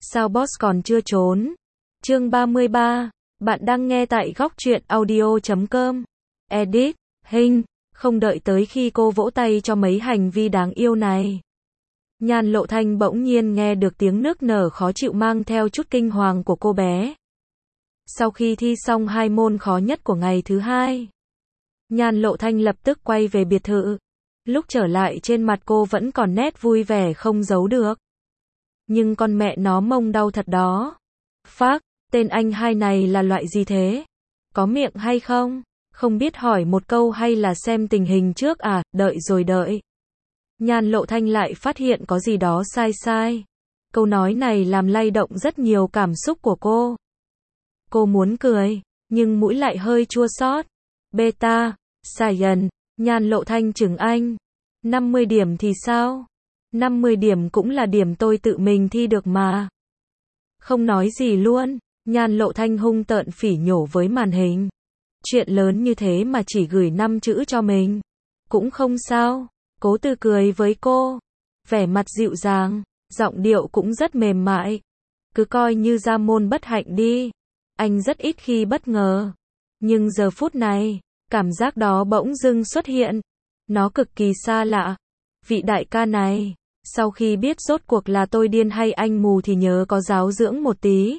Sao boss còn chưa trốn? Chương 33. Bạn đang nghe tại góc truyện audio.com. Edit, Hình, không đợi tới khi cô vỗ tay cho mấy hành vi đáng yêu này. Nhan Lộ Thanh bỗng nhiên nghe được tiếng nức nở khó chịu mang theo chút kinh hoàng của cô bé. Sau khi thi xong 2 môn khó nhất của ngày thứ 2, Nhan Lộ Thanh lập tức quay về biệt thự. Lúc trở lại trên mặt cô vẫn còn nét vui vẻ không giấu được. Nhưng con mẹ nó mông đau thật đó. Phác, tên anh hai này là loại gì thế? Có miệng hay không? Không biết hỏi một câu hay là xem tình hình trước à? Đợi rồi đợi. Nhan Lộ Thanh lại phát hiện có gì đó sai sai. Câu nói này làm lay động rất nhiều cảm xúc của cô. Cô muốn cười, nhưng mũi lại hơi chua xót. Beta, Saiyan, Nhan Lộ Thanh chừng anh. 50 điểm thì sao? 50 điểm cũng là điểm tôi tự mình thi được mà. Không nói gì luôn, Nhan Lộ Thanh hung tợn phỉ nhổ với màn hình. Chuyện lớn như thế mà chỉ gửi 5 chữ cho mình. Cũng không sao. Cố Từ cười với cô. Vẻ mặt dịu dàng, giọng điệu cũng rất mềm mại. Cứ coi như ra môn bất hạnh đi. Anh rất ít khi bất ngờ. Nhưng giờ phút này, cảm giác đó bỗng dưng xuất hiện. Nó cực kỳ xa lạ. Vị đại ca này, sau khi biết rốt cuộc là tôi điên hay anh mù thì nhớ có giáo dưỡng một tí.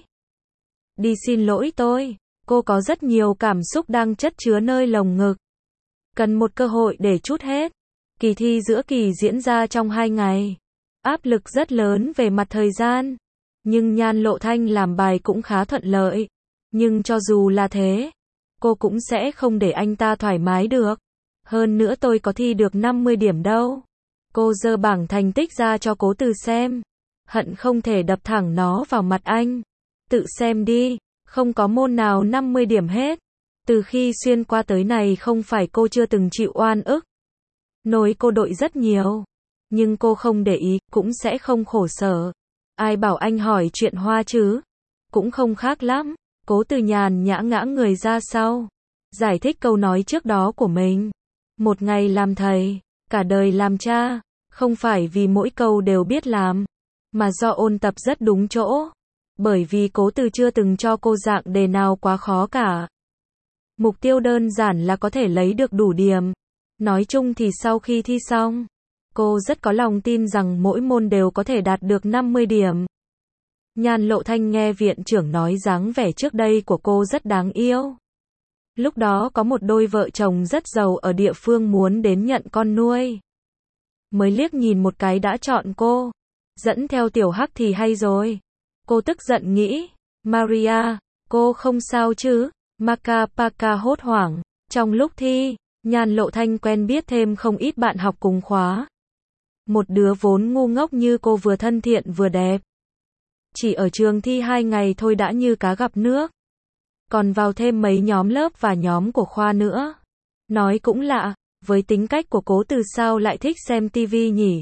Đi xin lỗi tôi. Cô có rất nhiều cảm xúc đang chất chứa nơi lồng ngực. Cần một cơ hội để trút hết. Kỳ thi giữa kỳ diễn ra trong 2 ngày. Áp lực rất lớn về mặt thời gian. Nhưng Nhan Lộ Thanh làm bài cũng khá thuận lợi. Nhưng cho dù là thế, cô cũng sẽ không để anh ta thoải mái được. Hơn nữa tôi có thi được 50 điểm đâu. Cô giơ bảng thành tích ra cho Cố Từ xem. Hận không thể đập thẳng nó vào mặt anh. Tự xem đi, không có môn nào 50 điểm hết. Từ khi xuyên qua tới này không phải cô chưa từng chịu oan ức. Nổi cô đội rất nhiều. Nhưng cô không để ý, cũng sẽ không khổ sở. Ai bảo anh hỏi chuyện Hoa chứ? Cũng không khác lắm. Cố Từ nhàn nhã ngã người ra sau. Giải thích câu nói trước đó của mình. Một ngày làm thầy, cả đời làm cha. Không phải vì mỗi câu đều biết làm, mà do ôn tập rất đúng chỗ. Bởi vì Cố Từ chưa từng cho cô dạng đề nào quá khó cả. Mục tiêu đơn giản là có thể lấy được đủ điểm. Nói chung thì sau khi thi xong, cô rất có lòng tin rằng mỗi môn đều có thể đạt được 50 điểm. Nhan Lộ Thanh nghe viện trưởng nói dáng vẻ trước đây của cô rất đáng yêu. Lúc đó có một đôi vợ chồng rất giàu ở địa phương muốn đến nhận con nuôi. Mới liếc nhìn một cái đã chọn cô. Dẫn theo tiểu Hắc thì hay rồi. Cô tức giận nghĩ. Maria, cô không sao chứ? Maka Paka hốt hoảng. Trong lúc thi, Nhan Lộ Thanh quen biết thêm không ít bạn học cùng khóa. Một đứa vốn ngu ngốc như cô vừa thân thiện vừa đẹp. Chỉ ở trường thi 2 ngày thôi đã như cá gặp nước. Còn vào thêm mấy nhóm lớp và nhóm của khoa nữa. Nói cũng lạ, với tính cách của Cố Từ sao lại thích xem tivi nhỉ?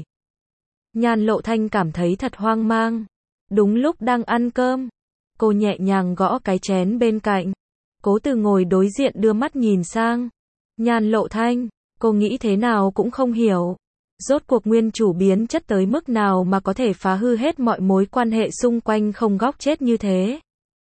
Nhan Lộ Thanh cảm thấy thật hoang mang. Đúng lúc đang ăn cơm, cô nhẹ nhàng gõ cái chén bên cạnh. Cố Từ ngồi đối diện đưa mắt nhìn sang. Nhan Lộ Thanh, cô nghĩ thế nào cũng không hiểu. Rốt cuộc nguyên chủ biến chất tới mức nào mà có thể phá hư hết mọi mối quan hệ xung quanh không góc chết như thế?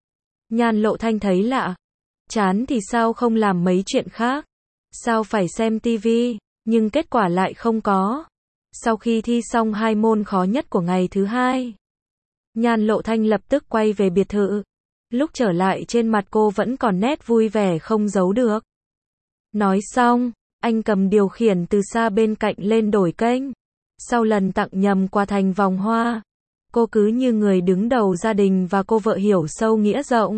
Nhan Lộ Thanh thấy lạ. Chán thì sao không làm mấy chuyện khác? Sao phải xem tivi? Nhưng kết quả lại không có. Sau khi thi xong 2 môn khó nhất của ngày thứ 2, Nhan Lộ Thanh lập tức quay về biệt thự. Lúc trở lại trên mặt cô vẫn còn nét vui vẻ không giấu được. Nói xong, anh cầm điều khiển từ xa bên cạnh lên đổi kênh. Sau lần tặng nhầm quà thành vòng hoa, cô cứ như người đứng đầu gia đình và cô vợ hiểu sâu nghĩa rộng.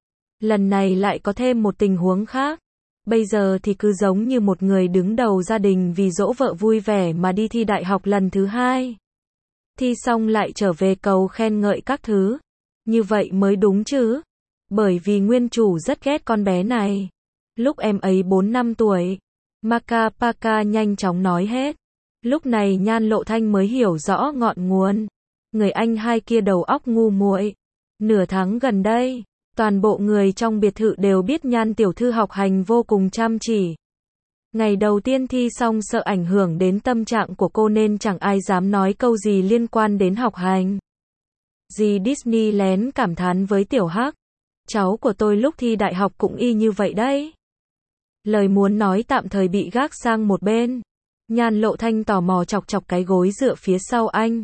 Lần này lại có thêm một tình huống khác. Bây giờ thì cứ giống như một người đứng đầu gia đình vì dỗ vợ vui vẻ mà đi thi đại học lần thứ 2. Thi xong lại trở về cầu khen ngợi các thứ. Như vậy mới đúng chứ. Bởi vì nguyên chủ rất ghét con bé này. Lúc em ấy 4 năm tuổi, Maka Paka nhanh chóng nói hết. Lúc này Nhan Lộ Thanh mới hiểu rõ ngọn nguồn. Người anh hai kia đầu óc ngu muội. Nửa tháng gần đây, toàn bộ người trong biệt thự đều biết Nhan tiểu thư học hành vô cùng chăm chỉ. Ngày đầu tiên thi xong sợ ảnh hưởng đến tâm trạng của cô nên chẳng ai dám nói câu gì liên quan đến học hành. Dì Disney lén cảm thán với Tiểu Hắc. Cháu của tôi lúc thi đại học cũng y như vậy đấy. Lời muốn nói tạm thời bị gác sang một bên. Nhan Lộ Thanh tò mò chọc chọc cái gối dựa phía sau anh.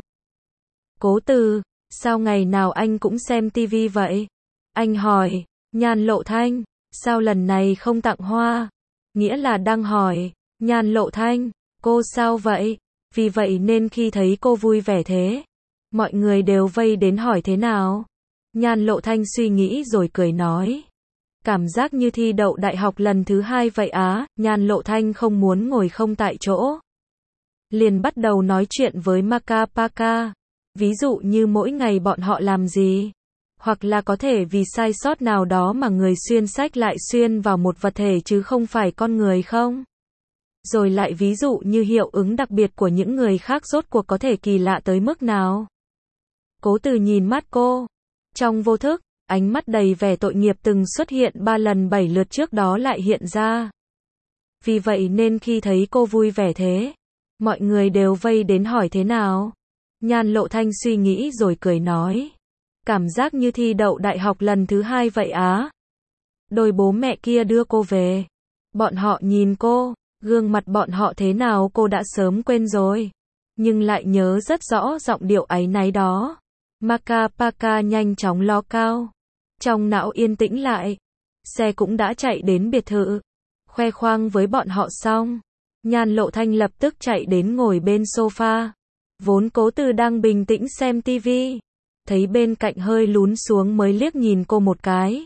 Cố Từ, sao ngày nào anh cũng xem tivi vậy? Anh hỏi. Nhan Lộ Thanh, sao lần này không tặng hoa? Nghĩa là đang hỏi. Nhan Lộ Thanh, cô sao vậy? Vì vậy nên khi thấy cô vui vẻ thế, mọi người đều vây đến hỏi thế nào? Nhan Lộ Thanh suy nghĩ rồi cười nói. Cảm giác như thi đậu đại học lần thứ 2 vậy á. Nhan Lộ Thanh không muốn ngồi không tại chỗ, liền bắt đầu nói chuyện với Maka Paka. Ví dụ như mỗi ngày bọn họ làm gì, hoặc là có thể vì sai sót nào đó mà người xuyên sách lại xuyên vào một vật thể chứ không phải con người không? Rồi lại ví dụ như hiệu ứng đặc biệt của những người khác rốt cuộc có thể kỳ lạ tới mức nào? Cố Từ nhìn mắt cô. Trong vô thức, ánh mắt đầy vẻ tội nghiệp từng xuất hiện 3 lần 7 lượt trước đó lại hiện ra. Vì vậy nên khi thấy cô vui vẻ thế, mọi người đều vây đến hỏi thế nào? Nhan Lộ Thanh suy nghĩ rồi cười nói. Cảm giác như thi đậu đại học lần thứ 2 vậy á. Đôi bố mẹ kia đưa cô về. Bọn họ nhìn cô, gương mặt bọn họ thế nào cô đã sớm quên rồi. Nhưng lại nhớ rất rõ giọng điệu áy náy đó. Maka Paka nhanh chóng lo cao. Trong não yên tĩnh lại. Xe cũng đã chạy đến biệt thự. Khoe khoang với bọn họ xong. Nhan Lộ Thanh lập tức chạy đến ngồi bên sofa. Vốn Cố Từ đang bình tĩnh xem tivi, thấy bên cạnh hơi lún xuống mới liếc nhìn cô một cái.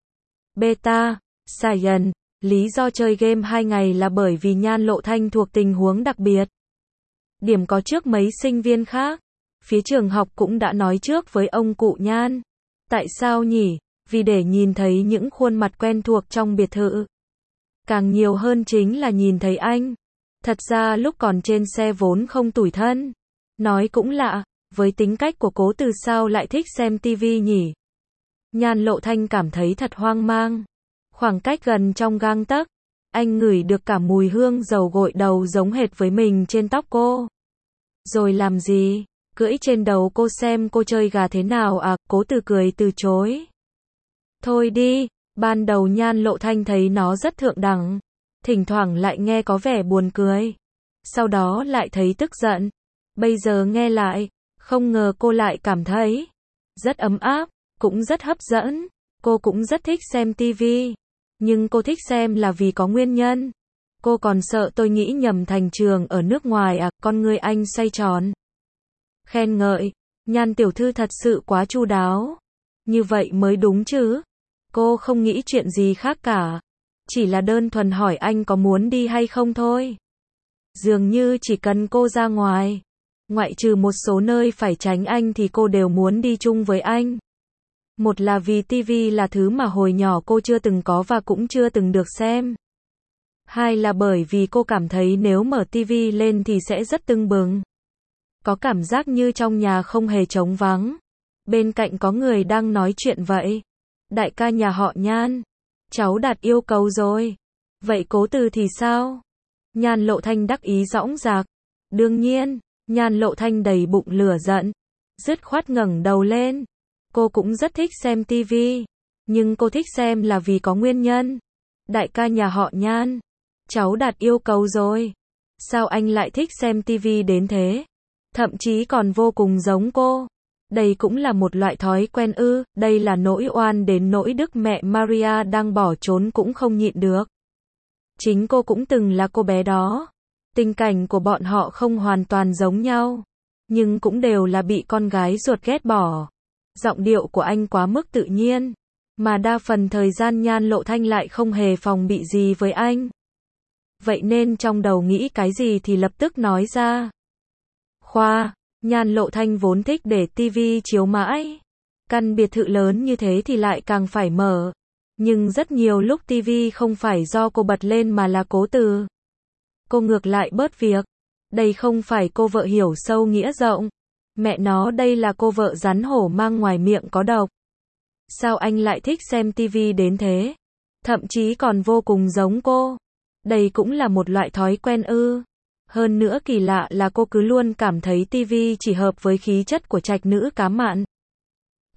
Beta, Science, lý do chơi game 2 ngày là bởi vì Nhan Lộ Thanh thuộc tình huống đặc biệt. Điểm có trước mấy sinh viên khác. Phía trường học cũng đã nói trước với ông cụ Nhan. Tại sao nhỉ? Vì để nhìn thấy những khuôn mặt quen thuộc trong biệt thự. Càng nhiều hơn chính là nhìn thấy anh. Thật ra lúc còn trên xe vốn không tủi thân. Nói cũng lạ, với tính cách của Cố Từ sao lại thích xem tivi nhỉ? Nhan Lộ Thanh cảm thấy thật hoang mang. Khoảng cách gần trong gang tấc, anh ngửi được cả mùi hương dầu gội đầu giống hệt với mình trên tóc cô. Rồi làm gì? Cưỡi trên đầu cô xem cô chơi gà thế nào à? Cố Từ cười từ chối. Thôi đi, ban đầu Nhan Lộ Thanh thấy nó rất thượng đẳng, thỉnh thoảng lại nghe có vẻ buồn cười, sau đó lại thấy tức giận. Bây giờ nghe lại, không ngờ cô lại cảm thấy rất ấm áp, cũng rất hấp dẫn. Cô cũng rất thích xem tivi, nhưng cô thích xem là vì có nguyên nhân. Cô còn sợ tôi nghĩ nhầm thành trường ở nước ngoài à? Con người anh xoay tròn. Khen ngợi, Nhan tiểu thư thật sự quá chu đáo. Như vậy mới đúng chứ. Cô không nghĩ chuyện gì khác cả. Chỉ là đơn thuần hỏi anh có muốn đi hay không thôi. Dường như chỉ cần cô ra ngoài, ngoại trừ một số nơi phải tránh anh thì cô đều muốn đi chung với anh. Một là vì tivi là thứ mà hồi nhỏ cô chưa từng có và cũng chưa từng được xem. Hai là bởi vì cô cảm thấy nếu mở tivi lên thì sẽ rất tưng bừng. Có cảm giác như trong nhà không hề trống vắng. Bên cạnh có người đang nói chuyện vậy. Đại ca nhà họ Nhan, cháu đạt yêu cầu rồi. Vậy Cố Từ thì sao? Nhan Lộ Thanh đắc ý dõng dạc. Đương nhiên, Nhan Lộ Thanh đầy bụng lửa giận, dứt khoát ngẩng đầu lên. Cô cũng rất thích xem tivi, nhưng cô thích xem là vì có nguyên nhân. Đại ca nhà họ Nhan, cháu đạt yêu cầu rồi. Sao anh lại thích xem tivi đến thế? Thậm chí còn vô cùng giống cô. Đây cũng là một loại thói quen ư? Đây là nỗi oan đến nỗi Đức mẹ Maria đang bỏ trốn cũng không nhịn được. Chính cô cũng từng là cô bé đó. Tình cảnh của bọn họ không hoàn toàn giống nhau, nhưng cũng đều là bị con gái ruột ghét bỏ. Giọng điệu của anh quá mức tự nhiên, mà đa phần thời gian Nhan Lộ Thanh lại không hề phòng bị gì với anh. Vậy nên trong đầu nghĩ cái gì thì lập tức nói ra. Nhan Lộ Thanh vốn thích để tivi chiếu mãi. Căn biệt thự lớn như thế thì lại càng phải mở. Nhưng rất nhiều lúc tivi không phải do cô bật lên mà là Cố Từ. Cô ngược lại bớt việc. Đây không phải cô vợ hiểu sâu nghĩa rộng. Mẹ nó, đây là cô vợ rắn hổ mang ngoài miệng có độc. Sao anh lại thích xem tivi đến thế? Thậm chí còn vô cùng giống cô. Đây cũng là một loại thói quen ư? Hơn nữa kỳ lạ là cô cứ luôn cảm thấy tivi chỉ hợp với khí chất của trạch nữ cá mặn.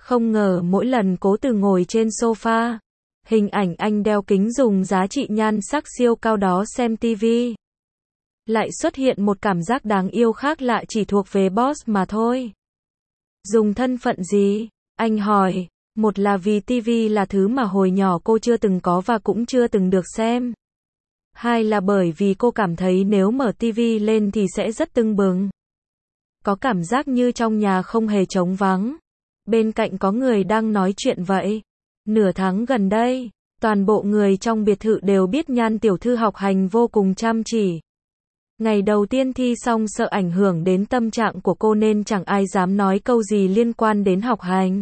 Không ngờ mỗi lần Cố Từ ngồi trên sofa, hình ảnh anh đeo kính dùng giá trị nhan sắc siêu cao đó xem tivi, lại xuất hiện một cảm giác đáng yêu khác lạ chỉ thuộc về boss mà thôi. Dùng thân phận gì? Anh hỏi. Một là vì tivi là thứ mà hồi nhỏ cô chưa từng có và cũng chưa từng được xem. Hai là bởi vì cô cảm thấy nếu mở tivi lên thì sẽ rất tưng bừng. Có cảm giác như trong nhà không hề trống vắng. Bên cạnh có người đang nói chuyện vậy. Nửa tháng gần đây, toàn bộ người trong biệt thự đều biết Nhan tiểu thư học hành vô cùng chăm chỉ. Ngày đầu tiên thi xong sợ ảnh hưởng đến tâm trạng của cô nên chẳng ai dám nói câu gì liên quan đến học hành.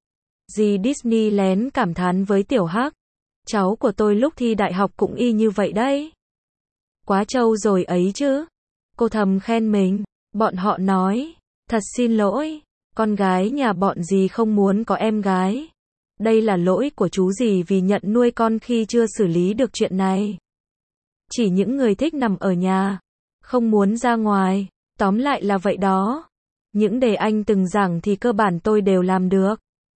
Dì Disney lén cảm thán với Tiểu Hắc. Cháu của tôi lúc thi đại học cũng y như vậy đấy. Quá trâu rồi ấy chứ. Cô thầm khen mình. Bọn họ nói. Thật xin lỗi. Con gái nhà bọn dì không muốn có em gái. Đây là lỗi của chú dì vì nhận nuôi con khi chưa xử lý được chuyện này. Chỉ những người thích nằm ở nhà, không muốn ra ngoài. Tóm lại là vậy đó. Những đề anh từng giảng thì cơ bản tôi đều làm được.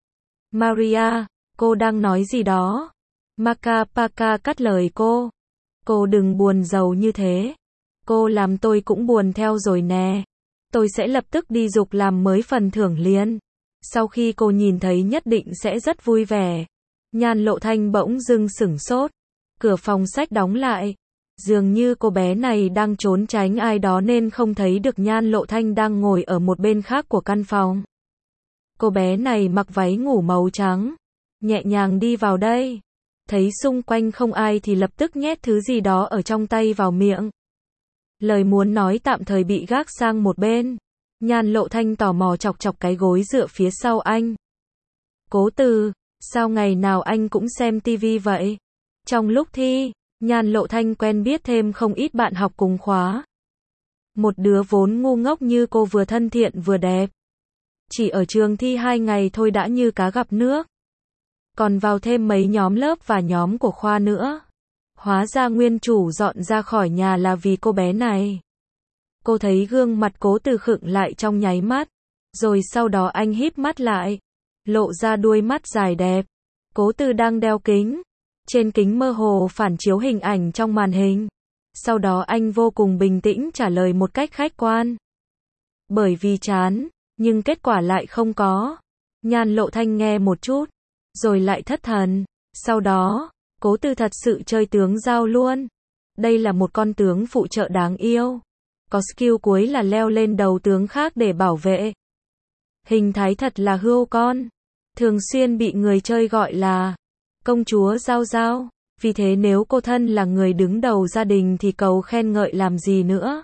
Maria, cô đang nói gì đó? Makapaka cắt lời cô. Cô đừng buồn rầu như thế. Cô làm tôi cũng buồn theo rồi nè. Tôi sẽ lập tức đi dục làm mới phần thưởng liền. Sau khi cô nhìn thấy nhất định sẽ rất vui vẻ. Nhan Lộ Thanh bỗng dưng sửng sốt. Cửa phòng sách đóng lại. Dường như cô bé này đang trốn tránh ai đó nên không thấy được Nhan Lộ Thanh đang ngồi ở một bên khác của căn phòng. Cô bé này mặc váy ngủ màu trắng. Nhẹ nhàng đi vào đây. Thấy xung quanh không ai thì lập tức nhét thứ gì đó ở trong tay vào miệng. Lời muốn nói tạm thời bị gác sang một bên. Nhan Lộ Thanh tò mò chọc chọc cái gối dựa phía sau anh. Cố Từ, sao ngày nào anh cũng xem tivi vậy? Trong lúc thi, Nhan Lộ Thanh quen biết thêm không ít bạn học cùng khóa. Một đứa vốn ngu ngốc như cô vừa thân thiện vừa đẹp. Chỉ ở trường thi 2 ngày thôi đã như cá gặp nước. Còn vào thêm mấy nhóm lớp và nhóm của khoa nữa. Hóa ra nguyên chủ dọn ra khỏi nhà là vì cô bé này. Cô thấy gương mặt Cố Từ khựng lại trong nháy mắt. Rồi sau đó anh híp mắt lại. Lộ ra đuôi mắt dài đẹp. Cố Từ đang đeo kính. Trên kính mơ hồ phản chiếu hình ảnh trong màn hình. Sau đó anh vô cùng bình tĩnh trả lời một cách khách quan. Bởi vì chán, nhưng kết quả lại không có. Nhan Lộ Thanh nghe một chút, rồi lại thất thần. Sau đó, Cố Từ thật sự chơi tướng giao luôn. Đây là một con tướng phụ trợ đáng yêu. Có skill cuối là leo lên đầu tướng khác để bảo vệ. Hình thái thật là hươu con. Thường xuyên bị người chơi gọi là công chúa Giao Giao. Vì thế nếu cô thân là người đứng đầu gia đình thì cầu khen ngợi làm gì nữa.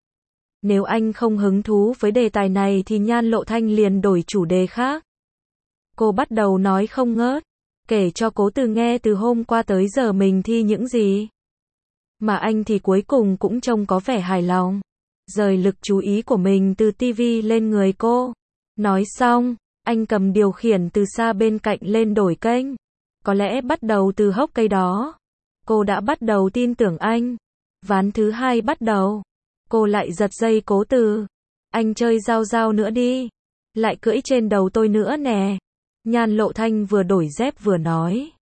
Nếu anh không hứng thú với đề tài này thì Nhan Lộ Thanh liền đổi chủ đề khác. Cô bắt đầu nói không ngớt, kể cho Cố Từ nghe từ hôm qua tới giờ mình thi những gì. Mà anh thì cuối cùng cũng trông có vẻ hài lòng. Rời lực chú ý của mình từ tivi lên người cô. Nói xong, anh cầm điều khiển từ xa bên cạnh lên đổi kênh. Có lẽ bắt đầu từ hốc cây đó. Cô đã bắt đầu tin tưởng anh. Ván thứ 2 bắt đầu. Cô lại giật dây Cố Từ. Anh chơi Giao Giao nữa đi. Lại cưỡi trên đầu tôi nữa nè. Nhan Lộ Thanh vừa đổi dép vừa nói.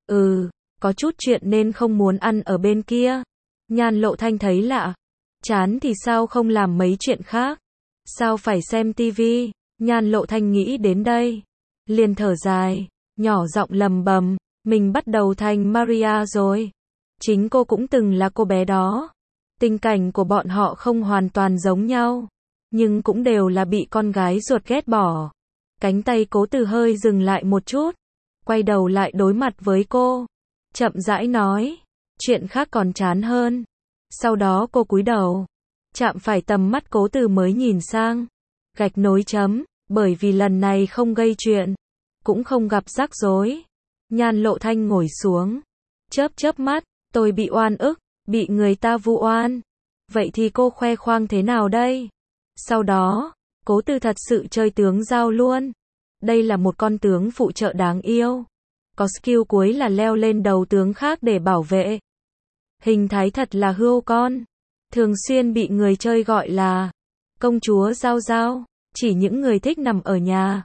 Có chút chuyện nên không muốn ăn ở bên kia. Nhan Lộ Thanh thấy lạ. Chán thì sao không làm mấy chuyện khác? Sao phải xem tivi? Nhan Lộ Thanh nghĩ đến đây. Liền thở dài, nhỏ giọng lầm bầm. Mình bắt đầu thành Maria rồi. Chính cô cũng từng là cô bé đó. Tình cảnh của bọn họ không hoàn toàn giống nhau. Nhưng cũng đều là bị con gái ruột ghét bỏ. Cánh tay Cố Từ hơi dừng lại một chút. Quay đầu lại đối mặt với cô. Chậm rãi nói. Chuyện khác còn chán hơn. Sau đó cô cúi đầu. Chạm phải tầm mắt Cố Từ mới nhìn sang. Gạch nối chấm. Bởi vì lần này không gây chuyện. Cũng không gặp rắc rối. Nhan Lộ Thanh ngồi xuống. Chớp mắt. Tôi bị oan ức. Bị người ta vu oan. Vậy thì cô khoe khoang thế nào đây? Sau đó, Cố Từ thật sự chơi tướng giao luôn. Đây là một con tướng phụ trợ đáng yêu. Có skill cuối là leo lên đầu tướng khác để bảo vệ. Hình thái thật là hươu con. Thường xuyên bị người chơi gọi là công chúa Giao Giao. Chỉ những người thích nằm ở nhà,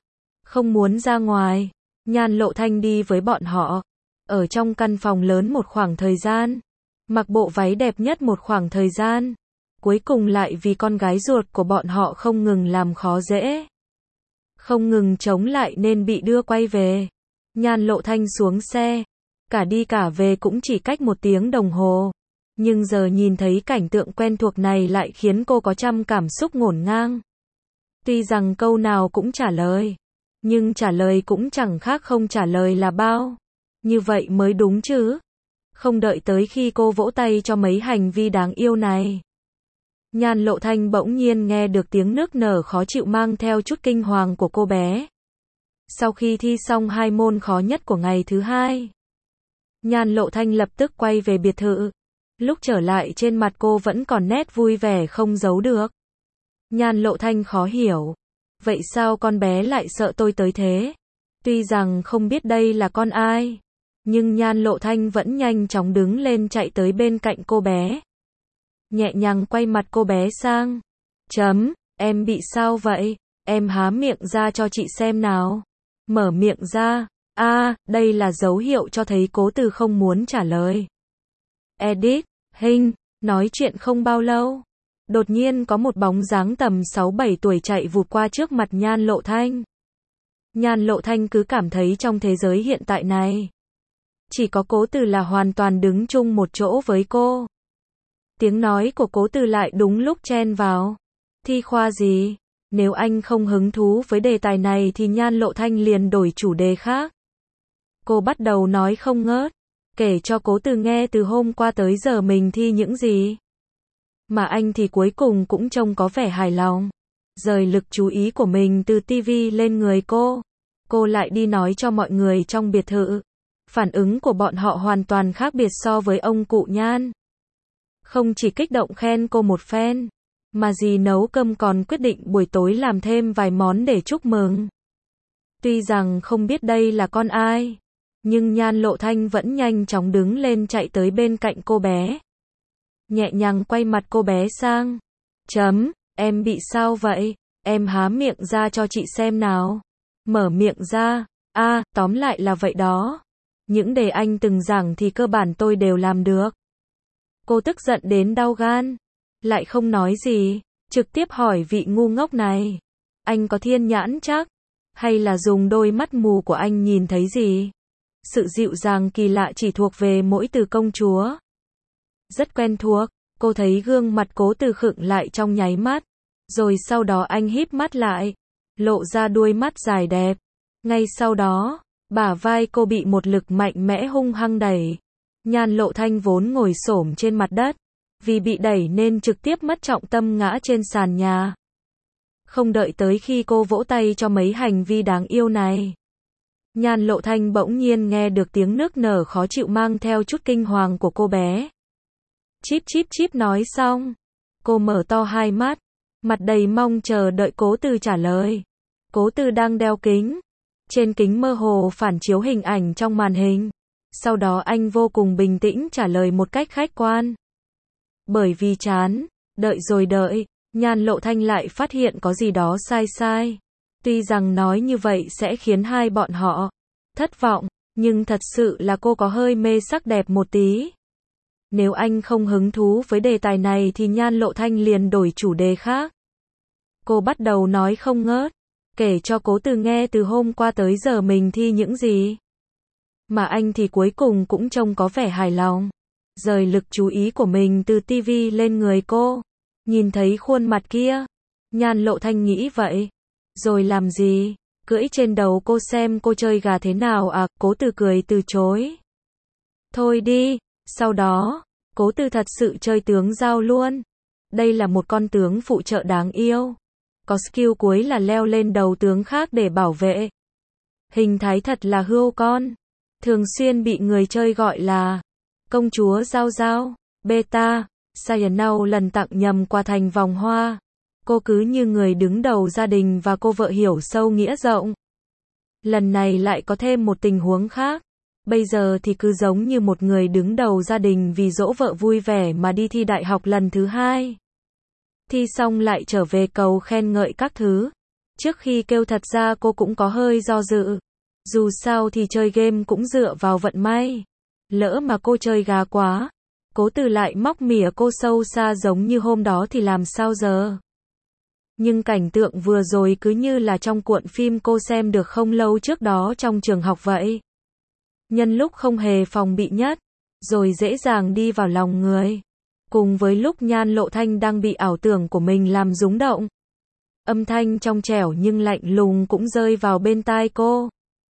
Không muốn ra ngoài. Nhan Lộ Thanh đi với bọn họ. Ở trong căn phòng lớn một khoảng thời gian. Mặc bộ váy đẹp nhất một khoảng thời gian. Cuối cùng lại vì con gái ruột của bọn họ không ngừng làm khó dễ. Không ngừng chống lại nên bị đưa quay về. Nhan Lộ Thanh xuống xe. Cả đi cả về cũng chỉ cách 1 tiếng đồng hồ. Nhưng giờ nhìn thấy cảnh tượng quen thuộc này lại khiến cô có trăm cảm xúc ngổn ngang. Tuy rằng câu nào cũng trả lời. Nhưng trả lời cũng chẳng khác không trả lời là bao. Như vậy mới đúng chứ. Không đợi tới khi cô vỗ tay cho mấy hành vi đáng yêu này. Nhan Lộ Thanh bỗng nhiên nghe được tiếng nức nở khó chịu mang theo chút kinh hoàng của cô bé. Sau khi thi xong 2 môn khó nhất của ngày thứ 2, Nhan Lộ Thanh lập tức quay về biệt thự. Lúc trở lại trên mặt cô vẫn còn nét vui vẻ không giấu được. Nhan Lộ Thanh khó hiểu. Vậy sao con bé lại sợ tôi tới thế? Tuy rằng không biết đây là con ai, nhưng Nhan Lộ Thanh vẫn nhanh chóng đứng lên chạy tới bên cạnh cô bé. Nhẹ nhàng quay mặt cô bé sang. Em bị sao vậy? Em há miệng ra cho chị xem nào. Mở miệng ra. Đây là dấu hiệu cho thấy Cố Từ không muốn trả lời. Edit, Hình, nói chuyện không bao lâu. Đột nhiên có một bóng dáng tầm 6-7 tuổi chạy vụt qua trước mặt Nhan Lộ Thanh. Nhan Lộ Thanh cứ cảm thấy trong thế giới hiện tại này, chỉ có Cố Từ là hoàn toàn đứng chung một chỗ với cô. Tiếng nói của Cố Từ lại đúng lúc chen vào. Thi khoa gì? Nếu anh không hứng thú với đề tài này thì Nhan Lộ Thanh liền đổi chủ đề khác. Cô bắt đầu nói không ngớt, kể cho Cố Từ nghe từ hôm qua tới giờ mình thi những gì. Mà anh thì cuối cùng cũng trông có vẻ hài lòng. Rời lực chú ý của mình từ tivi lên người cô. Cô lại đi nói cho mọi người trong biệt thự. Phản ứng của bọn họ hoàn toàn khác biệt so với ông cụ Nhan. Không chỉ kích động khen cô một phen, mà dì nấu cơm còn quyết định buổi tối làm thêm vài món để chúc mừng. Tuy rằng không biết đây là con ai, nhưng Nhan Lộ Thanh vẫn nhanh chóng đứng lên chạy tới bên cạnh cô bé. Nhẹ nhàng quay mặt cô bé sang. Em bị sao vậy? Em há miệng ra cho chị xem nào. Mở miệng ra. Tóm lại là vậy đó. Những đề anh từng giảng thì cơ bản tôi đều làm được. Cô tức giận đến đau gan. Lại không nói gì, trực tiếp hỏi vị ngu ngốc này. Anh có thiên nhãn chắc? Hay là dùng đôi mắt mù của anh nhìn thấy gì? Sự dịu dàng kỳ lạ chỉ thuộc về mỗi từ công chúa. Rất quen thuộc, cô thấy gương mặt Cố Từ khựng lại trong nháy mắt. Rồi sau đó anh híp mắt lại, lộ ra đuôi mắt dài đẹp. Ngay sau đó, bả vai cô bị một lực mạnh mẽ hung hăng đẩy. Nhan Lộ Thanh vốn ngồi xổm trên mặt đất, vì bị đẩy nên trực tiếp mất trọng tâm ngã trên sàn nhà. Không đợi tới khi cô vỗ tay cho mấy hành vi đáng yêu này, Nhan Lộ Thanh bỗng nhiên nghe được tiếng nức nở khó chịu mang theo chút kinh hoàng của cô bé. Chíp chíp chíp nói xong, cô mở to hai mắt, mặt đầy mong chờ đợi Cố Từ trả lời. Cố Từ đang đeo kính, trên kính mơ hồ phản chiếu hình ảnh trong màn hình. Sau đó anh vô cùng bình tĩnh trả lời một cách khách quan. Bởi vì chán, đợi rồi đợi, Nhan Lộ Thanh lại phát hiện có gì đó sai sai. Tuy rằng nói như vậy sẽ khiến hai bọn họ thất vọng, nhưng thật sự là cô có hơi mê sắc đẹp một tí. Nếu anh không hứng thú với đề tài này thì Nhan Lộ Thanh liền đổi chủ đề khác. Cô bắt đầu nói không ngớt, kể cho Cố Từ nghe từ hôm qua tới giờ mình thi những gì. Mà anh thì cuối cùng cũng trông có vẻ hài lòng. Rời lực chú ý của mình từ tivi lên người cô. Nhìn thấy khuôn mặt kia, Nhan Lộ Thanh nghĩ vậy. Rồi làm gì? Cưỡi trên đầu cô xem cô chơi gà thế nào à? Cố Từ cười từ chối. Thôi đi. Sau đó, Cố Từ thật sự chơi tướng giao luôn. Đây là một con tướng phụ trợ đáng yêu. Có skill cuối là leo lên đầu tướng khác để bảo vệ. Hình thái thật là hươu con. Thường xuyên bị người chơi gọi là công chúa Giao Giao, Beta, Sayanau lần tặng nhầm quà thành vòng hoa. Cô cứ như người đứng đầu gia đình và cô vợ hiểu sâu nghĩa rộng. Lần này lại có thêm một tình huống khác. Bây giờ thì cứ giống như một người đứng đầu gia đình vì dỗ vợ vui vẻ mà đi thi đại học lần thứ 2. Thi xong lại trở về cầu khen ngợi các thứ. Trước khi kêu thật ra cô cũng có hơi do dự. Dù sao thì chơi game cũng dựa vào vận may. Lỡ mà cô chơi gà quá, Cố Từ lại móc mỉa cô sâu xa giống như hôm đó thì làm sao giờ? Nhưng cảnh tượng vừa rồi cứ như là trong cuộn phim cô xem được không lâu trước đó trong trường học vậy. Nhân lúc không hề phòng bị nhất, rồi dễ dàng đi vào lòng người. Cùng với lúc Nhan Lộ Thanh đang bị ảo tưởng của mình làm rúng động. Âm thanh trong trẻo nhưng lạnh lùng cũng rơi vào bên tai cô.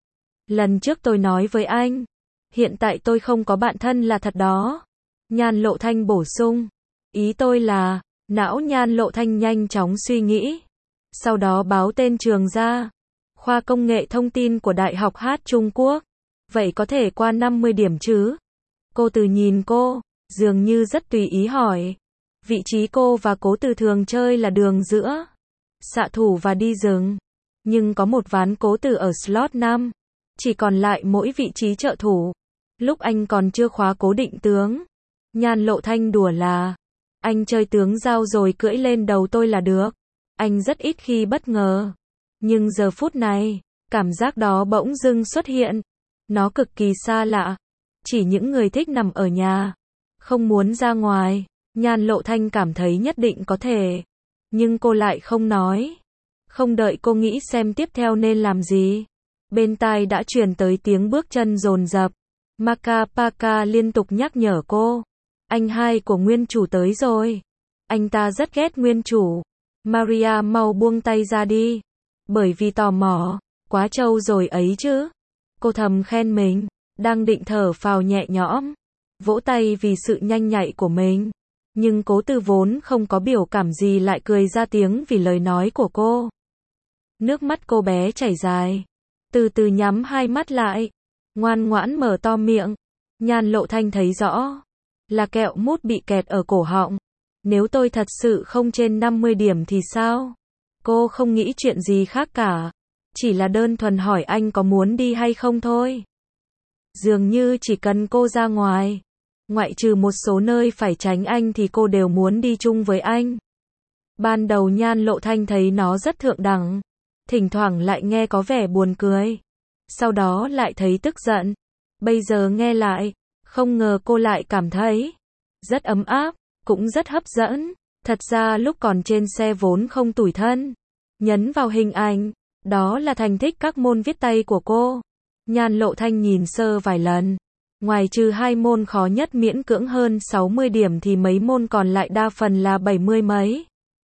Lần trước tôi nói với anh, hiện tại tôi không có bạn thân là thật đó. Nhan Lộ Thanh bổ sung. Ý tôi là, não Nhan Lộ Thanh nhanh chóng suy nghĩ. Sau đó báo tên trường ra. Khoa Công nghệ Thông tin của Đại học Hát Trung Quốc. Vậy có thể qua 50 điểm chứ? Cô Từ nhìn cô, dường như rất tùy ý hỏi. Vị trí cô và Cố Từ thường chơi là đường giữa xạ thủ và đi rừng. Nhưng có một ván Cố Từ ở slot 5. Chỉ còn lại mỗi vị trí trợ thủ. Lúc anh còn chưa khóa cố định tướng. Nhan Lộ Thanh đùa là, anh chơi tướng giao rồi cưỡi lên đầu tôi là được. Anh rất ít khi bất ngờ. Nhưng giờ phút này, cảm giác đó bỗng dưng xuất hiện. Nó cực kỳ xa lạ. Chỉ những người thích nằm ở nhà, không muốn ra ngoài. Nhan Lộ Thanh cảm thấy nhất định có thể. Nhưng cô lại không nói. Không đợi cô nghĩ xem tiếp theo nên làm gì. Bên tai đã truyền tới tiếng bước chân dồn dập. Maka Paka liên tục nhắc nhở cô. Anh hai của nguyên chủ tới rồi. Anh ta rất ghét nguyên chủ. Maria mau buông tay ra đi. Bởi vì tò mò. Quá trâu rồi ấy chứ. Cô thầm khen mình. Đang định thở phào nhẹ nhõm. Vỗ tay vì sự nhanh nhạy của mình. Nhưng Cố Từ vốn không có biểu cảm gì lại cười ra tiếng vì lời nói của cô. Nước mắt cô bé chảy dài. Từ từ nhắm hai mắt lại. Ngoan ngoãn mở to miệng. Nhan Lộ Thanh thấy rõ. Là kẹo mút bị kẹt ở cổ họng. Nếu tôi thật sự không trên 50 điểm thì sao? Cô không nghĩ chuyện gì khác cả. Chỉ là đơn thuần hỏi anh có muốn đi hay không thôi. Dường như chỉ cần cô ra ngoài. Ngoại trừ một số nơi phải tránh anh thì cô đều muốn đi chung với anh. Ban đầu Nhan Lộ Thanh thấy nó rất thượng đẳng. Thỉnh thoảng lại nghe có vẻ buồn cười. Sau đó lại thấy tức giận. Bây giờ nghe lại, không ngờ cô lại cảm thấy rất ấm áp, cũng rất hấp dẫn. Thật ra lúc còn trên xe vốn không tủi thân. Nhấn vào hình ảnh, đó là thành tích các môn viết tay của cô. Nhan Lộ Thanh nhìn sơ vài lần. Ngoài trừ 2 môn khó nhất miễn cưỡng hơn 60 điểm thì mấy môn còn lại đa phần là 70 mấy,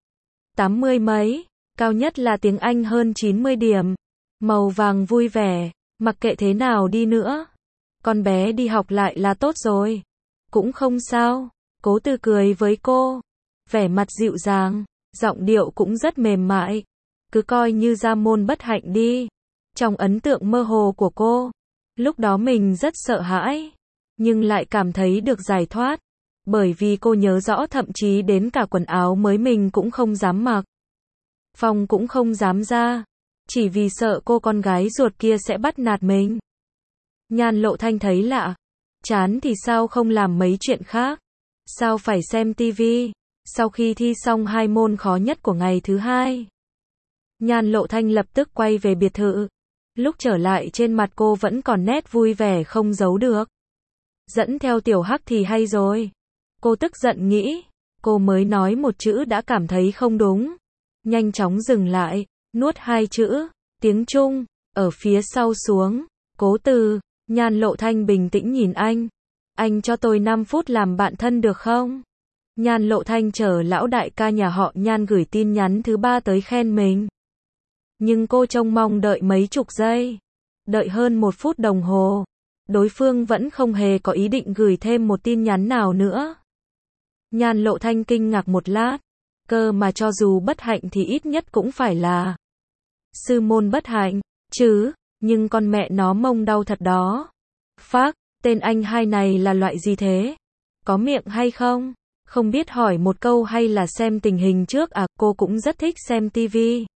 80 mấy, cao nhất là tiếng Anh hơn 90 điểm. Màu vàng vui vẻ, mặc kệ thế nào đi nữa. Con bé đi học lại là tốt rồi. Cũng không sao. Cố Từ cười với cô. Vẻ mặt dịu dàng, giọng điệu cũng rất mềm mại. Cứ coi như ra môn bất hạnh đi. Trong ấn tượng mơ hồ của cô, lúc đó mình rất sợ hãi, nhưng lại cảm thấy được giải thoát. Bởi vì cô nhớ rõ thậm chí đến cả quần áo mới mình cũng không dám mặc. Phòng cũng không dám ra. Chỉ vì sợ cô con gái ruột kia sẽ bắt nạt mình. Nhan Lộ Thanh thấy lạ. Chán thì sao không làm mấy chuyện khác? Sao phải xem tivi? Sau khi thi xong 2 môn khó nhất của ngày thứ 2, Nhan Lộ Thanh lập tức quay về biệt thự. Lúc trở lại trên mặt cô vẫn còn nét vui vẻ không giấu được. Dẫn theo Tiểu Hắc thì hay rồi. Cô tức giận nghĩ. Cô mới nói một chữ đã cảm thấy không đúng. Nhanh chóng dừng lại, nuốt 2 chữ, tiếng Trung, ở phía sau xuống. Cố Từ. Nhan Lộ Thanh bình tĩnh nhìn anh. Anh cho tôi 5 phút làm bạn thân được không? Nhan Lộ Thanh chờ lão đại ca nhà họ Nhan gửi tin nhắn thứ 3 tới khen mình. Nhưng cô trông mong đợi mấy chục giây. Đợi hơn 1 phút đồng hồ. Đối phương vẫn không hề có ý định gửi thêm một tin nhắn nào nữa. Nhan Lộ Thanh kinh ngạc một lát. Cơ mà cho dù bất hạnh thì ít nhất cũng phải là sư môn bất hạnh, chứ. Nhưng con mẹ nó mông đau thật đó. Phác, tên anh hai này là loại gì thế? Có miệng hay không? Không biết hỏi một câu hay là xem tình hình trước à? Cô cũng rất thích xem tivi.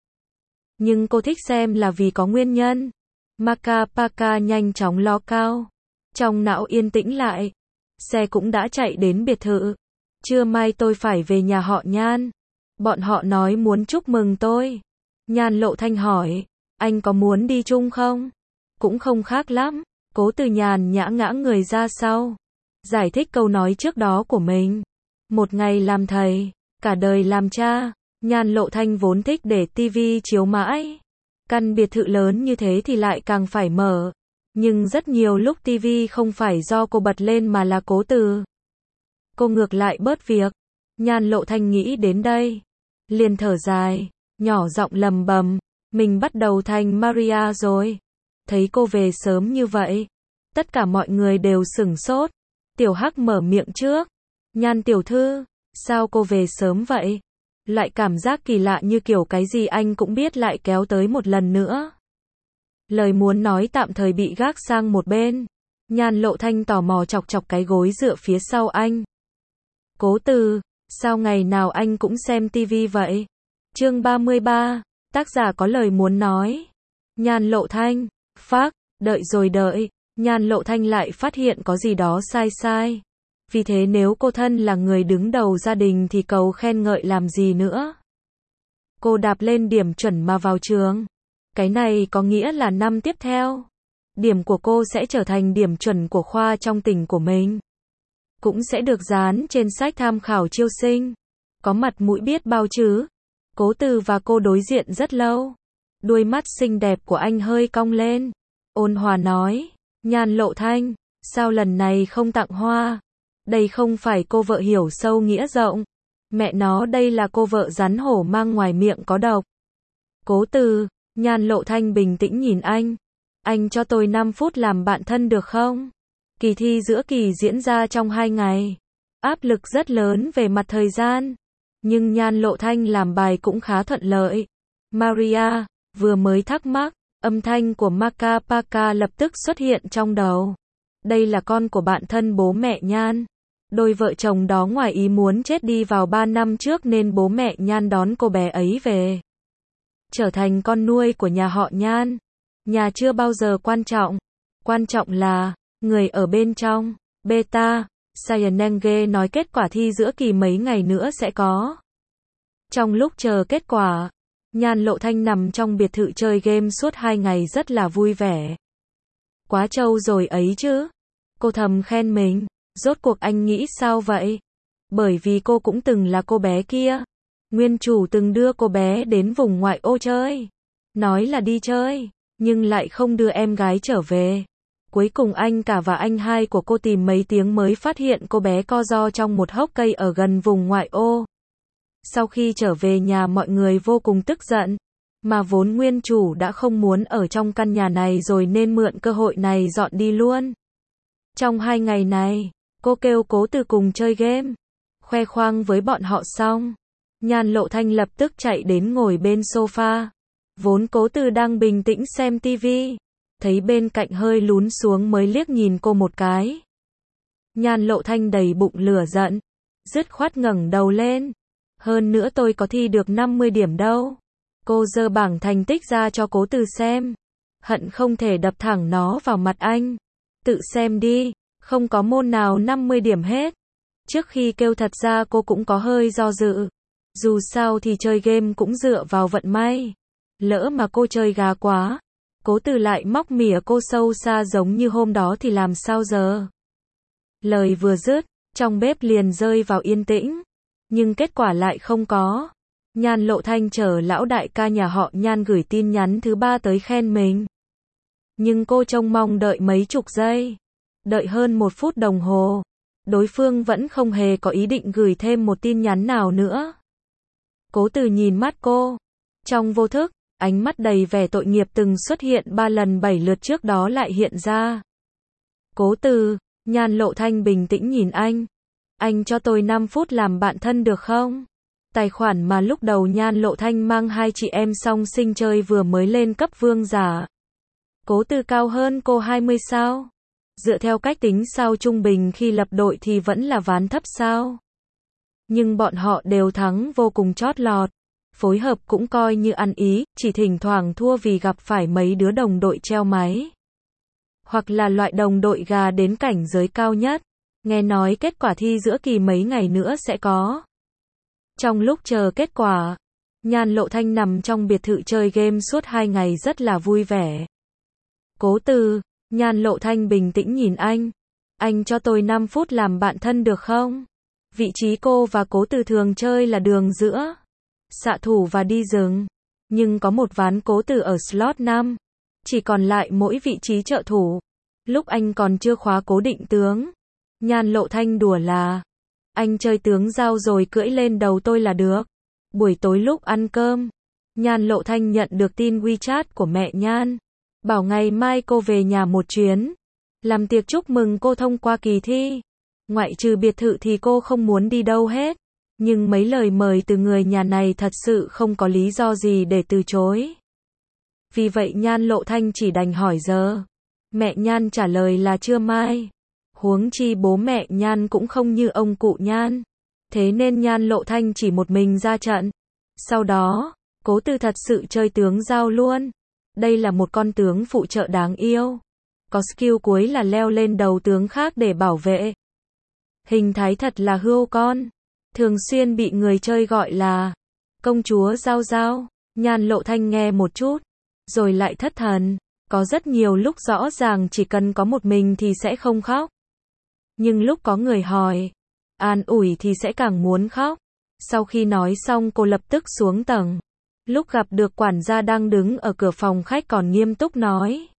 Nhưng cô thích xem là vì có nguyên nhân. Maka Paka nhanh chóng lo cao. Trong não yên tĩnh lại. Xe cũng đã chạy đến biệt thự. Trưa mai tôi phải về nhà họ Nhan. Bọn họ nói muốn chúc mừng tôi. Nhan Lộ Thanh hỏi, anh có muốn đi chung không? Cũng không khác lắm. Cố Từ nhàn nhã ngã người ra sau, giải thích câu nói trước đó của mình. Một ngày làm thầy, cả đời làm cha. Nhan Lộ Thanh vốn thích để tivi chiếu mãi. Căn biệt thự lớn như thế thì lại càng phải mở. Nhưng rất nhiều lúc tivi không phải do cô bật lên mà là Cố Từ. Cô ngược lại bớt việc. Nhan Lộ Thanh nghĩ đến đây, liền thở dài, nhỏ giọng lầm bầm, mình bắt đầu thành Maria rồi. Thấy cô về sớm như vậy, tất cả mọi người đều sửng sốt. Tiểu Hắc mở miệng trước, Nhan tiểu thư, sao cô về sớm vậy? Lại cảm giác kỳ lạ như kiểu cái gì anh cũng biết lại kéo tới một lần nữa. Lời muốn nói tạm thời bị gác sang một bên. Nhan Lộ Thanh tò mò chọc chọc cái gối dựa phía sau anh. Cố Từ, sao ngày nào anh cũng xem tivi vậy? Chương 33, tác giả có lời muốn nói. Nhan Lộ Thanh, phác, đợi rồi đợi. Nhan Lộ Thanh lại phát hiện có gì đó sai sai. Vì thế nếu cô thân là người đứng đầu gia đình thì cầu khen ngợi làm gì nữa. Cô đạp lên điểm chuẩn mà vào trường. Cái này có nghĩa là năm tiếp theo, điểm của cô sẽ trở thành điểm chuẩn của khoa trong tỉnh của mình. Cũng sẽ được dán trên sách tham khảo chiêu sinh. Có mặt mũi biết bao chứ. Cố Từ và cô đối diện rất lâu. Đuôi mắt xinh đẹp của anh hơi cong lên. Ôn hòa nói, Nhan Lộ Thanh, sao lần này không tặng hoa? Đây không phải cô vợ hiểu sâu nghĩa rộng. Mẹ nó đây là cô vợ rắn hổ mang ngoài miệng có độc. Cố Từ, Nhan Lộ Thanh bình tĩnh nhìn anh. Anh cho tôi 5 phút làm bạn thân được không? Kỳ thi giữa kỳ diễn ra trong 2 ngày. Áp lực rất lớn về mặt thời gian. Nhưng Nhan Lộ Thanh làm bài cũng khá thuận lợi. Maria, vừa mới thắc mắc, âm thanh của Maka Paka lập tức xuất hiện trong đầu. Đây là con của bạn thân bố mẹ Nhan. Đôi vợ chồng đó ngoài ý muốn chết đi vào 3 năm trước nên bố mẹ Nhan đón cô bé ấy về. Trở thành con nuôi của nhà họ Nhan. Nhà chưa bao giờ quan trọng. Quan trọng là, người ở bên trong. Beta, Cyanenge nói kết quả thi giữa kỳ mấy ngày nữa sẽ có. Trong lúc chờ kết quả, Nhan Lộ Thanh nằm trong biệt thự chơi game suốt 2 ngày rất là vui vẻ. Quá trâu rồi ấy chứ. Cô thầm khen mình. Rốt cuộc anh nghĩ sao vậy? Bởi vì cô cũng từng là cô bé kia. Nguyên chủ từng đưa cô bé đến vùng ngoại ô chơi. Nói là đi chơi, nhưng lại không đưa em gái trở về. Cuối cùng anh cả và anh hai của cô tìm mấy tiếng mới phát hiện cô bé co ro trong một hốc cây ở gần vùng ngoại ô. Sau khi trở về nhà mọi người vô cùng tức giận. Mà vốn nguyên chủ đã không muốn ở trong căn nhà này rồi nên mượn cơ hội này dọn đi luôn. Trong 2 ngày này, cô kêu Cố Từ cùng chơi game. Khoe khoang với bọn họ xong. Nhan Lộ Thanh lập tức chạy đến ngồi bên sofa. Vốn Cố Từ đang bình tĩnh xem tivi. Thấy bên cạnh hơi lún xuống mới liếc nhìn cô một cái. Nhan Lộ Thanh đầy bụng lửa giận. Dứt khoát ngẩng đầu lên. Hơn nữa tôi có thi được 50 điểm đâu. Cô giơ bảng thành tích ra cho Cố Từ xem. Hận không thể đập thẳng nó vào mặt anh. Tự xem đi. Không có môn nào 50 điểm hết. Trước khi kêu thật ra cô cũng có hơi do dự. Dù sao thì chơi game cũng dựa vào vận may. Lỡ mà cô chơi gà quá, Cố Từ lại móc mỉa cô sâu xa giống như hôm đó thì làm sao giờ? Lời vừa dứt, trong bếp liền rơi vào yên tĩnh. Nhưng kết quả lại không có. Nhan Lộ Thanh chờ lão đại ca nhà họ Nhan gửi tin nhắn thứ 3 tới khen mình. Nhưng cô trông mong đợi mấy chục giây. Đợi hơn 1 phút đồng hồ. Đối phương vẫn không hề có ý định gửi thêm một tin nhắn nào nữa. Cố Từ nhìn mắt cô. Trong vô thức, ánh mắt đầy vẻ tội nghiệp từng xuất hiện 3 lần 7 lượt trước đó lại hiện ra. Cố Từ, Nhan Lộ Thanh bình tĩnh nhìn anh. Anh cho tôi 5 phút làm bạn thân được không? Tài khoản mà lúc đầu Nhan Lộ Thanh mang 2 chị em song sinh chơi vừa mới lên cấp vương giả. Cố Từ cao hơn cô 20 sao? Dựa theo cách tính sao trung bình khi lập đội thì vẫn là ván thấp sao? Nhưng bọn họ đều thắng vô cùng chót lọt. Phối hợp cũng coi như ăn ý, chỉ thỉnh thoảng thua vì gặp phải mấy đứa đồng đội treo máy. Hoặc là loại đồng đội gà đến cảnh giới cao nhất. Nghe nói kết quả thi giữa kỳ mấy ngày nữa sẽ có. Trong lúc chờ kết quả, Nhan Lộ Thanh nằm trong biệt thự chơi game suốt 2 ngày rất là vui vẻ. Cố Từ, Nhan Lộ Thanh bình tĩnh nhìn anh. Anh cho tôi 5 phút làm bạn thân được không? Vị trí cô và Cố Từ thường chơi là đường giữa xạ thủ và đi rừng. Nhưng có một ván Cố Từ ở slot 5. Chỉ còn lại mỗi vị trí trợ thủ. Lúc anh còn chưa khóa cố định tướng. Nhan Lộ Thanh đùa là, anh chơi tướng dao rồi cưỡi lên đầu tôi là được. Buổi tối lúc ăn cơm, Nhan Lộ Thanh nhận được tin WeChat của mẹ Nhan. Bảo ngày mai cô về nhà một chuyến. Làm tiệc chúc mừng cô thông qua kỳ thi. Ngoại trừ biệt thự thì cô không muốn đi đâu hết. Nhưng mấy lời mời từ người nhà này thật sự không có lý do gì để từ chối. Vì vậy Nhan Lộ Thanh chỉ đành hỏi giờ. Mẹ Nhan trả lời là trưa mai. Huống chi bố mẹ Nhan cũng không như ông cụ Nhan. Thế nên Nhan Lộ Thanh chỉ một mình ra trận. Sau đó, Cố Từ thật sự chơi tướng dao luôn. Đây là một con tướng phụ trợ đáng yêu. Có skill cuối là leo lên đầu tướng khác để bảo vệ. Hình thái thật là hươu con. Thường xuyên bị người chơi gọi là công chúa dao dao. Nhan Lộ Thanh nghe một chút, rồi lại thất thần. Có rất nhiều lúc rõ ràng chỉ cần có một mình thì sẽ không khóc. Nhưng lúc có người hỏi, an ủi thì sẽ càng muốn khóc. Sau khi nói xong cô lập tức xuống tầng. Lúc gặp được quản gia đang đứng ở cửa phòng khách còn nghiêm túc nói.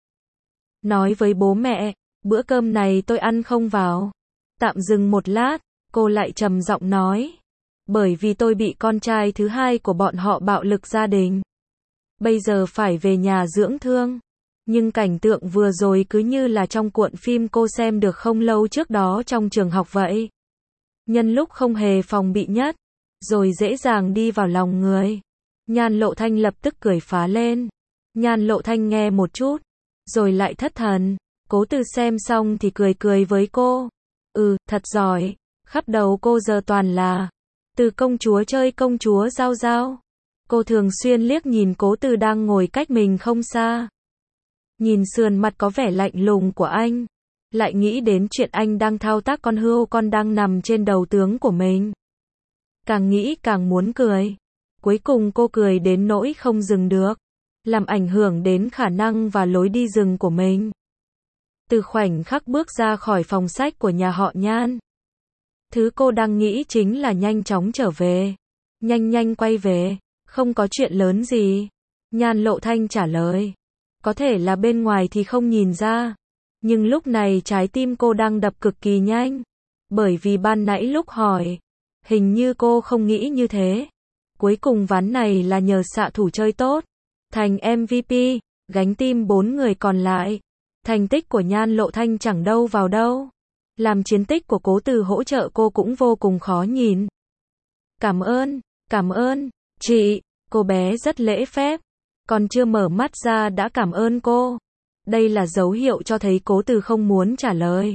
Nói với bố mẹ, bữa cơm này tôi ăn không vào. Tạm dừng một lát, cô lại trầm giọng nói. Bởi vì tôi bị con trai thứ hai của bọn họ bạo lực gia đình. Bây giờ phải về nhà dưỡng thương. Nhưng cảnh tượng vừa rồi cứ như là trong cuộn phim cô xem được không lâu trước đó trong trường học vậy. Nhân lúc không hề phòng bị nhất, rồi dễ dàng đi vào lòng người. Nhan Lộ Thanh lập tức cười phá lên. Nhan Lộ Thanh nghe một chút, rồi lại thất thần. Cố Từ xem xong thì cười cười với cô. Thật giỏi. Khắp đầu cô giờ toàn là từ công chúa chơi công chúa dao dao. Cô thường xuyên liếc nhìn Cố Từ đang ngồi cách mình không xa. Nhìn sườn mặt có vẻ lạnh lùng của anh. Lại nghĩ đến chuyện anh đang thao tác con hươu con đang nằm trên đầu tướng của mình. Càng nghĩ càng muốn cười. Cuối cùng cô cười đến nỗi không dừng được. Làm ảnh hưởng đến khả năng và lối đi rừng của mình. Từ khoảnh khắc bước ra khỏi phòng sách của nhà họ Nhan. Thứ cô đang nghĩ chính là nhanh chóng trở về. Nhanh quay về. Không có chuyện lớn gì. Nhan Lộ Thanh trả lời. Có thể là bên ngoài thì không nhìn ra. Nhưng lúc này trái tim cô đang đập cực kỳ nhanh. Bởi vì ban nãy lúc hỏi, hình như cô không nghĩ như thế. Cuối cùng ván này là nhờ xạ thủ chơi tốt. Thành MVP, gánh team 4 người còn lại. Thành tích của Nhan Lộ Thanh chẳng đâu vào đâu. Làm chiến tích của Cố Từ hỗ trợ cô cũng vô cùng khó nhìn. Cảm ơn, chị, cô bé rất lễ phép. Còn chưa mở mắt ra đã cảm ơn cô. Đây là dấu hiệu cho thấy Cố Từ không muốn trả lời.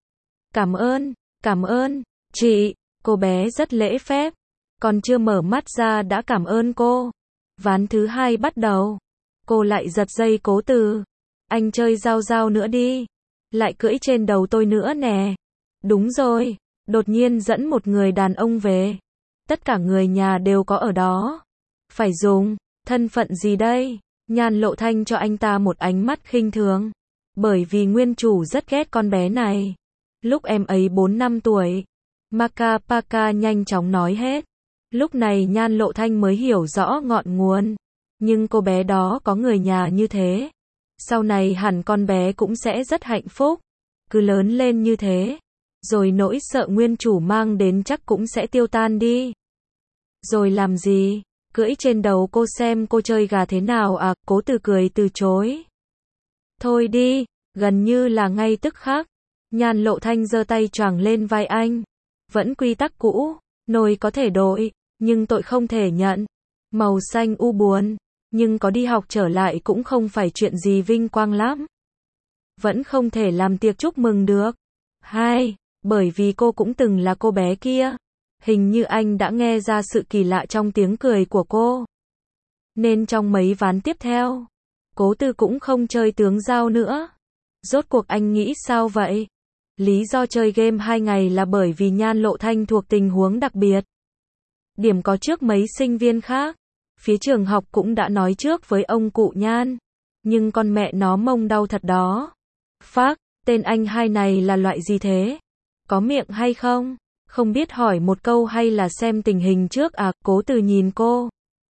Cảm ơn, chị, cô bé rất lễ phép. Còn chưa mở mắt ra đã cảm ơn cô. Ván thứ 2 bắt đầu. Cô lại giật dây Cố Từ. Anh chơi dao dao nữa đi. Lại cưỡi trên đầu tôi nữa nè. Đúng rồi, đột nhiên dẫn một người đàn ông về. Tất cả người nhà đều có ở đó. Phải dùng thân phận gì đây? Nhan Lộ Thanh cho anh ta một ánh mắt khinh thường. Bởi vì nguyên chủ rất ghét con bé này. Lúc em ấy 4-5 tuổi. Maka Paka nhanh chóng nói hết. Lúc này Nhan Lộ Thanh mới hiểu rõ ngọn nguồn. Nhưng cô bé đó có người nhà như thế. Sau này hẳn con bé cũng sẽ rất hạnh phúc. Cứ lớn lên như thế. Rồi nỗi sợ nguyên chủ mang đến chắc cũng sẽ tiêu tan đi. Rồi làm gì? Cưỡi trên đầu cô xem cô chơi gà thế nào à? Cố Từ cười từ chối. Thôi đi, gần như là ngay tức khắc. Nhan Lộ Thanh giơ tay choàng lên vai anh. Vẫn quy tắc cũ, nồi có thể đổi, nhưng tội không thể nhận. Màu xanh u buồn, nhưng có đi học trở lại cũng không phải chuyện gì vinh quang lắm. Vẫn không thể làm tiệc chúc mừng được. Bởi vì cô cũng từng là cô bé kia. Hình như anh đã nghe ra sự kỳ lạ trong tiếng cười của cô. Nên trong mấy ván tiếp theo, Cố Từ cũng không chơi tướng dao nữa. Rốt cuộc anh nghĩ sao vậy? Lý do chơi game 2 ngày là bởi vì Nhan Lộ Thanh thuộc tình huống đặc biệt. Điểm có trước mấy sinh viên khác. Phía trường học cũng đã nói trước với ông cụ Nhan. Nhưng con mẹ nó mông đau thật đó. Phác, tên anh hai này là loại gì thế? Có miệng hay không? Không biết hỏi một câu hay là xem tình hình trước à? Cố Từ nhìn cô.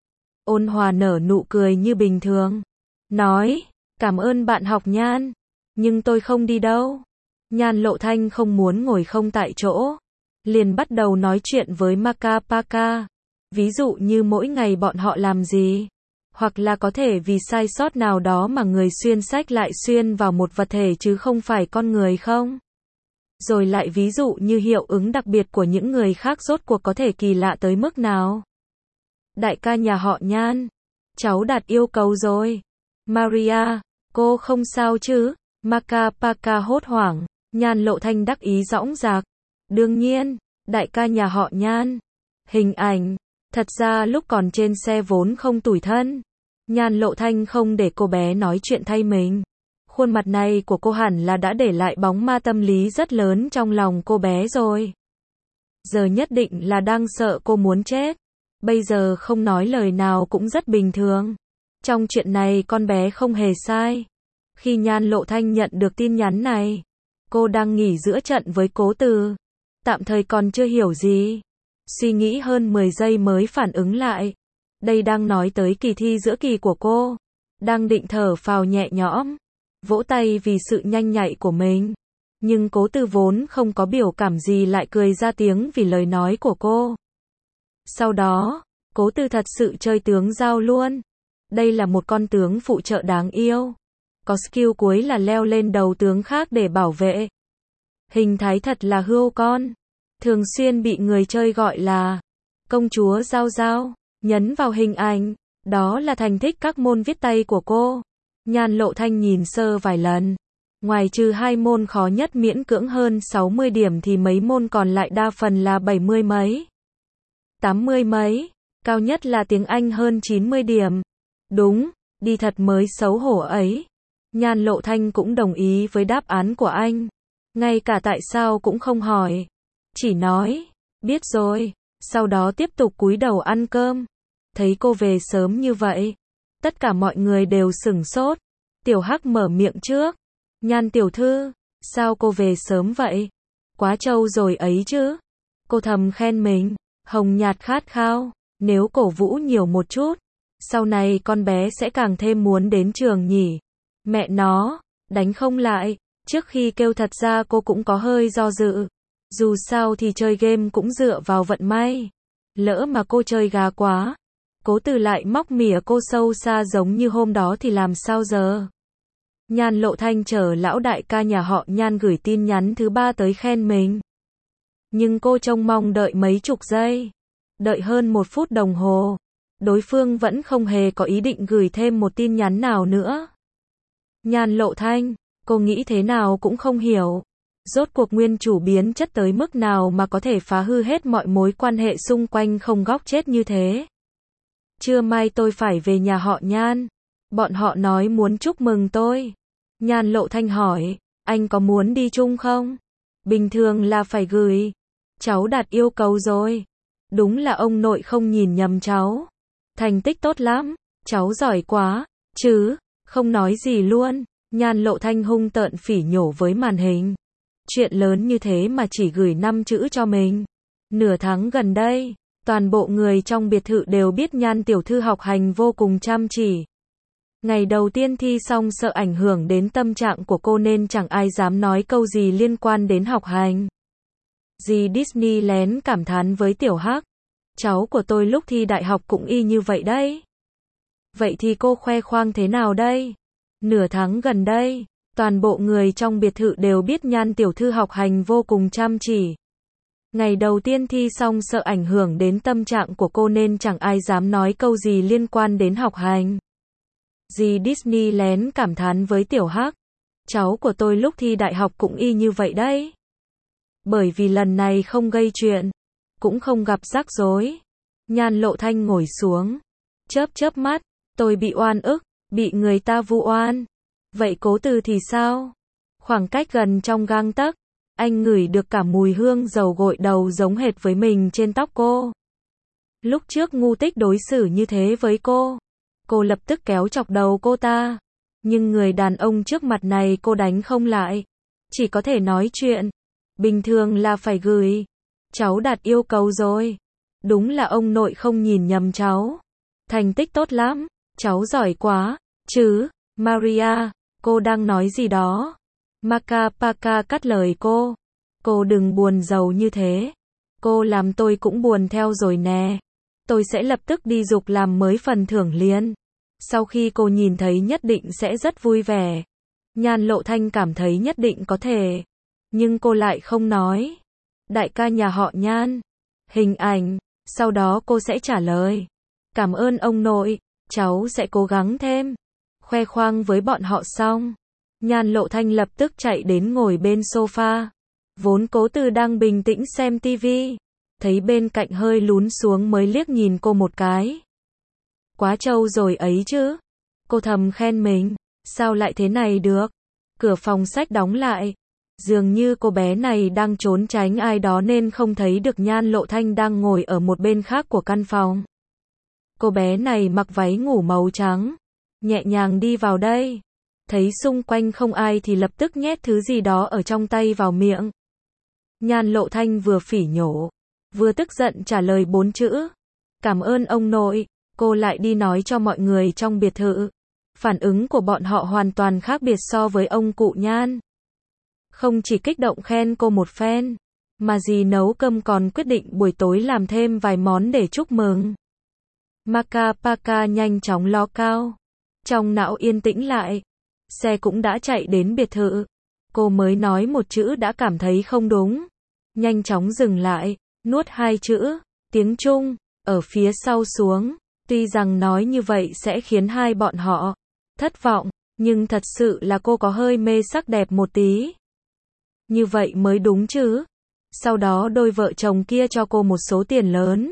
Ôn hòa nở nụ cười như bình thường. Nói, cảm ơn bạn học Nhan. Nhưng tôi không đi đâu. Nhan Lộ Thanh không muốn ngồi không tại chỗ. Liền bắt đầu nói chuyện với Maka Paka. Ví dụ như mỗi ngày bọn họ làm gì. Hoặc là có thể vì sai sót nào đó mà người xuyên sách lại xuyên vào một vật thể chứ không phải con người không. Rồi lại ví dụ như hiệu ứng đặc biệt của những người khác rốt cuộc có thể kỳ lạ tới mức nào. Đại ca nhà họ Nhan. Cháu đạt yêu cầu rồi. Maria, cô không sao chứ? Maka Paka hốt hoảng. Nhan Lộ Thanh đắc ý dõng dạc. Đương nhiên, đại ca nhà họ Nhan. Hình ảnh. Thật ra lúc còn trên xe vốn không tủi thân. Nhan Lộ Thanh không để cô bé nói chuyện thay mình. Khuôn mặt này của cô hẳn là đã để lại bóng ma tâm lý rất lớn trong lòng cô bé rồi. Giờ nhất định là đang sợ cô muốn chết. Bây giờ không nói lời nào cũng rất bình thường. Trong chuyện này con bé không hề sai. Khi Nhan Lộ Thanh nhận được tin nhắn này, cô đang nghỉ giữa trận với Cố Từ. Tạm thời còn chưa hiểu gì. Suy nghĩ hơn 10 giây mới phản ứng lại. Đây đang nói tới kỳ thi giữa kỳ của cô. Đang định thở phào nhẹ nhõm. Vỗ tay vì sự nhanh nhạy của mình. Nhưng Cố Từ vốn không có biểu cảm gì lại cười ra tiếng vì lời nói của cô. Sau đó, Cố Từ thật sự chơi tướng giao luôn. Đây là một con tướng phụ trợ đáng yêu. Có skill cuối là leo lên đầu tướng khác để bảo vệ. Hình thái thật là hươu con. Thường xuyên bị người chơi gọi là công chúa Giao Giao. Nhấn vào hình ảnh. Đó là thành tích các môn viết tay của cô. Nhan Lộ Thanh nhìn sơ vài lần. Ngoài trừ 2 môn khó nhất miễn cưỡng hơn 60 điểm thì mấy môn còn lại đa phần là 70 mấy. 80 mấy. Cao nhất là tiếng Anh hơn 90 điểm. Đúng, đi thật mới xấu hổ ấy. Nhan Lộ Thanh cũng đồng ý với đáp án của anh. Ngay cả tại sao cũng không hỏi. Chỉ nói, biết rồi. Sau đó tiếp tục cúi đầu ăn cơm. Thấy cô về sớm như vậy. Tất cả mọi người đều sửng sốt. Tiểu Hắc mở miệng trước. Nhan tiểu thư, sao cô về sớm vậy? Quá trâu rồi ấy chứ. Cô thầm khen mình. Hồng Nhạt khát khao. Nếu cổ vũ nhiều một chút, sau này con bé sẽ càng thêm muốn đến trường nhỉ. Mẹ nó, đánh không lại. Trước khi kêu thật ra cô cũng có hơi do dự. Dù sao thì chơi game cũng dựa vào vận may. Lỡ mà cô chơi gà quá, Cố Từ lại móc mỉa cô sâu xa giống như hôm đó thì làm sao giờ? Nhan Lộ Thanh chờ lão đại ca nhà họ Nhan gửi tin nhắn thứ 3 tới khen mình. Nhưng cô trông mong đợi mấy chục giây. Đợi hơn 1 phút đồng hồ. Đối phương vẫn không hề có ý định gửi thêm một tin nhắn nào nữa. Nhan Lộ Thanh, cô nghĩ thế nào cũng không hiểu. Rốt cuộc nguyên chủ biến chất tới mức nào mà có thể phá hư hết mọi mối quan hệ xung quanh không góc chết như thế. Trưa mai tôi phải về nhà họ Nhan. Bọn họ nói muốn chúc mừng tôi. Nhan Lộ Thanh hỏi, anh có muốn đi chung không? Bình thường là phải gửi. Cháu đạt yêu cầu rồi. Đúng là ông nội không nhìn nhầm cháu. Thành tích tốt lắm. Cháu giỏi quá. Chứ, không nói gì luôn. Nhan Lộ Thanh hung tợn phỉ nhổ với màn hình. Chuyện lớn như thế mà chỉ gửi 5 chữ cho mình. Nửa tháng gần đây, toàn bộ người trong biệt thự đều biết Nhan tiểu thư học hành vô cùng chăm chỉ. Ngày đầu tiên thi xong sợ ảnh hưởng đến tâm trạng của cô nên chẳng ai dám nói câu gì liên quan đến học hành. Dì Disney lén cảm thán với Tiểu Hắc. Cháu của tôi lúc thi đại học cũng y như vậy đấy. Vậy thì cô khoe khoang thế nào đây? Nửa tháng gần đây, toàn bộ người trong biệt thự đều biết Nhan tiểu thư học hành vô cùng chăm chỉ. Ngày đầu tiên thi xong sợ ảnh hưởng đến tâm trạng của cô nên chẳng ai dám nói câu gì liên quan đến học hành. Dì Disney lén cảm thán với Tiểu Hắc. Cháu của tôi lúc thi đại học cũng y như vậy đấy. Bởi vì lần này không gây chuyện, cũng không gặp rắc rối. Nhan Lộ Thanh ngồi xuống, chớp chớp mắt, tôi bị oan ức, bị người ta vu oan. Vậy Cố Từ thì sao? Khoảng cách gần trong gang tấc, anh ngửi được cả mùi hương dầu gội đầu giống hệt với mình trên tóc cô. Lúc trước Ngu Tích đối xử như thế với cô lập tức kéo chọc đầu cô ta. Nhưng người đàn ông trước mặt này cô đánh không lại. Chỉ có thể nói chuyện. Bình thường là phải gửi. Cháu đạt yêu cầu rồi. Đúng là ông nội không nhìn nhầm cháu. Thành tích tốt lắm. Cháu giỏi quá. Chứ, Maria, cô đang nói gì đó? Makapaka cắt lời cô. Cô đừng buồn giàu như thế. Cô làm tôi cũng buồn theo rồi nè. Tôi sẽ lập tức đi dục làm mới phần thưởng liền. Sau khi cô nhìn thấy nhất định sẽ rất vui vẻ. Nhan Lộ Thanh cảm thấy nhất định có thể. Nhưng cô lại không nói. Đại ca nhà họ Nhan. Hình ảnh. Sau đó cô sẽ trả lời. Cảm ơn ông nội. Cháu sẽ cố gắng thêm. Khoe khoang với bọn họ xong. Nhan Lộ Thanh lập tức chạy đến ngồi bên sofa. Vốn Cố Từ đang bình tĩnh xem tivi. Thấy bên cạnh hơi lún xuống mới liếc nhìn cô một cái. Quá trâu rồi ấy chứ. Cô thầm khen mình. Sao lại thế này được? Cửa phòng sách đóng lại. Dường như cô bé này đang trốn tránh ai đó nên không thấy được Nhan Lộ Thanh đang ngồi ở một bên khác của căn phòng. Cô bé này mặc váy ngủ màu trắng. Nhẹ nhàng đi vào đây. Thấy xung quanh không ai thì lập tức nhét thứ gì đó ở trong tay vào miệng. Nhan Lộ Thanh vừa phỉ nhổ, vừa tức giận trả lời 4 chữ. Cảm ơn ông nội. Cô lại đi nói cho mọi người trong biệt thự. Phản ứng của bọn họ hoàn toàn khác biệt so với ông cụ Nhan. Không chỉ kích động khen cô một phen, mà dì nấu cơm còn quyết định buổi tối làm thêm vài món để chúc mừng. Makapaka nhanh chóng lo cao. Trong não yên tĩnh lại. Xe cũng đã chạy đến biệt thự. Cô mới nói một chữ đã cảm thấy không đúng. Nhanh chóng dừng lại, nuốt 2 chữ, tiếng Trung, ở phía sau xuống. Tuy rằng nói như vậy sẽ khiến hai bọn họ thất vọng, nhưng thật sự là cô có hơi mê sắc đẹp một tí. Như vậy mới đúng chứ. Sau đó đôi vợ chồng kia cho cô một số tiền lớn.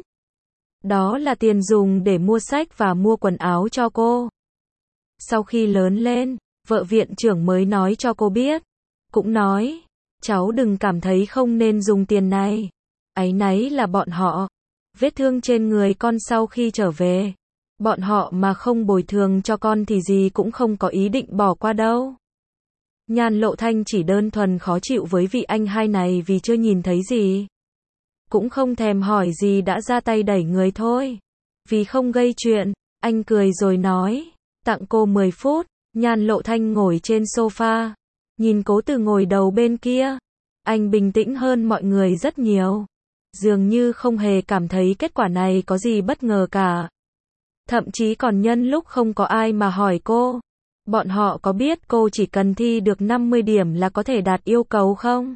Đó là tiền dùng để mua sách và mua quần áo cho cô. Sau khi lớn lên, vợ viện trưởng mới nói cho cô biết. Cũng nói, cháu đừng cảm thấy không nên dùng tiền này. Áy náy là bọn họ. Vết thương trên người con sau khi trở về. Bọn họ mà không bồi thường cho con thì gì cũng không có ý định bỏ qua đâu. Nhan Lộ Thanh chỉ đơn thuần khó chịu với vị anh hai này vì chưa nhìn thấy gì. Cũng không thèm hỏi gì đã ra tay đẩy người thôi. Vì không gây chuyện, anh cười rồi nói, tặng cô 10 phút, Nhan Lộ Thanh ngồi trên sofa. Nhìn Cố Từ ngồi đầu bên kia. Anh bình tĩnh hơn mọi người rất nhiều. Dường như không hề cảm thấy kết quả này có gì bất ngờ cả. Thậm chí còn nhân lúc không có ai mà hỏi cô. Bọn họ có biết cô chỉ cần thi được 50 điểm là có thể đạt yêu cầu không?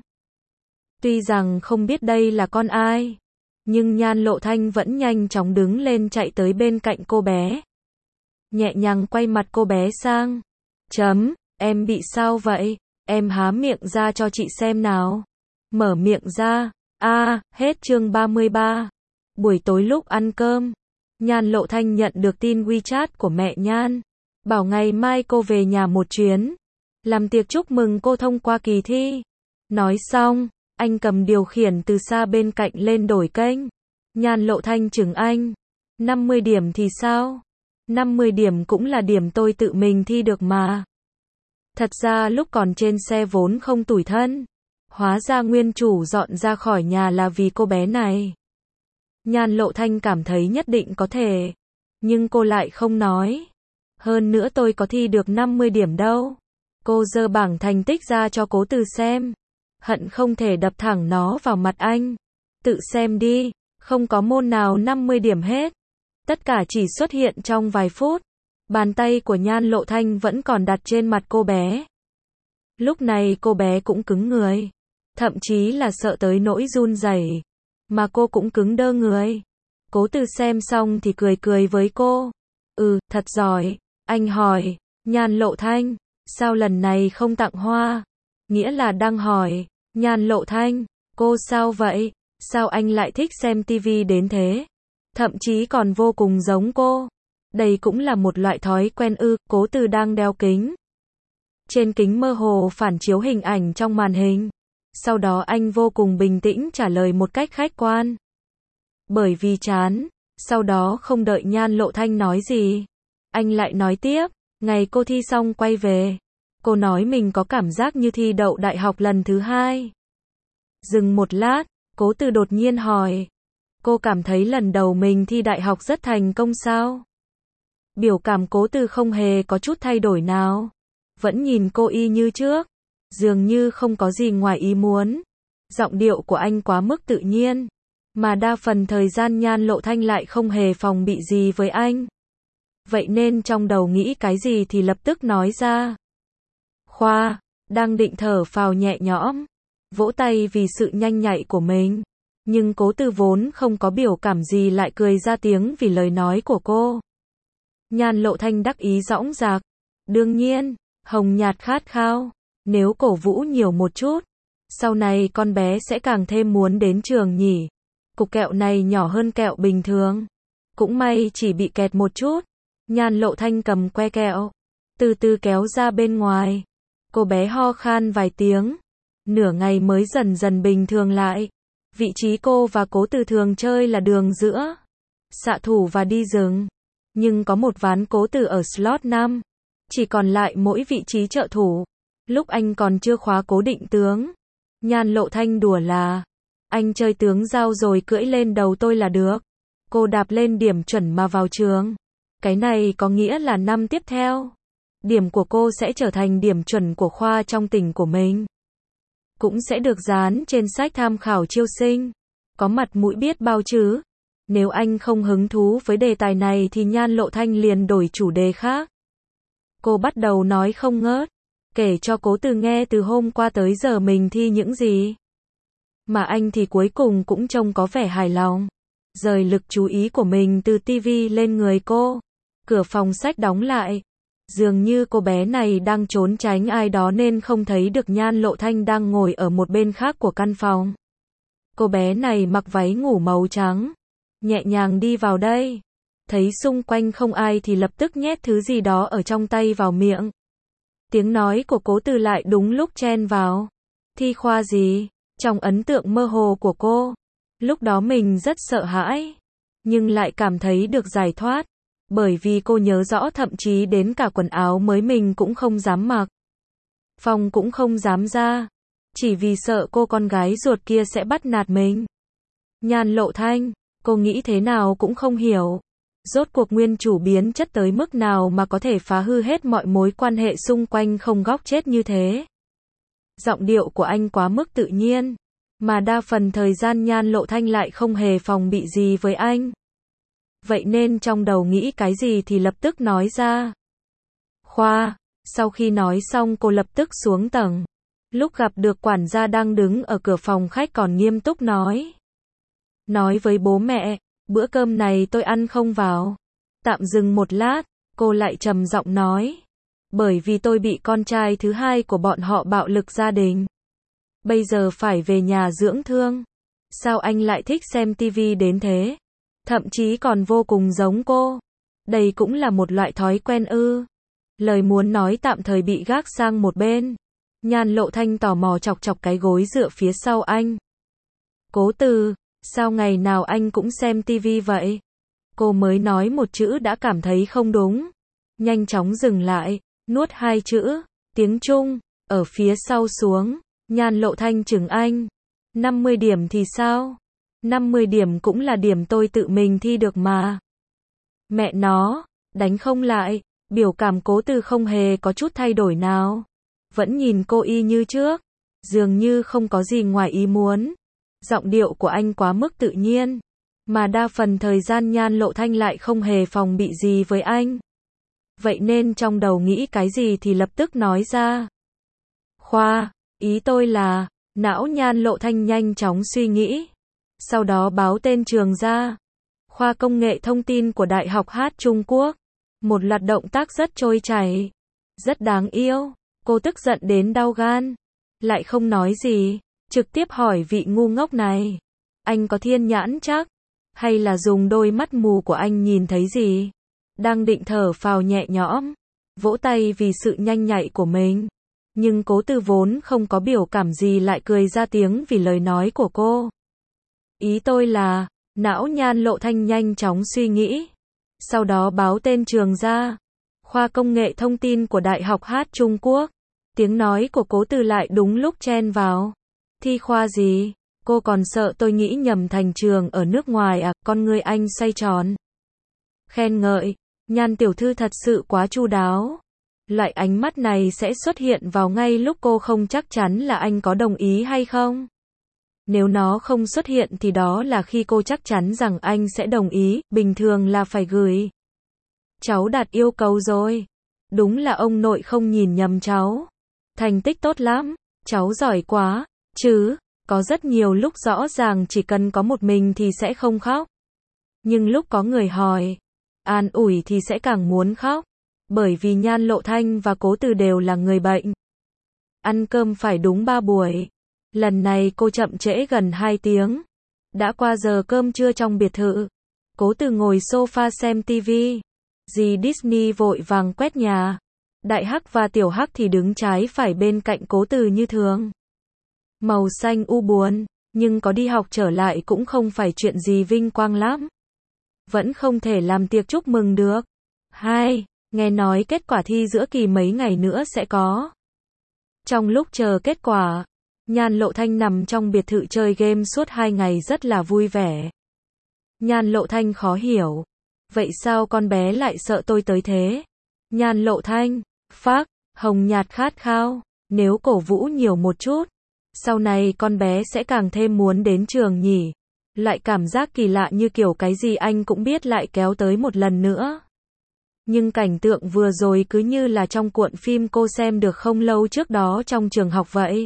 Tuy rằng không biết đây là con ai. Nhưng Nhan Lộ Thanh vẫn nhanh chóng đứng lên chạy tới bên cạnh cô bé. Nhẹ nhàng quay mặt cô bé sang. Em bị sao vậy? Em há miệng ra cho chị xem nào. Mở miệng ra. Hết chương 33. Buổi tối lúc ăn cơm, Nhan Lộ Thanh nhận được tin WeChat của mẹ Nhan. Bảo ngày mai cô về nhà một chuyến. Làm tiệc chúc mừng cô thông qua kỳ thi. Nói xong, anh cầm điều khiển từ xa bên cạnh lên đổi kênh. Nhan Lộ Thanh chừng anh. 50 điểm thì sao? 50 điểm cũng là điểm tôi tự mình thi được mà. Thật ra lúc còn trên xe vốn không tủi thân. Hóa ra nguyên chủ dọn ra khỏi nhà là vì cô bé này. Nhan Lộ Thanh cảm thấy nhất định có thể. Nhưng cô lại không nói. Hơn nữa tôi có thi được 50 điểm đâu. Cô giơ bảng thành tích ra cho Cố Từ xem. Hận không thể đập thẳng nó vào mặt anh. Tự xem đi, không có môn nào 50 điểm hết. Tất cả chỉ xuất hiện trong vài phút. Bàn tay của Nhan Lộ Thanh vẫn còn đặt trên mặt cô bé. Lúc này cô bé cũng cứng người. Thậm chí là sợ tới nỗi run rẩy. Mà cô cũng cứng đơ người. Cố Từ xem xong thì cười cười với cô. Thật giỏi. Anh hỏi, Nhan Lộ Thanh, sao lần này không tặng hoa? Nghĩa là đang hỏi, Nhan Lộ Thanh, cô sao vậy? Sao anh lại thích xem tivi đến thế? Thậm chí còn vô cùng giống cô. Đây cũng là một loại thói quen ư? Cố Từ đang đeo kính. Trên kính mơ hồ phản chiếu hình ảnh trong màn hình. Sau đó anh vô cùng bình tĩnh trả lời một cách khách quan. Bởi vì chán, Sau đó không đợi Nhan Lộ Thanh nói gì, anh lại nói tiếp, ngày cô thi xong quay về, cô nói mình có cảm giác như thi đậu đại học lần thứ 2. Dừng một lát, Cố Từ đột nhiên hỏi, cô cảm thấy lần đầu mình thi đại học rất thành công sao? Biểu cảm Cố Từ không hề có chút thay đổi nào, vẫn nhìn cô y như trước, dường như không có gì ngoài ý muốn. Giọng điệu của anh quá mức tự nhiên, mà đa phần thời gian Nhan Lộ Thanh lại không hề phòng bị gì với anh. Vậy nên trong đầu nghĩ cái gì thì lập tức nói ra. Khoa, đang định thở phào nhẹ nhõm, vỗ tay vì sự nhanh nhạy của mình. Nhưng Cố Từ vốn không có biểu cảm gì lại cười ra tiếng vì lời nói của cô. Nhan Lộ Thanh đắc ý dõng dạc. Đương nhiên, hồng nhạt khát khao. Nếu cổ vũ nhiều một chút, sau này con bé sẽ càng thêm muốn đến trường nhỉ. Cục kẹo này nhỏ hơn kẹo bình thường. Cũng may chỉ bị kẹt một chút. Nhan Lộ Thanh cầm que kẹo, từ từ kéo ra bên ngoài. Cô bé ho khan vài tiếng. Nửa ngày mới dần dần bình thường lại. Vị trí cô và Cố Từ thường chơi là đường giữa xạ thủ và đi rừng. Nhưng có một ván Cố Từ ở slot 5. Chỉ còn lại mỗi vị trí trợ thủ. Lúc anh còn chưa khóa cố định tướng, Nhan Lộ Thanh đùa là, anh chơi tướng giao rồi cưỡi lên đầu tôi là được. Cô đạp lên điểm chuẩn mà vào trường. Cái này có nghĩa là năm tiếp theo, điểm của cô sẽ trở thành điểm chuẩn của khoa trong tỉnh của mình. Cũng sẽ được dán trên sách tham khảo chiêu sinh. Có mặt mũi biết bao chứ. Nếu anh không hứng thú với đề tài này thì Nhan Lộ Thanh liền đổi chủ đề khác. Cô bắt đầu nói không ngớt, kể cho Cố Từ nghe từ hôm qua tới giờ mình thi những gì. Mà anh thì cuối cùng cũng trông có vẻ hài lòng. Rời lực chú ý của mình từ tivi lên người cô. Cửa phòng sách đóng lại. Dường như cô bé này đang trốn tránh ai đó nên không thấy được Nhan Lộ Thanh đang ngồi ở một bên khác của căn phòng. Cô bé này mặc váy ngủ màu trắng, nhẹ nhàng đi vào đây. Thấy xung quanh không ai thì lập tức nhét thứ gì đó ở trong tay vào miệng. Tiếng nói của Cố Từ lại đúng lúc chen vào. Thi khoa gì? Trong ấn tượng mơ hồ của cô, lúc đó mình rất sợ hãi, nhưng lại cảm thấy được giải thoát. Bởi vì cô nhớ rõ thậm chí đến cả quần áo mới mình cũng không dám mặc. Phòng cũng không dám ra. Chỉ vì sợ cô con gái ruột kia sẽ bắt nạt mình. Nhan Lộ Thanh, cô nghĩ thế nào cũng không hiểu. Rốt cuộc nguyên chủ biến chất tới mức nào mà có thể phá hư hết mọi mối quan hệ xung quanh không góc chết như thế. Giọng điệu của anh quá mức tự nhiên, mà đa phần thời gian Nhan Lộ Thanh lại không hề phòng bị gì với anh. Vậy nên trong đầu nghĩ cái gì thì lập tức nói ra. Khoa, sau khi nói xong cô lập tức xuống tầng. Lúc gặp được quản gia đang đứng ở cửa phòng khách còn nghiêm túc nói. Nói với bố mẹ, bữa cơm này tôi ăn không vào. Tạm dừng một lát, cô lại trầm giọng nói. Bởi vì tôi bị con trai thứ hai của bọn họ bạo lực gia đình. Bây giờ phải về nhà dưỡng thương. Sao anh lại thích xem tivi đến thế? Thậm chí còn vô cùng giống cô. Đây cũng là một loại thói quen ư? Lời muốn nói tạm thời bị gác sang một bên. Nhan Lộ Thanh tò mò chọc chọc cái gối dựa phía sau anh. Cố Từ, sao ngày nào anh cũng xem tivi vậy? Cô mới nói một chữ đã cảm thấy không đúng. Nhanh chóng dừng lại, nuốt hai chữ, tiếng Trung, ở phía sau xuống. Nhan Lộ Thanh chừng anh. 50 điểm thì sao? 50 điểm cũng là điểm tôi tự mình thi được mà. Mẹ nó, đánh không lại. Biểu cảm Cố Từ không hề có chút thay đổi nào. Vẫn nhìn cô y như trước. Dường như không có gì ngoài ý muốn. Giọng điệu của anh quá mức tự nhiên. Mà đa phần thời gian Nhan Lộ Thanh lại không hề phòng bị gì với anh. Vậy nên trong đầu nghĩ cái gì thì lập tức nói ra. Khoa, ý tôi là, não Nhan Lộ Thanh nhanh chóng suy nghĩ. Sau đó báo tên trường ra. Khoa Công nghệ Thông tin của Đại học Hát Trung Quốc. Một loạt động tác rất trôi chảy. Rất đáng yêu. Cô tức giận đến đau gan. Lại không nói gì. Trực tiếp hỏi vị ngu ngốc này. Anh có thiên nhãn chắc? Hay là dùng đôi mắt mù của anh nhìn thấy gì? Đang định thở phào nhẹ nhõm. Vỗ tay vì sự nhanh nhạy của mình. Nhưng Cố Từ vốn không có biểu cảm gì lại cười ra tiếng vì lời nói của cô. Ý tôi là, Não Nhan Lộ Thanh nhanh chóng suy nghĩ. Sau đó báo tên trường ra. Khoa Công nghệ Thông tin của Đại học Hát Trung Quốc. Tiếng nói của Cố Từ lại đúng lúc chen vào. Thi khoa gì? Cô còn sợ tôi nghĩ nhầm thành trường ở nước ngoài à? Con người anh xoay tròn. Khen ngợi. Nhan tiểu thư thật sự quá chu đáo. Loại ánh mắt này sẽ xuất hiện vào ngay lúc cô không chắc chắn là anh có đồng ý hay không. Nếu nó không xuất hiện thì đó là khi cô chắc chắn rằng anh sẽ đồng ý, bình thường là phải gửi. Cháu đạt yêu cầu rồi. Đúng là ông nội không nhìn nhầm cháu. Thành tích tốt lắm, cháu giỏi quá, chứ, có rất nhiều lúc rõ ràng chỉ cần có một mình thì sẽ không khóc. Nhưng lúc có người hỏi, an ủi thì sẽ càng muốn khóc. Bởi vì Nhan Lộ Thanh và Cố Từ đều là người bệnh. Ăn cơm phải đúng 3 buổi. Lần này cô chậm trễ gần 2 tiếng. Đã qua giờ cơm trưa trong biệt thự. Cố Từ ngồi sofa xem tivi. Dì Disney vội vàng quét nhà. Đại Hắc và Tiểu Hắc thì đứng trái phải bên cạnh Cố Từ như thường. Màu xanh u buồn, nhưng có đi học trở lại cũng không phải chuyện gì vinh quang lắm. Vẫn không thể làm tiệc chúc mừng được. 2. Nghe nói kết quả thi giữa kỳ mấy ngày nữa sẽ có. Trong lúc chờ kết quả, Nhan Lộ Thanh nằm trong biệt thự chơi game suốt 2 ngày rất là vui vẻ. Nhan Lộ Thanh khó hiểu. Vậy sao con bé lại sợ tôi tới thế? Nhan Lộ Thanh, phác, hồng nhạt khát khao, nếu cổ vũ nhiều một chút, sau này con bé sẽ càng thêm muốn đến trường nhỉ. Lại cảm giác kỳ lạ như kiểu cái gì anh cũng biết lại kéo tới một lần nữa. Nhưng cảnh tượng vừa rồi cứ như là trong cuộn phim cô xem được không lâu trước đó trong trường học vậy.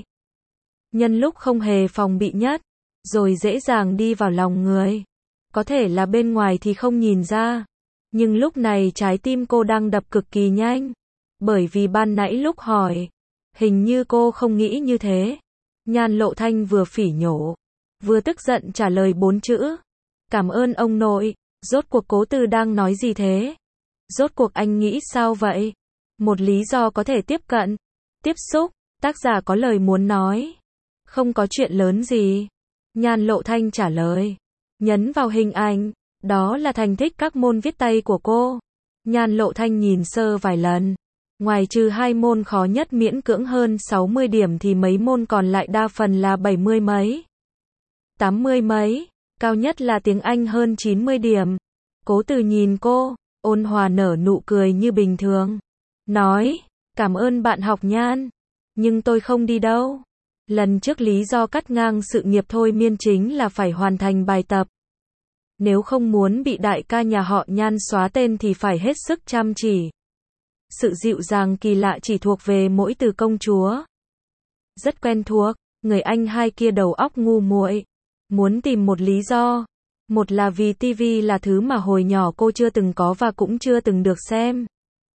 Nhân lúc không hề phòng bị nhất, rồi dễ dàng đi vào lòng người. Có thể là bên ngoài thì không nhìn ra, nhưng lúc này trái tim cô đang đập cực kỳ nhanh. Bởi vì ban nãy lúc hỏi, hình như cô không nghĩ như thế. Nhan Lộ Thanh vừa phỉ nhổ, vừa tức giận trả lời 4 chữ. Cảm ơn ông nội. Rốt cuộc Cố Từ đang nói gì thế? Rốt cuộc anh nghĩ sao vậy? Một lý do có thể tiếp cận, tiếp xúc, tác giả có lời muốn nói. Không có chuyện lớn gì. Nhan Lộ Thanh trả lời. Nhấn vào hình ảnh, đó là thành tích các môn viết tay của cô. Nhan Lộ Thanh nhìn sơ vài lần. Ngoài trừ 2 môn khó nhất miễn cưỡng hơn 60 điểm thì mấy môn còn lại đa phần là 70 mấy, 80 mấy, cao nhất là tiếng Anh hơn 90 điểm. Cố Từ nhìn cô, ôn hòa nở nụ cười như bình thường. Nói, cảm ơn bạn học Nhan, nhưng tôi không đi đâu. Lần trước lý do cắt ngang sự nghiệp thôi miên chính là phải hoàn thành bài tập. Nếu không muốn bị đại ca nhà họ Nhan xóa tên thì phải hết sức chăm chỉ. Sự dịu dàng kỳ lạ chỉ thuộc về mỗi từ công chúa. Rất quen thuộc, người anh hai kia đầu óc ngu muội. Muốn tìm một lý do. Một là vì tivi là thứ mà hồi nhỏ cô chưa từng có và cũng chưa từng được xem.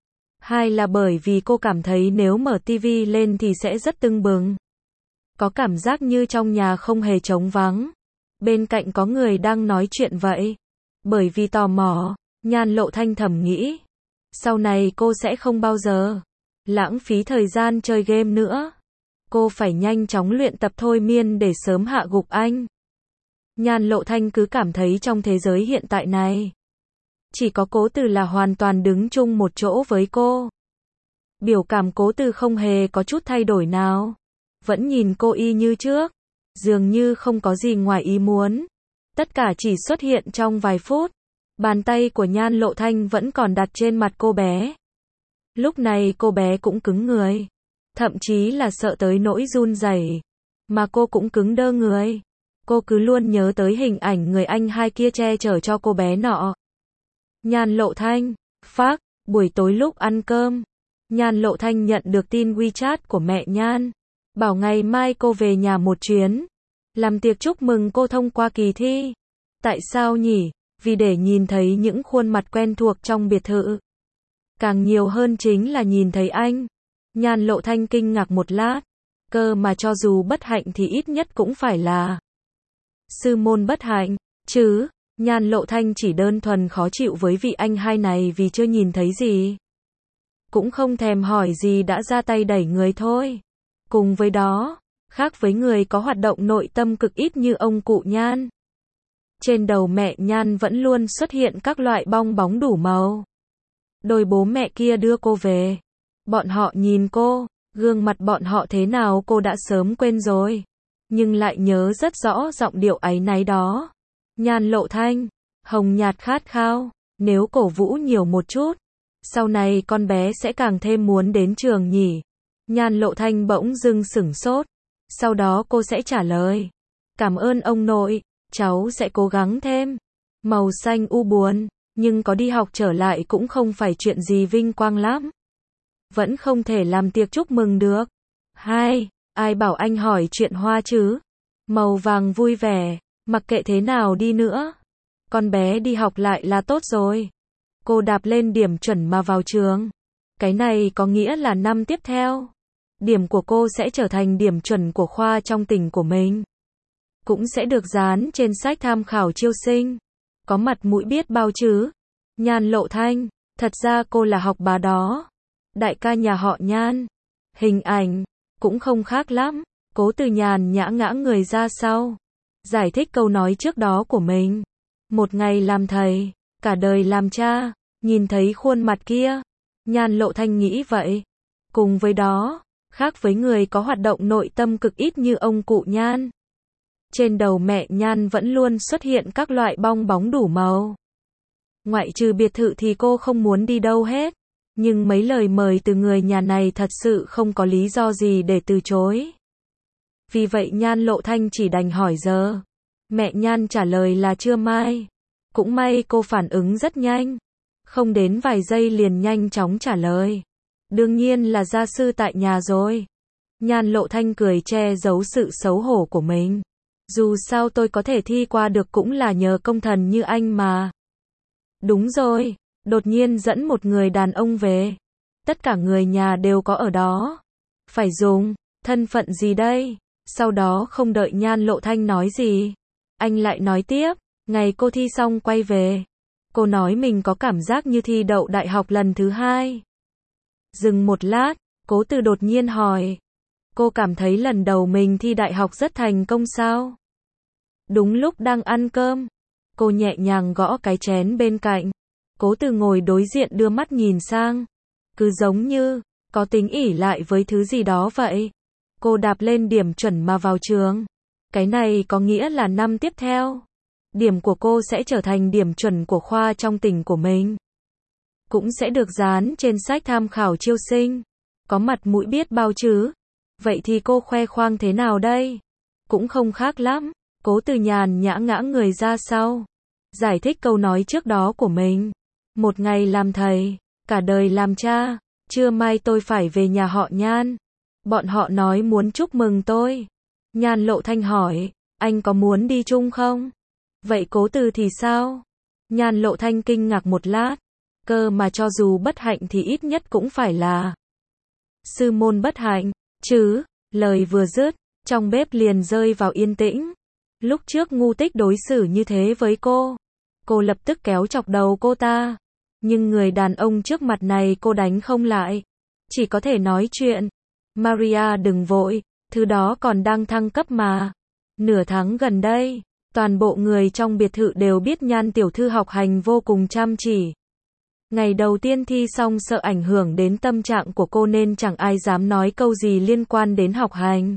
2 là bởi vì cô cảm thấy nếu mở tivi lên thì sẽ rất tưng bừng. Có cảm giác như trong nhà không hề trống vắng. Bên cạnh có người đang nói chuyện vậy. Bởi vì tò mò, Nhan Lộ Thanh thầm nghĩ. Sau này cô sẽ không bao giờ lãng phí thời gian chơi game nữa. Cô phải nhanh chóng luyện tập thôi miên để sớm hạ gục anh. Nhan Lộ Thanh cứ cảm thấy trong thế giới hiện tại này, chỉ có Cố Từ là hoàn toàn đứng chung một chỗ với cô. Biểu cảm Cố Từ không hề có chút thay đổi nào. Vẫn nhìn cô y như trước. Dường như không có gì ngoài ý muốn. Tất cả chỉ xuất hiện trong vài phút. Bàn tay của Nhan Lộ Thanh vẫn còn đặt trên mặt cô bé. Lúc này cô bé cũng cứng người. Thậm chí là sợ tới nỗi run rẩy. Mà cô cũng cứng đơ người. Cô cứ luôn nhớ tới hình ảnh người anh hai kia che chở cho cô bé nọ. Nhan Lộ Thanh, phác, buổi tối lúc ăn cơm. Nhan Lộ Thanh nhận được tin WeChat của mẹ Nhan. Bảo ngày mai cô về nhà một chuyến. Làm tiệc chúc mừng cô thông qua kỳ thi. Tại sao nhỉ? Vì để nhìn thấy những khuôn mặt quen thuộc trong biệt thự. Càng nhiều hơn chính là nhìn thấy anh. Nhan Lộ Thanh kinh ngạc một lát. Cơ mà cho dù bất hạnh thì ít nhất cũng phải là sư môn bất hạnh, chứ. Nhan Lộ Thanh chỉ đơn thuần khó chịu với vị anh hai này vì chưa nhìn thấy gì. Cũng không thèm hỏi gì đã ra tay đẩy người thôi. Cùng với đó, khác với người có hoạt động nội tâm cực ít như ông cụ Nhan. Trên đầu mẹ Nhan vẫn luôn xuất hiện các loại bong bóng đủ màu. Đôi bố mẹ kia đưa cô về. Bọn họ nhìn cô, gương mặt bọn họ thế nào cô đã sớm quên rồi. Nhưng lại nhớ rất rõ giọng điệu áy náy đó. Nhan Lộ Thanh, hồng nhạt khát khao, nếu cổ vũ nhiều một chút, sau này con bé sẽ càng thêm muốn đến trường nhỉ. Nhan Lộ Thanh bỗng dưng sửng sốt. Sau đó cô sẽ trả lời. Cảm ơn ông nội, cháu sẽ cố gắng thêm. Màu xanh u buồn, nhưng có đi học trở lại cũng không phải chuyện gì vinh quang lắm. Vẫn không thể làm tiệc chúc mừng được. Hai, ai bảo anh hỏi chuyện hoa chứ? Màu vàng vui vẻ, mặc kệ thế nào đi nữa. Con bé đi học lại là tốt rồi. Cô đạp lên điểm chuẩn mà vào trường. Cái này có nghĩa là năm tiếp theo, điểm của cô sẽ trở thành điểm chuẩn của khoa trong tỉnh của mình. Cũng sẽ được dán trên sách tham khảo chiêu sinh. Có mặt mũi biết bao chứ. Nhan Lộ Thanh, thật ra cô là học bá đó. Đại ca nhà họ Nhan. Hình ảnh, cũng không khác lắm. Cố Từ nhàn nhã ngã người ra sau. Giải thích câu nói trước đó của mình. Một ngày làm thầy, cả đời làm cha. Nhìn thấy khuôn mặt kia, Nhan Lộ Thanh nghĩ vậy. Cùng với đó, khác với người có hoạt động nội tâm cực ít như ông cụ Nhan. Trên đầu mẹ Nhan vẫn luôn xuất hiện các loại bong bóng đủ màu. Ngoại trừ biệt thự thì cô không muốn đi đâu hết. Nhưng mấy lời mời từ người nhà này thật sự không có lý do gì để từ chối. Vì vậy Nhan Lộ Thanh chỉ đành hỏi giờ. Mẹ Nhan trả lời là trưa mai. Cũng may cô phản ứng rất nhanh. Không đến vài giây liền nhanh chóng trả lời. Đương nhiên là gia sư tại nhà rồi. Nhan Lộ Thanh cười che giấu sự xấu hổ của mình. Dù sao tôi có thể thi qua được cũng là nhờ công thần như anh mà. Đúng rồi, đột nhiên dẫn một người đàn ông về. Tất cả người nhà đều có ở đó. Phải dùng thân phận gì đây? Sau đó không đợi Nhan Lộ Thanh nói gì, anh lại nói tiếp, ngày cô thi xong quay về. Cô nói mình có cảm giác như thi đậu đại học lần thứ 2. Dừng một lát, Cố Từ đột nhiên hỏi. Cô cảm thấy lần đầu mình thi đại học rất thành công sao? Đúng lúc đang ăn cơm, cô nhẹ nhàng gõ cái chén bên cạnh. Cố Từ ngồi đối diện đưa mắt nhìn sang. Cứ giống như có tính ỷ lại với thứ gì đó vậy. Cô đạp lên điểm chuẩn mà vào trường. Cái này có nghĩa là năm tiếp theo, điểm của cô sẽ trở thành điểm chuẩn của khoa trong tỉnh của mình. Cũng sẽ được dán trên sách tham khảo chiêu sinh. Có mặt mũi biết bao chứ. Vậy thì cô khoe khoang thế nào đây? Cũng không khác lắm. Cố Từ nhàn nhã ngã người ra sau. Giải thích câu nói trước đó của mình. Một ngày làm thầy, cả đời làm cha. Trưa mai tôi phải về nhà họ Nhan. Bọn họ nói muốn chúc mừng tôi. Nhan Lộ Thanh hỏi, anh có muốn đi chung không? Vậy Cố Từ thì sao? Nhan Lộ Thanh kinh ngạc một lát. Cơ mà cho dù bất hạnh thì ít nhất cũng phải là sư môn bất hạnh, chứ. Lời vừa dứt, trong bếp liền rơi vào yên tĩnh. Lúc trước Ngu Tích đối xử như thế với cô lập tức kéo chọc đầu cô ta. Nhưng người đàn ông trước mặt này cô đánh không lại. Chỉ có thể nói chuyện. Maria đừng vội, thứ đó còn đang thăng cấp mà. Nửa tháng gần đây, toàn bộ người trong biệt thự đều biết Nhan tiểu thư học hành vô cùng chăm chỉ. Ngày đầu tiên thi xong sợ ảnh hưởng đến tâm trạng của cô nên chẳng ai dám nói câu gì liên quan đến học hành.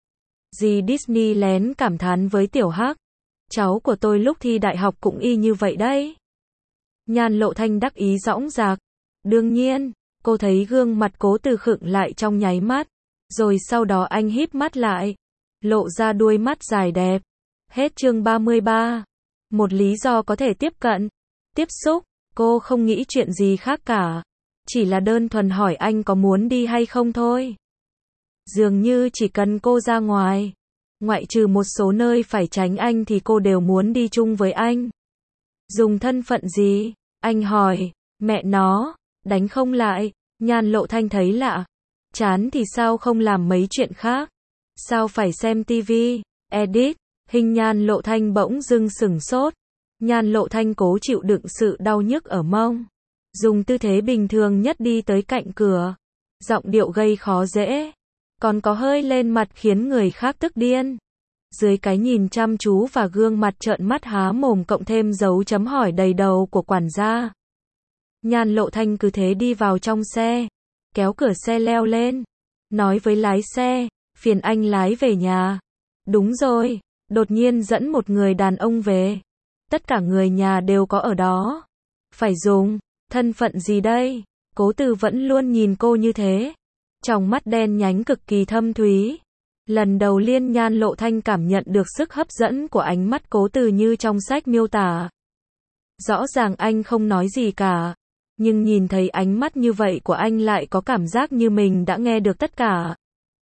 Dì Disney lén cảm thán với Tiểu Hắc. Cháu của tôi lúc thi đại học cũng y như vậy đấy. Nhan Lộ Thanh đắc ý dõng dạc. Đương nhiên, cô thấy gương mặt Cố Từ khựng lại trong nháy mắt. Rồi sau đó anh híp mắt lại. Lộ ra đuôi mắt dài đẹp. Hết chương 33. Một lý do có thể tiếp cận, tiếp xúc. Cô không nghĩ chuyện gì khác cả. Chỉ là đơn thuần hỏi anh có muốn đi hay không thôi. Dường như chỉ cần cô ra ngoài, ngoại trừ một số nơi phải tránh anh thì cô đều muốn đi chung với anh. Dùng thân phận gì? Anh hỏi. Mẹ nó, đánh không lại. Nhan Lộ Thanh thấy lạ. Chán thì sao không làm mấy chuyện khác? Sao phải xem tivi? Edit. Hình Nhan Lộ Thanh bỗng dưng sửng sốt. Nhan Lộ Thanh cố chịu đựng sự đau nhức ở mông. Dùng tư thế bình thường nhất đi tới cạnh cửa. Giọng điệu gây khó dễ. Còn có hơi lên mặt khiến người khác tức điên. Dưới cái nhìn chăm chú và gương mặt trợn mắt há mồm cộng thêm dấu chấm hỏi đầy đầu của quản gia. Nhan Lộ Thanh cứ thế đi vào trong xe, kéo cửa xe leo lên, nói với lái xe, phiền anh lái về nhà. Đúng rồi, đột nhiên dẫn một người đàn ông về. Tất cả người nhà đều có ở đó. Phải dùng, thân phận gì đây? Cố Từ vẫn luôn nhìn cô như thế. Trong mắt đen nhánh cực kỳ thâm thúy. Lần đầu Liên Nhan Lộ Thanh cảm nhận được sức hấp dẫn của ánh mắt Cố Từ như trong sách miêu tả. Rõ ràng anh không nói gì cả. Nhưng nhìn thấy ánh mắt như vậy của anh lại có cảm giác như mình đã nghe được tất cả.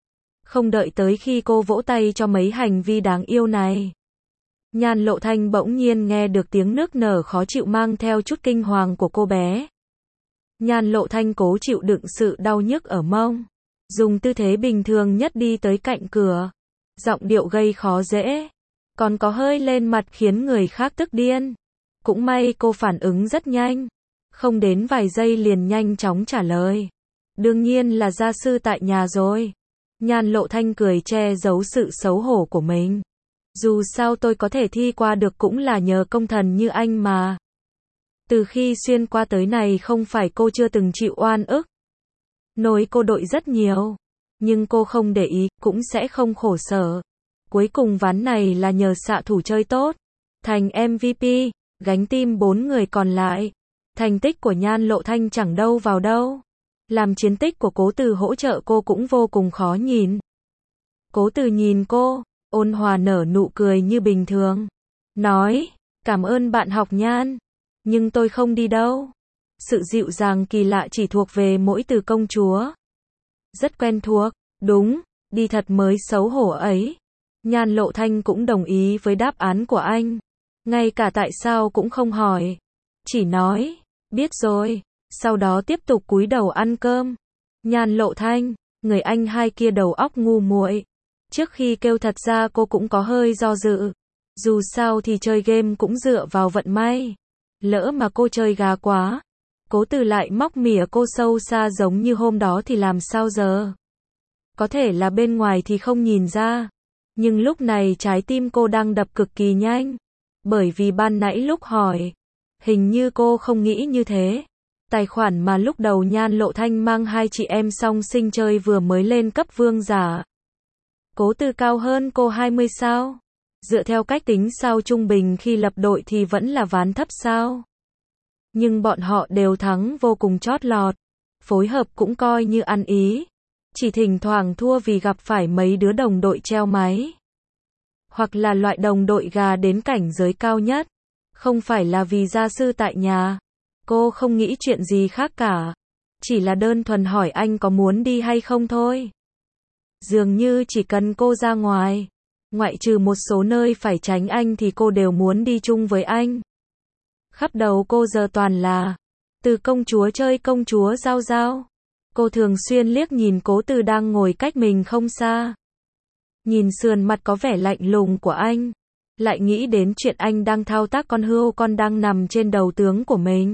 Không đợi tới khi cô vỗ tay cho mấy hành vi đáng yêu này. Nhan Lộ Thanh bỗng nhiên nghe được tiếng nức nở khó chịu mang theo chút kinh hoàng của cô bé. Nhan Lộ Thanh cố chịu đựng sự đau nhức ở mông. Dùng tư thế bình thường nhất đi tới cạnh cửa. Giọng điệu gây khó dễ. Còn có hơi lên mặt khiến người khác tức điên. Cũng may cô phản ứng rất nhanh. Không đến vài giây liền nhanh chóng trả lời. Đương nhiên là gia sư tại nhà rồi. Nhan Lộ Thanh cười che giấu sự xấu hổ của mình. Dù sao tôi có thể thi qua được cũng là nhờ công thần như anh mà. Từ khi xuyên qua tới này không phải cô chưa từng chịu oan ức. Nổi cô đội rất nhiều. Nhưng cô không để ý, cũng sẽ không khổ sở. Cuối cùng ván này là nhờ xạ thủ chơi tốt. Thành MVP, gánh team 4 người còn lại. Thành tích của Nhan Lộ Thanh chẳng đâu vào đâu. Làm chiến tích của Cố Từ hỗ trợ cô cũng vô cùng khó nhìn. Cố Từ nhìn cô, ôn hòa nở nụ cười như bình thường. Nói, cảm ơn bạn học Nhan. Nhưng tôi không đi đâu. Sự dịu dàng kỳ lạ chỉ thuộc về mỗi từ công chúa. Rất quen thuộc, đúng, đi thật mới xấu hổ ấy. Nhan Lộ Thanh cũng đồng ý với đáp án của anh. Ngay cả tại sao cũng không hỏi. Chỉ nói, biết rồi. Sau đó tiếp tục cúi đầu ăn cơm. Nhan Lộ Thanh, người anh hai kia đầu óc ngu muội. Trước khi kêu thật ra cô cũng có hơi do dự. Dù sao thì chơi game cũng dựa vào vận may. Lỡ mà cô chơi gà quá. Cố Từ lại móc mỉa cô sâu xa giống như hôm đó thì làm sao giờ? Có thể là bên ngoài thì không nhìn ra. Nhưng lúc này trái tim cô đang đập cực kỳ nhanh. Bởi vì ban nãy lúc hỏi. Hình như cô không nghĩ như thế. Tài khoản mà lúc đầu Nhan Lộ Thanh mang hai chị em song sinh chơi vừa mới lên cấp vương giả. Cố Từ cao hơn cô 20 sao? Dựa theo cách tính sao trung bình khi lập đội thì vẫn là ván thấp sao? Nhưng bọn họ đều thắng vô cùng chót lọt. Phối hợp cũng coi như ăn ý. Chỉ thỉnh thoảng thua vì gặp phải mấy đứa đồng đội treo máy. Hoặc là loại đồng đội gà đến cảnh giới cao nhất. Không phải là vì gia sư tại nhà. Cô không nghĩ chuyện gì khác cả. Chỉ là đơn thuần hỏi anh có muốn đi hay không thôi. Dường như chỉ cần cô ra ngoài. Ngoại trừ một số nơi phải tránh anh thì cô đều muốn đi chung với anh. Khắp đầu cô giờ toàn là từ công chúa chơi công chúa giao giao. Cô thường xuyên liếc nhìn Cố Từ đang ngồi cách mình không xa. Nhìn sườn mặt có vẻ lạnh lùng của anh. Lại nghĩ đến chuyện anh đang thao tác con hươu con đang nằm trên đầu tướng của mình.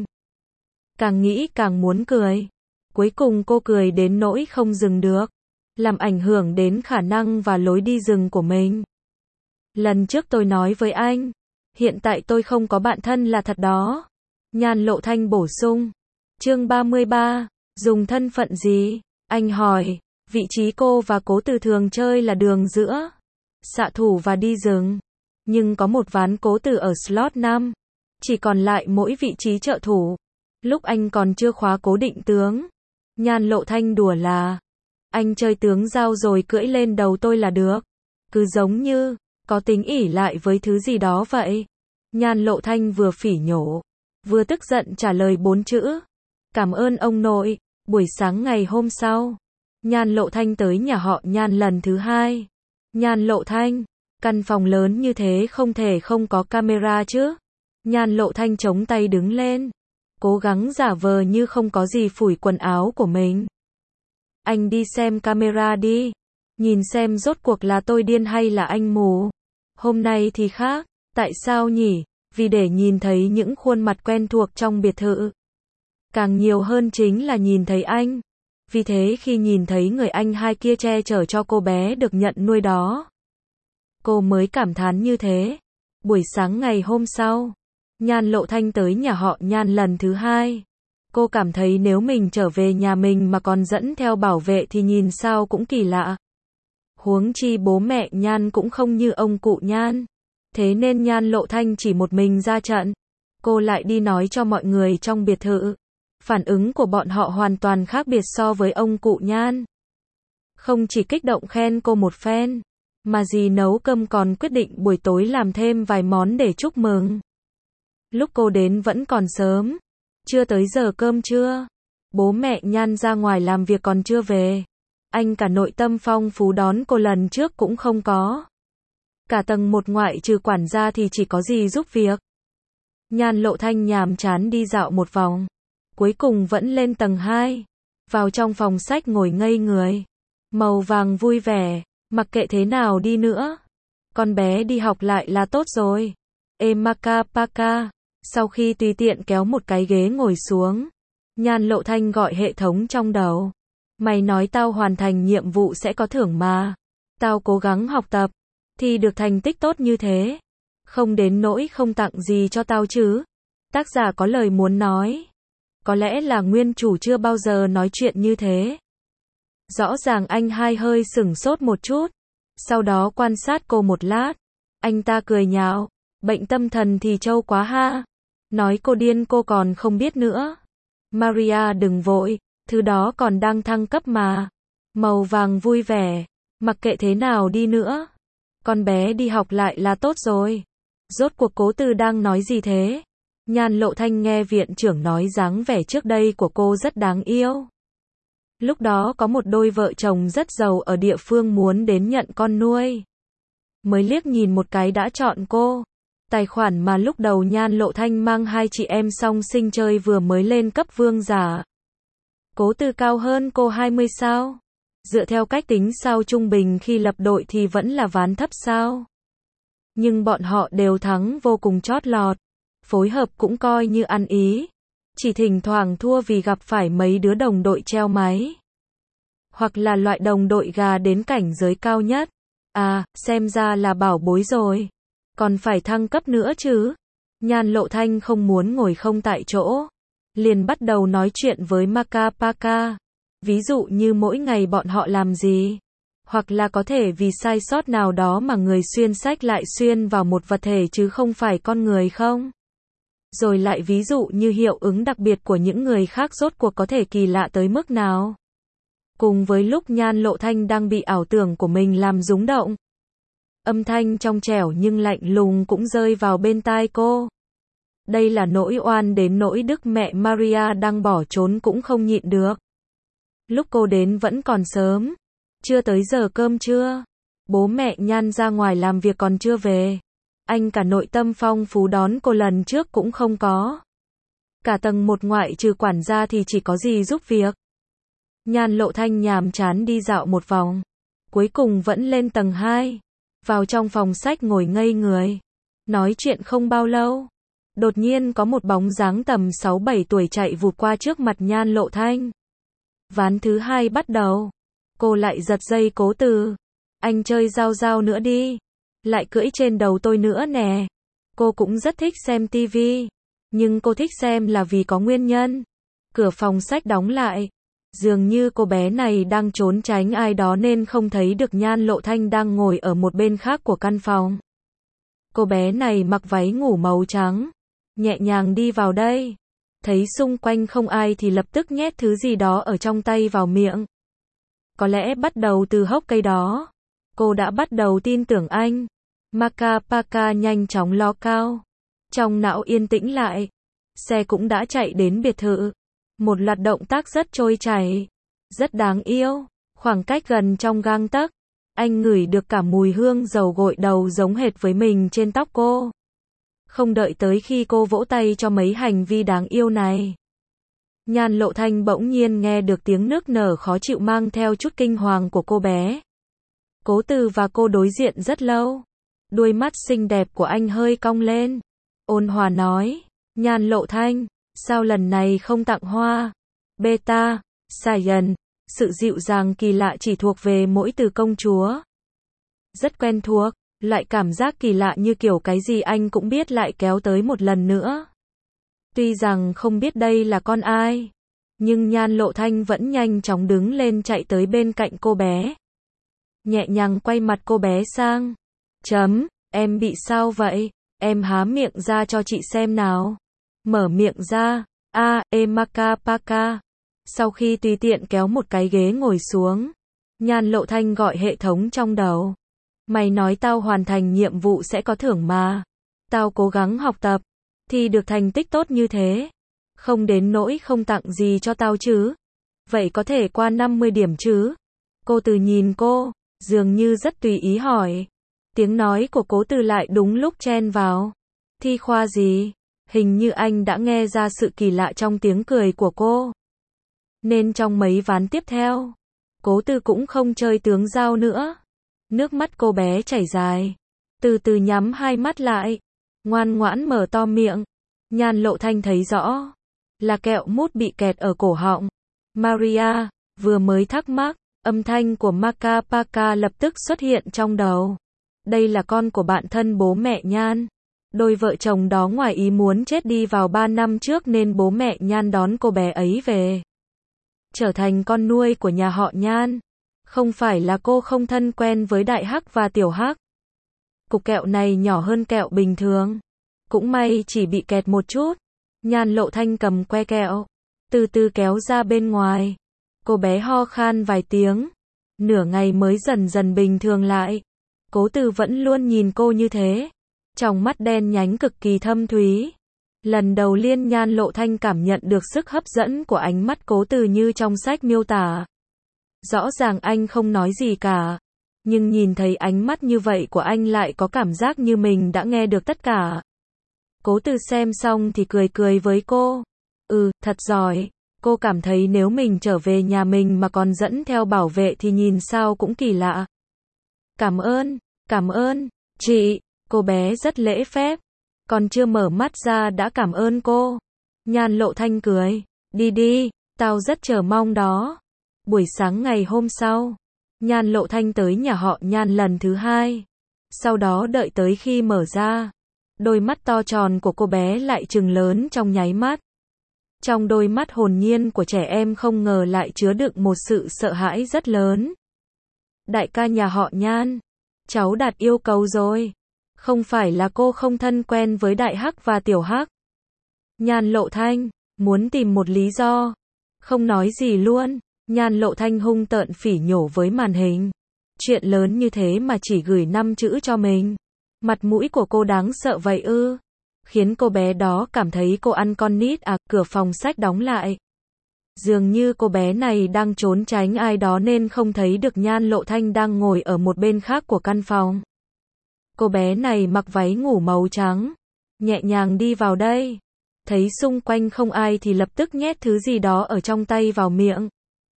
Càng nghĩ càng muốn cười. Cuối cùng cô cười đến nỗi không dừng được. Làm ảnh hưởng đến khả năng và lối đi rừng của mình. Lần trước tôi nói với anh. Hiện tại tôi không có bạn thân là thật đó. Nhan Lộ Thanh bổ sung. Chương 33. Dùng thân phận gì? Anh hỏi. Vị trí cô và Cố Từ thường chơi là đường giữa xạ thủ và đi rừng. Nhưng có một ván Cố Từ ở slot 5. Chỉ còn lại mỗi vị trí trợ thủ. Lúc anh còn chưa khóa cố định tướng. Nhan Lộ Thanh đùa là. Anh chơi tướng giao rồi cưỡi lên đầu tôi là được. Cứ giống như có tính ỷ lại với thứ gì đó vậy. Nhan Lộ Thanh vừa phỉ nhổ. Vừa tức giận trả lời 4 chữ. Cảm ơn ông nội. Buổi sáng ngày hôm sau. Nhan Lộ Thanh tới nhà họ Nhan lần thứ 2. Nhan Lộ Thanh. Căn phòng lớn như thế không thể không có camera chứ. Nhan Lộ Thanh chống tay đứng lên. Cố gắng giả vờ như không có gì phủi quần áo của mình. Anh đi xem camera đi. Nhìn xem rốt cuộc là tôi điên hay là anh mù. Hôm nay thì khác. Tại sao nhỉ? Vì để nhìn thấy những khuôn mặt quen thuộc trong biệt thự. Càng nhiều hơn chính là nhìn thấy anh. Vì thế khi nhìn thấy người anh hai kia che chở cho cô bé được nhận nuôi đó. cô mới cảm thán như thế. Buổi sáng ngày hôm sau, Nhan Lộ Thanh tới nhà họ Nhan lần thứ hai. Cô cảm thấy nếu mình trở về nhà mình mà còn dẫn theo bảo vệ thì nhìn sao cũng kỳ lạ. Huống chi bố mẹ Nhan cũng không như ông cụ Nhan. Thế nên Nhan Lộ Thanh chỉ một mình ra trận. Cô lại đi nói cho mọi người trong biệt thự. Phản ứng của bọn họ hoàn toàn khác biệt so với ông cụ Nhan. Không chỉ kích động khen cô một phen, mà dì nấu cơm còn quyết định buổi tối làm thêm vài món để chúc mừng. Lúc cô đến vẫn còn sớm, chưa tới giờ cơm trưa. Bố mẹ Nhan ra ngoài làm việc còn chưa về. Anh cả nội tâm phong phú đón cô lần trước cũng không có. Cả tầng 1 ngoại trừ quản gia thì chỉ có dì giúp việc. Nhan Lộ Thanh nhàm chán đi dạo một vòng. Cuối cùng vẫn lên tầng 2. Vào trong phòng sách ngồi ngây người. Màu vàng vui vẻ, mặc kệ thế nào đi nữa. Con bé đi học lại là tốt rồi. Maka Paka. Sau khi tùy tiện kéo một cái ghế ngồi xuống, Nhan Lộ Thanh gọi hệ thống trong đầu. Mày nói tao hoàn thành nhiệm vụ sẽ có thưởng mà. Tao cố gắng học tập, thì được thành tích tốt như thế. Không đến nỗi không tặng gì cho tao chứ. Tác giả có lời muốn nói. Có lẽ là nguyên chủ chưa bao giờ nói chuyện như thế. Rõ ràng anh hai hơi sửng sốt một chút. Sau đó quan sát cô một lát. Anh ta cười nhạo. Bệnh tâm thần thì trâu quá ha. Nói cô điên cô còn không biết nữa. Maria đừng vội. Thứ đó còn đang thăng cấp mà. Màu vàng vui vẻ. Mặc kệ thế nào đi nữa. Con bé đi học lại là tốt rồi. Rốt cuộc Cố Tư đang nói gì thế? Nhan Lộ Thanh nghe viện trưởng nói dáng vẻ trước đây của cô rất đáng yêu. Lúc đó có một đôi vợ chồng rất giàu ở địa phương muốn đến nhận con nuôi. Mới liếc nhìn một cái đã chọn cô. Tài khoản mà lúc đầu Nhan Lộ Thanh mang hai chị em song sinh chơi vừa mới lên cấp vương giả. Cố Tư cao hơn cô 20 sao? Dựa theo cách tính sao trung bình khi lập đội thì vẫn là ván thấp sao? Nhưng bọn họ đều thắng vô cùng chót lọt. Phối hợp cũng coi như ăn ý. Chỉ thỉnh thoảng thua vì gặp phải mấy đứa đồng đội treo máy. Hoặc là loại đồng đội gà đến cảnh giới cao nhất. À, xem ra là bảo bối rồi. Còn phải thăng cấp nữa chứ. Nhan Lộ Thanh không muốn ngồi không tại chỗ. Liền bắt đầu nói chuyện với Maka Paka. Ví dụ như mỗi ngày bọn họ làm gì. Hoặc là có thể vì sai sót nào đó mà người xuyên sách lại xuyên vào một vật thể chứ không phải con người không. Rồi lại ví dụ như hiệu ứng đặc biệt của những người khác rốt cuộc có thể kỳ lạ tới mức nào. Cùng với lúc Nhan Lộ Thanh đang bị ảo tưởng của mình làm rúng động. Âm thanh trong trẻo nhưng lạnh lùng cũng rơi vào bên tai cô. Đây là nỗi oan đến nỗi đức mẹ Maria đang bỏ trốn cũng không nhịn được. Lúc cô đến vẫn còn sớm. Chưa tới giờ cơm trưa. Bố mẹ Nhan ra ngoài làm việc còn chưa về. Anh cả nội tâm phong phú đón cô lần trước cũng không có. Cả tầng 1 ngoại trừ quản gia thì chỉ có dì giúp việc. Nhan Lộ Thanh nhàm chán đi dạo một vòng. Cuối cùng vẫn lên tầng 2. Vào trong phòng sách ngồi ngây người. Nói chuyện không bao lâu. Đột nhiên có một bóng dáng tầm 6-7 tuổi chạy vụt qua trước mặt Nhan Lộ Thanh. Ván thứ 2 bắt đầu. Cô lại giật dây Cố Từ. Anh chơi giao giao nữa đi. Lại cưỡi trên đầu tôi nữa nè. Cô cũng rất thích xem tivi. Nhưng cô thích xem là vì có nguyên nhân. Cửa phòng sách đóng lại. Dường như cô bé này đang trốn tránh ai đó nên không thấy được Nhan Lộ Thanh đang ngồi ở một bên khác của căn phòng. Cô bé này mặc váy ngủ màu trắng. Nhẹ nhàng đi vào đây. Thấy xung quanh không ai thì lập tức nhét thứ gì đó ở trong tay vào miệng. Có lẽ bắt đầu từ hốc cây đó. Cô đã bắt đầu tin tưởng anh. Maka Paka nhanh chóng ló cao. Trong não yên tĩnh lại. Xe cũng đã chạy đến biệt thự. Một loạt động tác rất trôi chảy. Rất đáng yêu. Khoảng cách gần trong gang tấc. Anh ngửi được cả mùi hương dầu gội đầu giống hệt với mình trên tóc cô. Không đợi tới khi cô vỗ tay cho mấy hành vi đáng yêu này. Nhan Lộ Thanh bỗng nhiên nghe được tiếng nức nở khó chịu mang theo chút kinh hoàng của cô bé. Cố Từ và cô đối diện rất lâu. Đuôi mắt xinh đẹp của anh hơi cong lên. Ôn hòa nói. Nhan Lộ Thanh, sao lần này không tặng hoa? Beta, Saiyan. Sự dịu dàng kỳ lạ chỉ thuộc về mỗi từ công chúa. Rất quen thuộc. Loại cảm giác kỳ lạ như kiểu cái gì anh cũng biết lại kéo tới một lần nữa. Tuy rằng không biết đây là con ai, nhưng Nhan Lộ Thanh vẫn nhanh chóng đứng lên chạy tới bên cạnh cô bé. Nhẹ nhàng quay mặt cô bé sang. Em bị sao vậy? Em há miệng ra cho chị xem nào. Mở miệng ra. Maka Paka. Sau khi tùy tiện kéo một cái ghế ngồi xuống, Nhan Lộ Thanh gọi hệ thống trong đầu. Mày nói tao hoàn thành nhiệm vụ sẽ có thưởng mà. Tao cố gắng học tập, thì được thành tích tốt như thế. Không đến nỗi không tặng gì cho tao chứ. Vậy có thể qua 50 điểm chứ? Cô Từ nhìn cô, dường như rất tùy ý hỏi. Tiếng nói của Cố Từ lại đúng lúc chen vào. Thi khoa gì? Hình như anh đã nghe ra sự kỳ lạ trong tiếng cười của cô. Nên trong mấy ván tiếp theo, Cố Từ cũng không chơi tướng dao nữa. Nước mắt cô bé chảy dài. Từ từ nhắm hai mắt lại. Ngoan ngoãn mở to miệng. Nhan Lộ Thanh thấy rõ. Là kẹo mút bị kẹt ở cổ họng. Maria, vừa mới thắc mắc. Âm thanh của Maka Paka lập tức xuất hiện trong đầu. Đây là con của bạn thân bố mẹ Nhan. Đôi vợ chồng đó ngoài ý muốn chết đi vào 3 năm trước nên bố mẹ Nhan đón cô bé ấy về. Trở thành con nuôi của nhà họ Nhan. Không phải là cô không thân quen với Đại Hắc và Tiểu Hắc. Cục kẹo này nhỏ hơn kẹo bình thường. Cũng may chỉ bị kẹt một chút. Nhan Lộ Thanh cầm que kẹo, từ từ kéo ra bên ngoài. Cô bé ho khan vài tiếng. Nửa ngày mới dần dần bình thường lại. Cố Từ vẫn luôn nhìn cô như thế. Trong mắt đen nhánh cực kỳ thâm thúy. Lần đầu Liên Nhan Lộ Thanh cảm nhận được sức hấp dẫn của ánh mắt Cố Từ như trong sách miêu tả. Rõ ràng anh không nói gì cả. Nhưng nhìn thấy ánh mắt như vậy của anh lại có cảm giác như mình đã nghe được tất cả. Cố Từ xem xong thì cười cười với cô. Thật giỏi. Cô cảm thấy nếu mình trở về nhà mình mà còn dẫn theo bảo vệ thì nhìn sao cũng kỳ lạ. Cảm ơn, chị. Cô bé rất lễ phép. Còn chưa mở mắt ra đã cảm ơn cô. Nhan Lộ Thanh cười. Đi, tao rất chờ mong đó. Buổi sáng ngày hôm sau, Nhan Lộ Thanh tới nhà họ Nhan lần thứ 2. Sau đó đợi tới khi mở ra. Đôi mắt to tròn của cô bé lại trừng lớn trong nháy mắt. Trong đôi mắt hồn nhiên của trẻ em không ngờ lại chứa đựng một sự sợ hãi rất lớn. Đại ca nhà họ Nhan, cháu đạt yêu cầu rồi. Không phải là cô không thân quen với Đại Hắc và Tiểu Hắc. Nhan Lộ Thanh, muốn tìm một lý do. Không nói gì luôn. Nhan Lộ Thanh hung tợn phỉ nhổ với màn hình. Chuyện lớn như thế mà chỉ gửi 5 chữ cho mình. Mặt mũi của cô đáng sợ vậy ư? Khiến cô bé đó cảm thấy cô ăn con nít à. Cửa phòng sách đóng lại. Dường như cô bé này đang trốn tránh ai đó nên không thấy được Nhan Lộ Thanh đang ngồi ở một bên khác của căn phòng. Cô bé này mặc váy ngủ màu trắng. Nhẹ nhàng đi vào đây. Thấy xung quanh không ai thì lập tức nhét thứ gì đó ở trong tay vào miệng.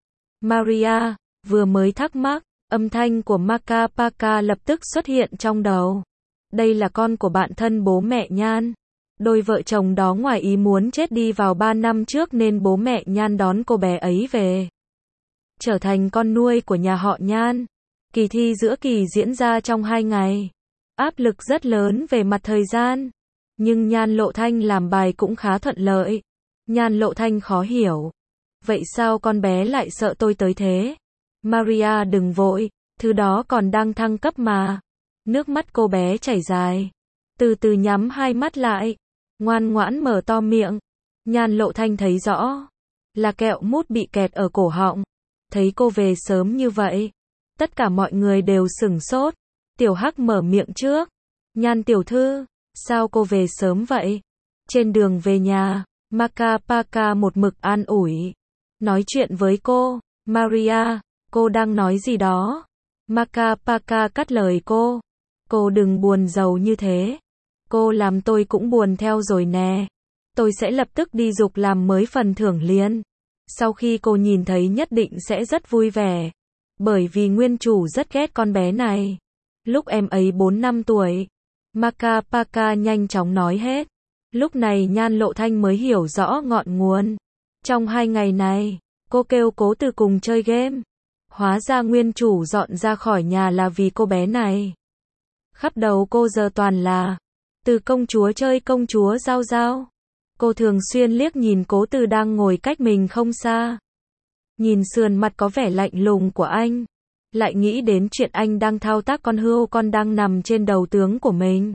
Maria, vừa mới thắc mắc. Âm thanh của Maka Paka lập tức xuất hiện trong đầu. Đây là con của bạn thân bố mẹ Nhan. Đôi vợ chồng đó ngoài ý muốn chết đi vào 3 năm trước nên bố mẹ Nhan đón cô bé ấy về. Trở thành con nuôi của nhà họ Nhan. Kỳ thi giữa kỳ diễn ra trong 2 ngày. Áp lực rất lớn về mặt thời gian. Nhưng Nhan Lộ Thanh làm bài cũng khá thuận lợi. Nhan Lộ Thanh khó hiểu. Vậy sao con bé lại sợ tôi tới thế? Maria đừng vội, thứ đó còn đang thăng cấp mà. Nước mắt cô bé chảy dài. Từ từ nhắm hai mắt lại. Ngoan ngoãn mở to miệng. Nhan Lộ Thanh thấy rõ. Là kẹo mút bị kẹt ở cổ họng. Thấy cô về sớm như vậy. Tất cả mọi người đều sửng sốt. Tiểu Hắc mở miệng trước. Nhan tiểu thư, sao cô về sớm vậy? Trên đường về nhà, Maka Paka một mực an ủi. Nói chuyện với cô. Maria, cô đang nói gì đó? Maka Paka cắt lời cô. Cô đừng buồn rầu như thế. Cô làm tôi cũng buồn theo rồi nè. Tôi sẽ lập tức đi giục làm mới phần thưởng liền. Sau khi cô nhìn thấy nhất định sẽ rất vui vẻ. Bởi vì nguyên chủ rất ghét con bé này. Lúc em ấy 4 năm tuổi. Maka Paka nhanh chóng nói hết. Lúc này Nhan Lộ Thanh mới hiểu rõ ngọn nguồn. Trong 2 ngày này, cô kêu Cố Từ cùng chơi game. Hóa ra nguyên chủ dọn ra khỏi nhà là vì cô bé này. Khắp đầu cô giờ toàn là từ công chúa chơi công chúa giao giao. Cô thường xuyên liếc nhìn Cố Từ đang ngồi cách mình không xa. Nhìn sườn mặt có vẻ lạnh lùng của anh. Lại nghĩ đến chuyện anh đang thao tác con hươu con đang nằm trên đầu tướng của mình.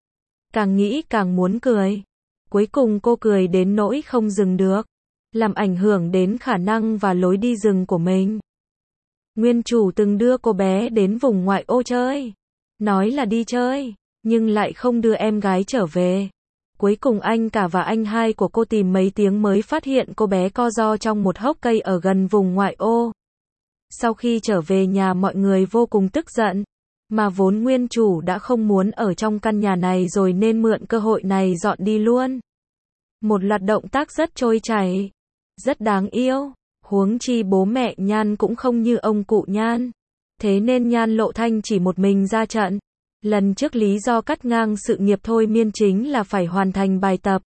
Càng nghĩ càng muốn cười. Cuối cùng cô cười đến nỗi không dừng được. Làm ảnh hưởng đến khả năng và lối đi rừng của mình. Nguyên chủ từng đưa cô bé đến vùng ngoại ô chơi. Nói là đi chơi, nhưng lại không đưa em gái trở về. Cuối cùng anh cả và anh hai của cô tìm mấy tiếng mới phát hiện cô bé co ro trong một hốc cây ở gần vùng ngoại ô. Sau khi trở về nhà mọi người vô cùng tức giận. Mà vốn nguyên chủ đã không muốn ở trong căn nhà này rồi nên mượn cơ hội này dọn đi luôn. Một loạt động tác rất trôi chảy, rất đáng yêu. Huống chi bố mẹ Nhan cũng không như ông cụ Nhan. Thế nên Nhan Lộ Thanh chỉ một mình ra trận. Lần trước lý do cắt ngang sự nghiệp thôi miên chính là phải hoàn thành bài tập.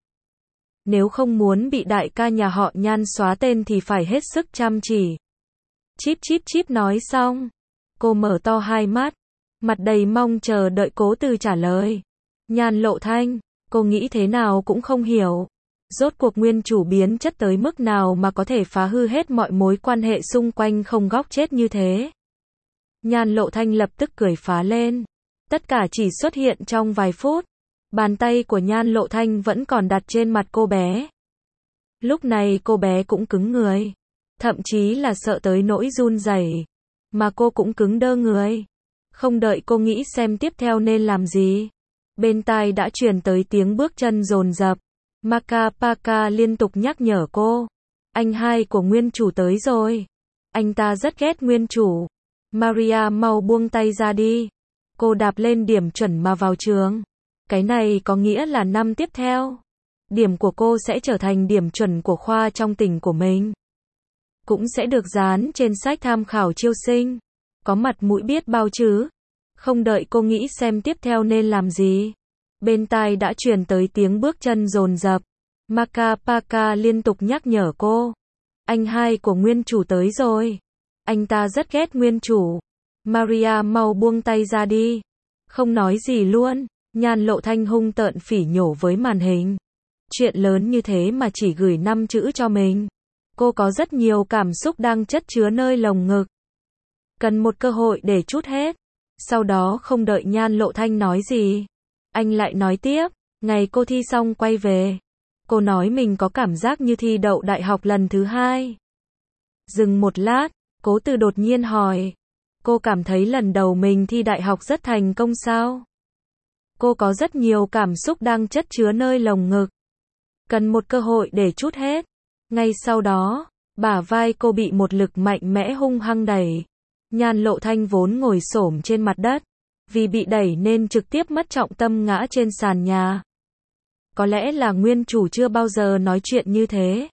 Nếu không muốn bị đại ca nhà họ Nhan xóa tên thì phải hết sức chăm chỉ. Chíp chíp chíp nói xong. Cô mở to hai mắt. Mặt đầy mong chờ đợi Cố Từ trả lời. Nhan Lộ Thanh, cô nghĩ thế nào cũng không hiểu. Rốt cuộc nguyên chủ biến chất tới mức nào mà có thể phá hư hết mọi mối quan hệ xung quanh không góc chết như thế. Nhan Lộ Thanh lập tức cười phá lên. Tất cả chỉ xuất hiện trong vài phút. Bàn tay của Nhan Lộ Thanh vẫn còn đặt trên mặt cô bé. Lúc này cô bé cũng cứng người. Thậm chí là sợ tới nỗi run rẩy. Mà cô cũng cứng đơ người. Không đợi cô nghĩ xem tiếp theo nên làm gì. Bên tai đã truyền tới tiếng bước chân dồn dập. Maka Paka liên tục nhắc nhở cô. Anh hai của nguyên chủ tới rồi. Anh ta rất ghét nguyên chủ. Maria mau buông tay ra đi. Cô đạp lên điểm chuẩn mà vào trường. Cái này có nghĩa là năm tiếp theo. Điểm của cô sẽ trở thành điểm chuẩn của khoa trong tỉnh của mình. Cũng sẽ được dán trên sách tham khảo chiêu sinh. Có mặt mũi biết bao chứ. Không đợi cô nghĩ xem tiếp theo nên làm gì. Bên tai đã truyền tới tiếng bước chân dồn dập. Maka Paka liên tục nhắc nhở cô. Anh hai của nguyên chủ tới rồi. Anh ta rất ghét nguyên chủ. Maria mau buông tay ra đi. Không nói gì luôn. Nhan Lộ Thanh hung tợn phỉ nhổ với màn hình. Chuyện lớn như thế mà chỉ gửi 5 chữ cho mình. Cô có rất nhiều cảm xúc đang chất chứa nơi lồng ngực. Cần một cơ hội để trút hết. Sau đó không đợi Nhan Lộ Thanh nói gì. Anh lại nói tiếp. Ngày cô thi xong quay về. Cô nói mình có cảm giác như thi đậu đại học lần thứ 2. Dừng một lát. Cố Từ đột nhiên hỏi. Cô cảm thấy lần đầu mình thi đại học rất thành công sao? Cô có rất nhiều cảm xúc đang chất chứa nơi lồng ngực. Cần một cơ hội để trút hết. Ngay sau đó, bả vai cô bị một lực mạnh mẽ hung hăng đẩy. Nhan Lộ Thanh vốn ngồi xổm trên mặt đất. Vì bị đẩy nên trực tiếp mất trọng tâm ngã trên sàn nhà. Có lẽ là nguyên chủ chưa bao giờ nói chuyện như thế.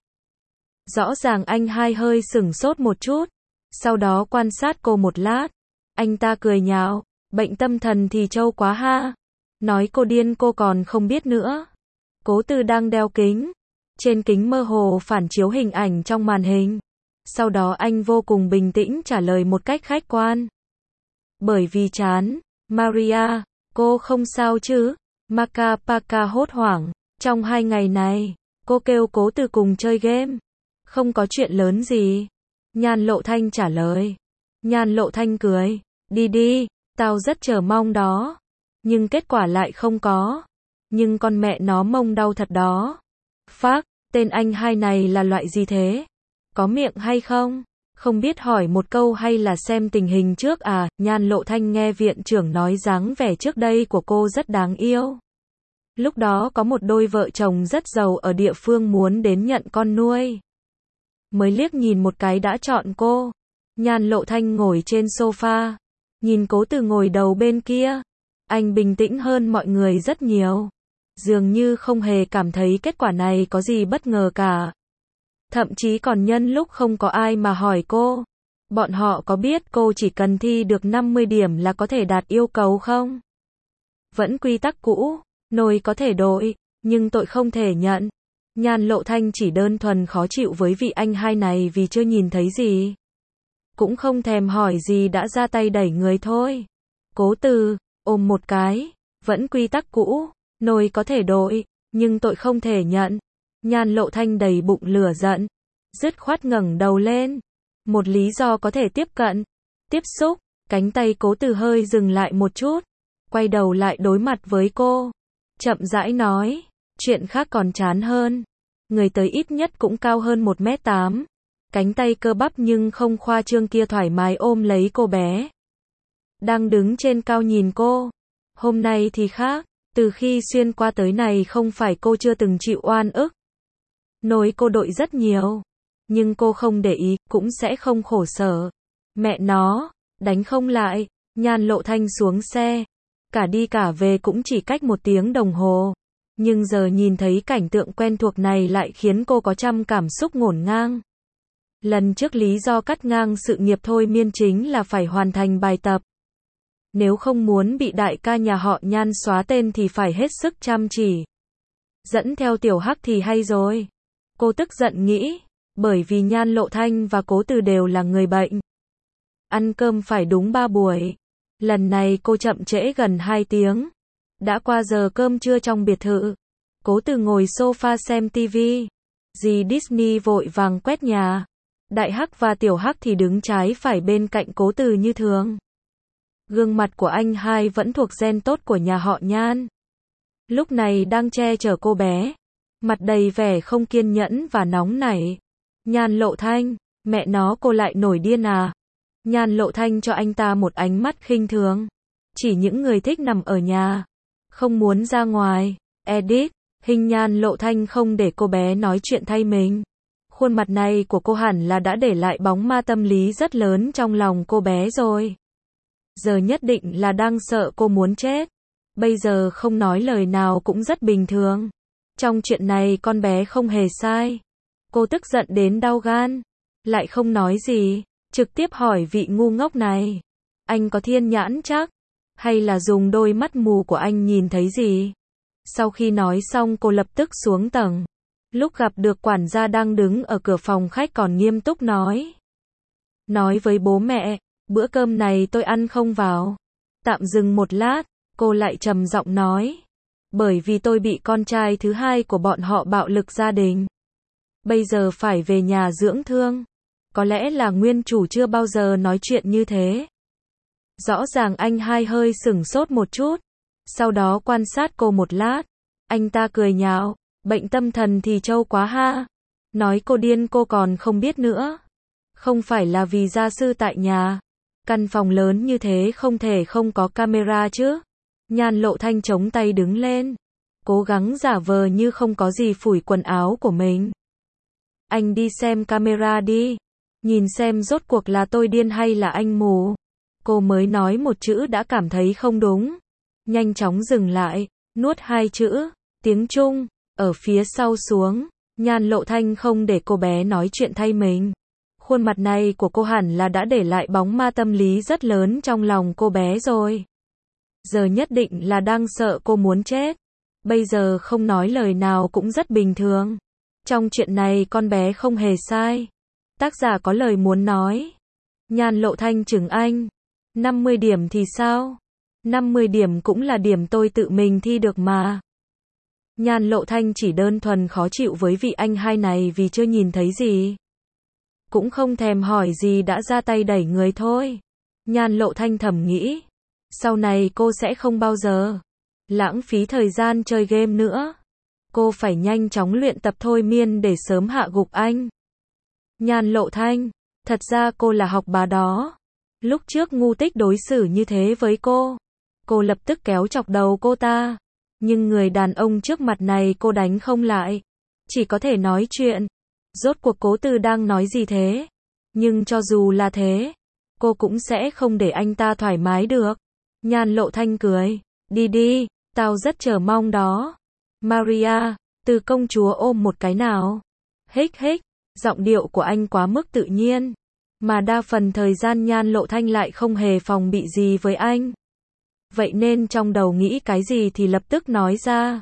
Rõ ràng anh hai hơi sửng sốt một chút. Sau đó quan sát cô một lát. Anh ta cười nhạo. Bệnh tâm thần thì trâu quá ha. Nói cô điên cô còn không biết nữa. Cố Từ đang đeo kính. Trên kính mơ hồ phản chiếu hình ảnh trong màn hình. Sau đó anh vô cùng bình tĩnh trả lời một cách khách quan. Bởi vì chán. Maria, cô không sao chứ? Maka Paka hốt hoảng. Trong 2 ngày này, cô kêu Cố Từ cùng chơi game. Không có chuyện lớn gì. Nhan Lộ Thanh trả lời. Nhan Lộ Thanh cười. Đi đi, tao rất chờ mong đó. Nhưng kết quả lại không có. Nhưng con mẹ nó mông đau thật đó. Phác, tên anh hai này là loại gì thế? Có miệng hay không? Không biết hỏi một câu hay là xem tình hình trước à? Nhan Lộ Thanh nghe viện trưởng nói dáng vẻ trước đây của cô rất đáng yêu. Lúc đó có một đôi vợ chồng rất giàu ở địa phương muốn đến nhận con nuôi. Mới liếc nhìn một cái đã chọn cô. Nhan Lộ Thanh ngồi trên sofa. Nhìn Cố Từ ngồi đầu bên kia. Anh bình tĩnh hơn mọi người rất nhiều. Dường như không hề cảm thấy kết quả này có gì bất ngờ cả. Thậm chí còn nhân lúc không có ai mà hỏi cô. Bọn họ có biết cô chỉ cần thi được 50 điểm là có thể đạt yêu cầu không? Vẫn quy tắc cũ, nồi có thể đổi, nhưng tội không thể nhận. Nhan Lộ Thanh chỉ đơn thuần khó chịu với vị anh hai này vì chưa nhìn thấy gì. Cũng không thèm hỏi gì đã ra tay đẩy người thôi. Cố Từ, ôm một cái, vẫn quy tắc cũ, nồi có thể đổi, nhưng tội không thể nhận. Nhan Lộ Thanh đầy bụng lửa giận, dứt khoát ngẩng đầu lên. Một lý do có thể tiếp cận, tiếp xúc, cánh tay Cố Từ hơi dừng lại một chút, quay đầu lại đối mặt với cô, chậm rãi nói, chuyện khác còn chán hơn. Người tới ít nhất cũng cao hơn 1m8, cánh tay cơ bắp nhưng không khoa trương kia thoải mái ôm lấy cô bé. Đang đứng trên cao nhìn cô. Hôm nay thì khác, từ khi xuyên qua tới này không phải cô chưa từng chịu oan ức. Nổi cô đội rất nhiều, nhưng cô không để ý, cũng sẽ không khổ sở. Mẹ nó, đánh không lại. Nhan Lộ Thanh xuống xe, cả đi cả về cũng chỉ cách 1 tiếng đồng hồ. Nhưng giờ nhìn thấy cảnh tượng quen thuộc này lại khiến cô có trăm cảm xúc ngổn ngang. Lần trước lý do cắt ngang sự nghiệp thôi miên chính là phải hoàn thành bài tập. Nếu không muốn bị đại ca nhà họ Nhan xóa tên thì phải hết sức chăm chỉ. Dẫn theo Tiểu Hắc thì hay rồi. Cô tức giận nghĩ, bởi vì Nhan Lộ Thanh và Cố Từ đều là người bệnh. Ăn cơm phải đúng 3 buổi. Lần này cô chậm trễ gần 2 tiếng. Đã qua giờ cơm trưa trong biệt thự. Cố Từ ngồi sofa xem tivi. Dì Disney vội vàng quét nhà. Đại Hắc và Tiểu Hắc thì đứng trái phải bên cạnh Cố Từ như thường. Gương mặt của anh hai vẫn thuộc gen tốt của nhà họ Nhan. Lúc này đang che chở cô bé. Mặt đầy vẻ không kiên nhẫn và nóng nảy. Nhan Lộ Thanh, mẹ nó cô lại nổi điên à? Nhan Lộ Thanh cho anh ta một ánh mắt khinh thường. Chỉ những người thích nằm ở nhà, không muốn ra ngoài. Edit, hình Nhan Lộ Thanh không để cô bé nói chuyện thay mình. Khuôn mặt này của cô hẳn là đã để lại bóng ma tâm lý rất lớn trong lòng cô bé rồi. Giờ nhất định là đang sợ cô muốn chết. Bây giờ không nói lời nào cũng rất bình thường. Trong chuyện này con bé không hề sai. Cô tức giận đến đau gan. Lại không nói gì, trực tiếp hỏi vị ngu ngốc này. Anh có thiên nhãn chắc? Hay là dùng đôi mắt mù của anh nhìn thấy gì? Sau khi nói xong cô lập tức xuống tầng. Lúc gặp được quản gia đang đứng ở cửa phòng khách còn nghiêm túc nói. Nói với bố mẹ, bữa cơm này tôi ăn không vào. Tạm dừng một lát, cô lại trầm giọng nói. Bởi vì tôi bị con trai thứ hai của bọn họ bạo lực gia đình. Bây giờ phải về nhà dưỡng thương. Có lẽ là nguyên chủ chưa bao giờ nói chuyện như thế. Rõ ràng anh hai hơi sửng sốt một chút. Sau đó quan sát cô một lát. Anh ta cười nhạo. Bệnh tâm thần thì trâu quá ha. Nói cô điên cô còn không biết nữa. Không phải là vì gia sư tại nhà. Căn phòng lớn như thế không thể không có camera chứ. Nhan Lộ Thanh chống tay đứng lên. Cố gắng giả vờ như không có gì phủi quần áo của mình. Anh đi xem camera đi. Nhìn xem rốt cuộc là tôi điên hay là anh mù. Cô mới nói một chữ đã cảm thấy không đúng. Nhanh chóng dừng lại, nuốt 2 chữ, tiếng Trung, ở phía sau xuống. Nhan Lộ Thanh không để cô bé nói chuyện thay mình. Khuôn mặt này của cô hẳn là đã để lại bóng ma tâm lý rất lớn trong lòng cô bé rồi. Giờ nhất định là đang sợ cô muốn chết. Bây giờ không nói lời nào cũng rất bình thường. Trong chuyện này con bé không hề sai. Tác giả có lời muốn nói. Nhan Lộ Thanh chừng anh. 50 điểm thì sao? 50 điểm cũng là điểm tôi tự mình thi được mà. Nhan Lộ Thanh chỉ đơn thuần khó chịu với vị anh hai này vì chưa nhìn thấy gì. Cũng không thèm hỏi gì đã ra tay đẩy người thôi. Nhan Lộ Thanh thầm nghĩ. Sau này cô sẽ không bao giờ lãng phí thời gian chơi game nữa. Cô phải nhanh chóng luyện tập thôi miên để sớm hạ gục anh. Nhan Lộ Thanh, thật ra cô là học bá đó. Lúc trước Ngu Tích đối xử như thế với cô lập tức kéo chọc đầu cô ta. Nhưng người đàn ông trước mặt này cô đánh không lại. Chỉ có thể nói chuyện. Rốt cuộc Cố Từ đang nói gì thế? Nhưng cho dù là thế, cô cũng sẽ không để anh ta thoải mái được. Nhan Lộ Thanh cười. Đi đi, tao rất chờ mong đó. Maria, Từ công chúa ôm một cái nào. Hích hích, giọng điệu của anh quá mức tự nhiên. Mà đa phần thời gian Nhan Lộ Thanh lại không hề phòng bị gì với anh. Vậy nên trong đầu nghĩ cái gì thì lập tức nói ra.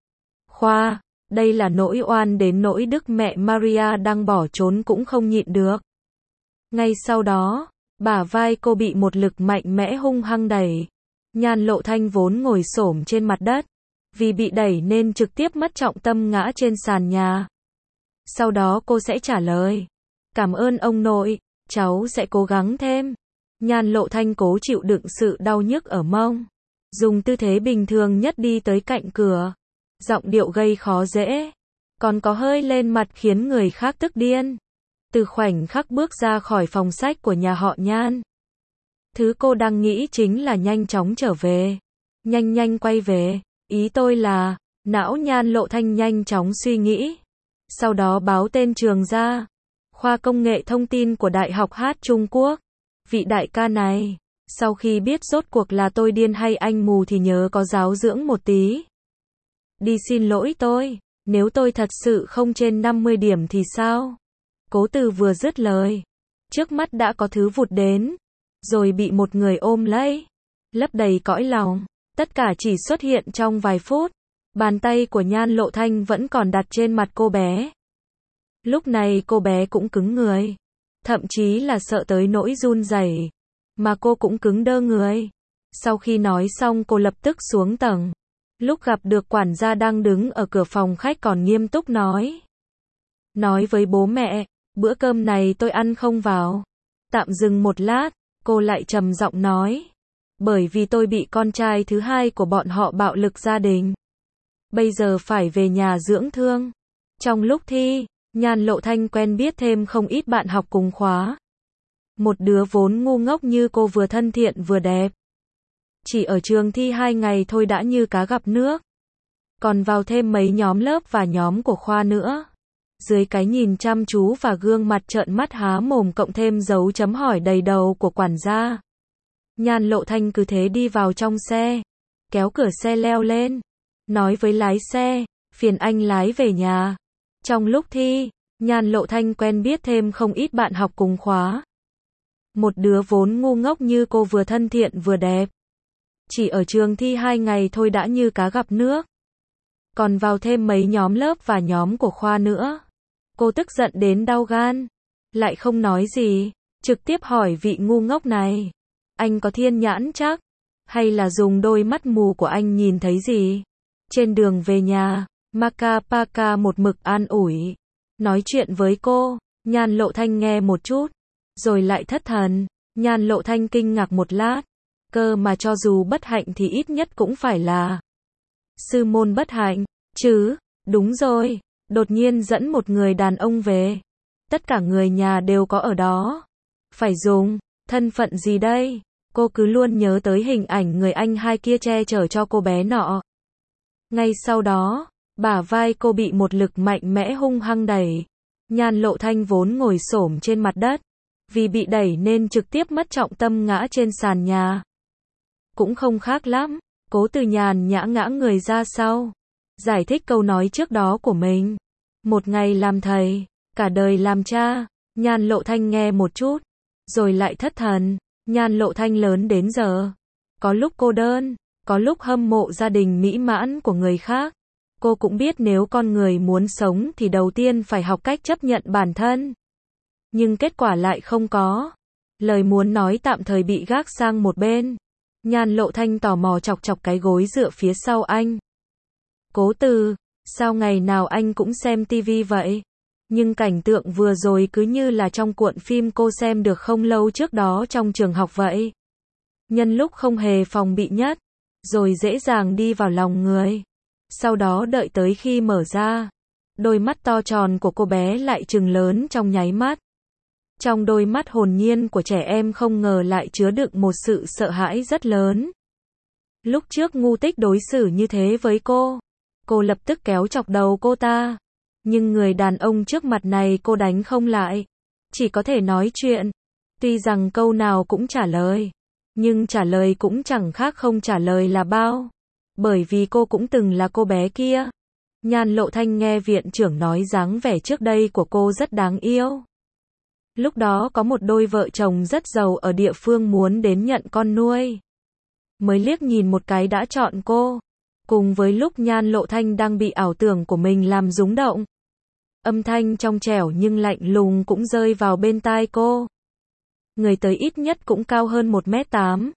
Khoa, đây là nỗi oan đến nỗi đức mẹ Maria đang bỏ trốn cũng không nhịn được. Ngay sau đó, bả vai cô bị một lực mạnh mẽ hung hăng đẩy. Nhan Lộ Thanh vốn ngồi xổm trên mặt đất, vì bị đẩy nên trực tiếp mất trọng tâm ngã trên sàn nhà. Sau đó cô sẽ trả lời, cảm ơn ông nội, cháu sẽ cố gắng thêm. Nhan Lộ Thanh cố chịu đựng sự đau nhức ở mông, dùng tư thế bình thường nhất đi tới cạnh cửa, giọng điệu gây khó dễ, còn có hơi lên mặt khiến người khác tức điên. Từ khoảnh khắc bước ra khỏi phòng sách của nhà họ Nhan, thứ cô đang nghĩ chính là nhanh chóng trở về, nhanh nhanh quay về, ý tôi là, não Nhan Lộ Thanh nhanh chóng suy nghĩ, sau đó báo tên trường ra, khoa công nghệ thông tin của Đại học Hát Trung Quốc, vị đại ca này, sau khi biết rốt cuộc là tôi điên hay anh mù thì nhớ có giáo dưỡng một tí. Đi xin lỗi tôi, nếu tôi thật sự không trên 50 điểm thì sao? Cố Từ vừa dứt lời, trước mắt đã có thứ vụt đến, rồi bị một người ôm lấy, lấp đầy cõi lòng. Tất cả chỉ xuất hiện trong vài phút. Bàn tay của Nhan Lộ Thanh vẫn còn đặt trên mặt cô bé. Lúc này cô bé cũng cứng người, thậm chí là sợ tới nỗi run rẩy, mà cô cũng cứng đơ người. Sau khi nói xong cô lập tức xuống tầng. Lúc gặp được quản gia đang đứng ở cửa phòng khách còn nghiêm túc nói với bố mẹ, bữa cơm này tôi ăn không vào. Tạm dừng một lát, cô lại trầm giọng nói, bởi vì tôi bị con trai thứ hai của bọn họ bạo lực gia đình. Bây giờ phải về nhà dưỡng thương. Trong lúc thi, Nhan Lộ Thanh quen biết thêm không ít bạn học cùng khóa. Một đứa vốn ngu ngốc như cô vừa thân thiện vừa đẹp. Chỉ ở trường thi 2 ngày thôi đã như cá gặp nước. Còn vào thêm mấy nhóm lớp và nhóm của khoa nữa. Dưới cái nhìn chăm chú và gương mặt trợn mắt há mồm cộng thêm dấu chấm hỏi đầy đầu của quản gia, Nhan Lộ Thanh cứ thế đi vào trong xe, kéo cửa xe leo lên, nói với lái xe, phiền anh lái về nhà. Trong lúc thi, Nhan Lộ Thanh quen biết thêm không ít bạn học cùng khóa. Một đứa vốn ngu ngốc như cô vừa thân thiện vừa đẹp. Chỉ ở trường thi 2 ngày thôi đã như cá gặp nước. Còn vào thêm mấy nhóm lớp và nhóm của khoa nữa. Cô tức giận đến đau gan. Lại không nói gì, trực tiếp hỏi vị ngu ngốc này. Anh có thiên nhãn chắc? Hay là dùng đôi mắt mù của anh nhìn thấy gì? Trên đường về nhà, Maka Paka một mực an ủi. Nói chuyện với cô, Nhan Lộ Thanh nghe một chút. Rồi lại thất thần. Nhan Lộ Thanh kinh ngạc một lát. Cơ mà cho dù bất hạnh thì ít nhất cũng phải là sư môn bất hạnh, chứ. Đúng rồi, đột nhiên dẫn một người đàn ông về. Tất cả người nhà đều có ở đó. Phải dùng thân phận gì đây? Cô cứ luôn nhớ tới hình ảnh người anh hai kia che chở cho cô bé nọ. Ngay sau đó, bả vai cô bị một lực mạnh mẽ hung hăng đẩy. Nhan Lộ Thanh vốn ngồi xổm trên mặt đất, vì bị đẩy nên trực tiếp mất trọng tâm ngã trên sàn nhà. Cũng không khác lắm, Cố Từ nhàn nhã ngã người ra sau, giải thích câu nói trước đó của mình. Một ngày làm thầy, cả đời làm cha. Nhan Lộ Thanh nghe một chút, rồi lại thất thần. Nhan Lộ Thanh lớn đến giờ, có lúc cô đơn, có lúc hâm mộ gia đình mỹ mãn của người khác. Cô cũng biết nếu con người muốn sống thì đầu tiên phải học cách chấp nhận bản thân. Nhưng kết quả lại không có. Lời muốn nói tạm thời bị gác sang một bên. Nhan Lộ Thanh tò mò chọc chọc cái gối dựa phía sau anh. Cố Từ, sao ngày nào anh cũng xem tivi vậy? Nhưng cảnh tượng vừa rồi cứ như là trong cuộn phim cô xem được không lâu trước đó trong trường học vậy. Nhân lúc không hề phòng bị nhất, rồi dễ dàng đi vào lòng người. Sau đó đợi tới khi mở ra, đôi mắt to tròn của cô bé lại trừng lớn trong nháy mắt. Trong đôi mắt hồn nhiên của trẻ em không ngờ lại chứa đựng một sự sợ hãi rất lớn. Lúc trước Ngu Tích đối xử như thế với cô lập tức kéo chọc đầu cô ta. Nhưng người đàn ông trước mặt này cô đánh không lại, chỉ có thể nói chuyện. Tuy rằng câu nào cũng trả lời, nhưng trả lời cũng chẳng khác không trả lời là bao. Bởi vì cô cũng từng là cô bé kia. Nhan Lộ Thanh nghe viện trưởng nói dáng vẻ trước đây của cô rất đáng yêu. Lúc đó có một đôi vợ chồng rất giàu ở địa phương muốn đến nhận con nuôi. Mới liếc nhìn một cái đã chọn cô. Cùng với lúc Nhan Lộ Thanh đang bị ảo tưởng của mình làm rúng động. Âm thanh trong trẻo nhưng lạnh lùng cũng rơi vào bên tai cô. Người tới ít nhất cũng cao hơn 1m8.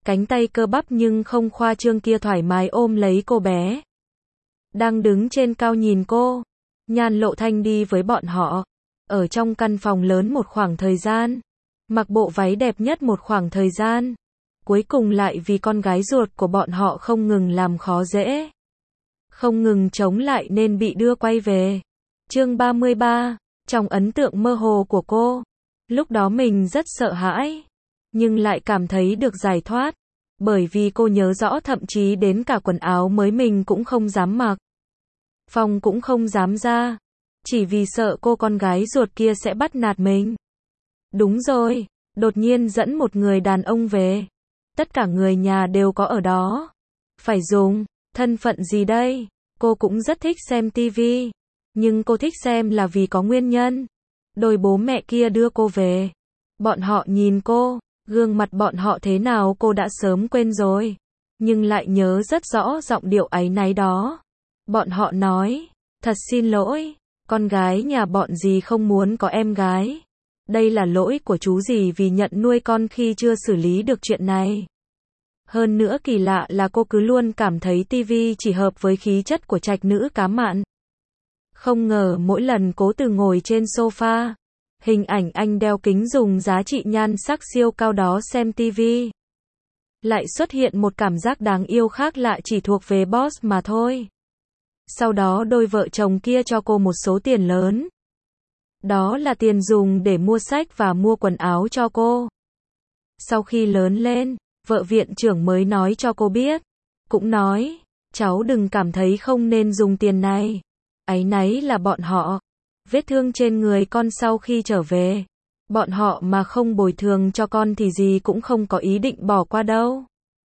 Cánh tay cơ bắp nhưng không khoa trương kia thoải mái ôm lấy cô bé. Đang đứng trên cao nhìn cô. Nhan Lộ Thanh đi với bọn họ. Ở trong căn phòng lớn một khoảng thời gian. Mặc bộ váy đẹp nhất một khoảng thời gian. Cuối cùng lại vì con gái ruột của bọn họ không ngừng làm khó dễ. Không ngừng chống lại nên bị đưa quay về. Chương 33. Trong ấn tượng mơ hồ của cô. Lúc đó mình rất sợ hãi. Nhưng lại cảm thấy được giải thoát. Bởi vì cô nhớ rõ thậm chí đến cả quần áo mới mình cũng không dám mặc. Phòng cũng không dám ra. Chỉ vì sợ cô con gái ruột kia sẽ bắt nạt mình. Đúng rồi, đột nhiên dẫn một người đàn ông về. Tất cả người nhà đều có ở đó. Phải dùng thân phận gì đây? Cô cũng rất thích xem tivi. Nhưng cô thích xem là vì có nguyên nhân. Đôi bố mẹ kia đưa cô về. Bọn họ nhìn cô, gương mặt bọn họ thế nào cô đã sớm quên rồi. Nhưng lại nhớ rất rõ giọng điệu áy náy đó. Bọn họ nói, thật xin lỗi, con gái nhà bọn dì không muốn có em gái. Đây là lỗi của chú dì vì nhận nuôi con khi chưa xử lý được chuyện này. Hơn nữa kỳ lạ là cô cứ luôn cảm thấy tivi chỉ hợp với khí chất của trạch nữ cá mặn. Không ngờ mỗi lần Cố Từ ngồi trên sofa, hình ảnh anh đeo kính dùng giá trị nhan sắc siêu cao đó xem tivi. Lại xuất hiện một cảm giác đáng yêu khác lạ chỉ thuộc về boss mà thôi. Sau đó đôi vợ chồng kia cho cô một số tiền lớn. Đó là tiền dùng để mua sách và mua quần áo cho cô. Sau khi lớn lên, vợ viện trưởng mới nói cho cô biết. Cũng nói, cháu đừng cảm thấy không nên dùng tiền này. Áy náy là bọn họ. Vết thương trên người con sau khi trở về. Bọn họ mà không bồi thường cho con thì gì cũng không có ý định bỏ qua đâu.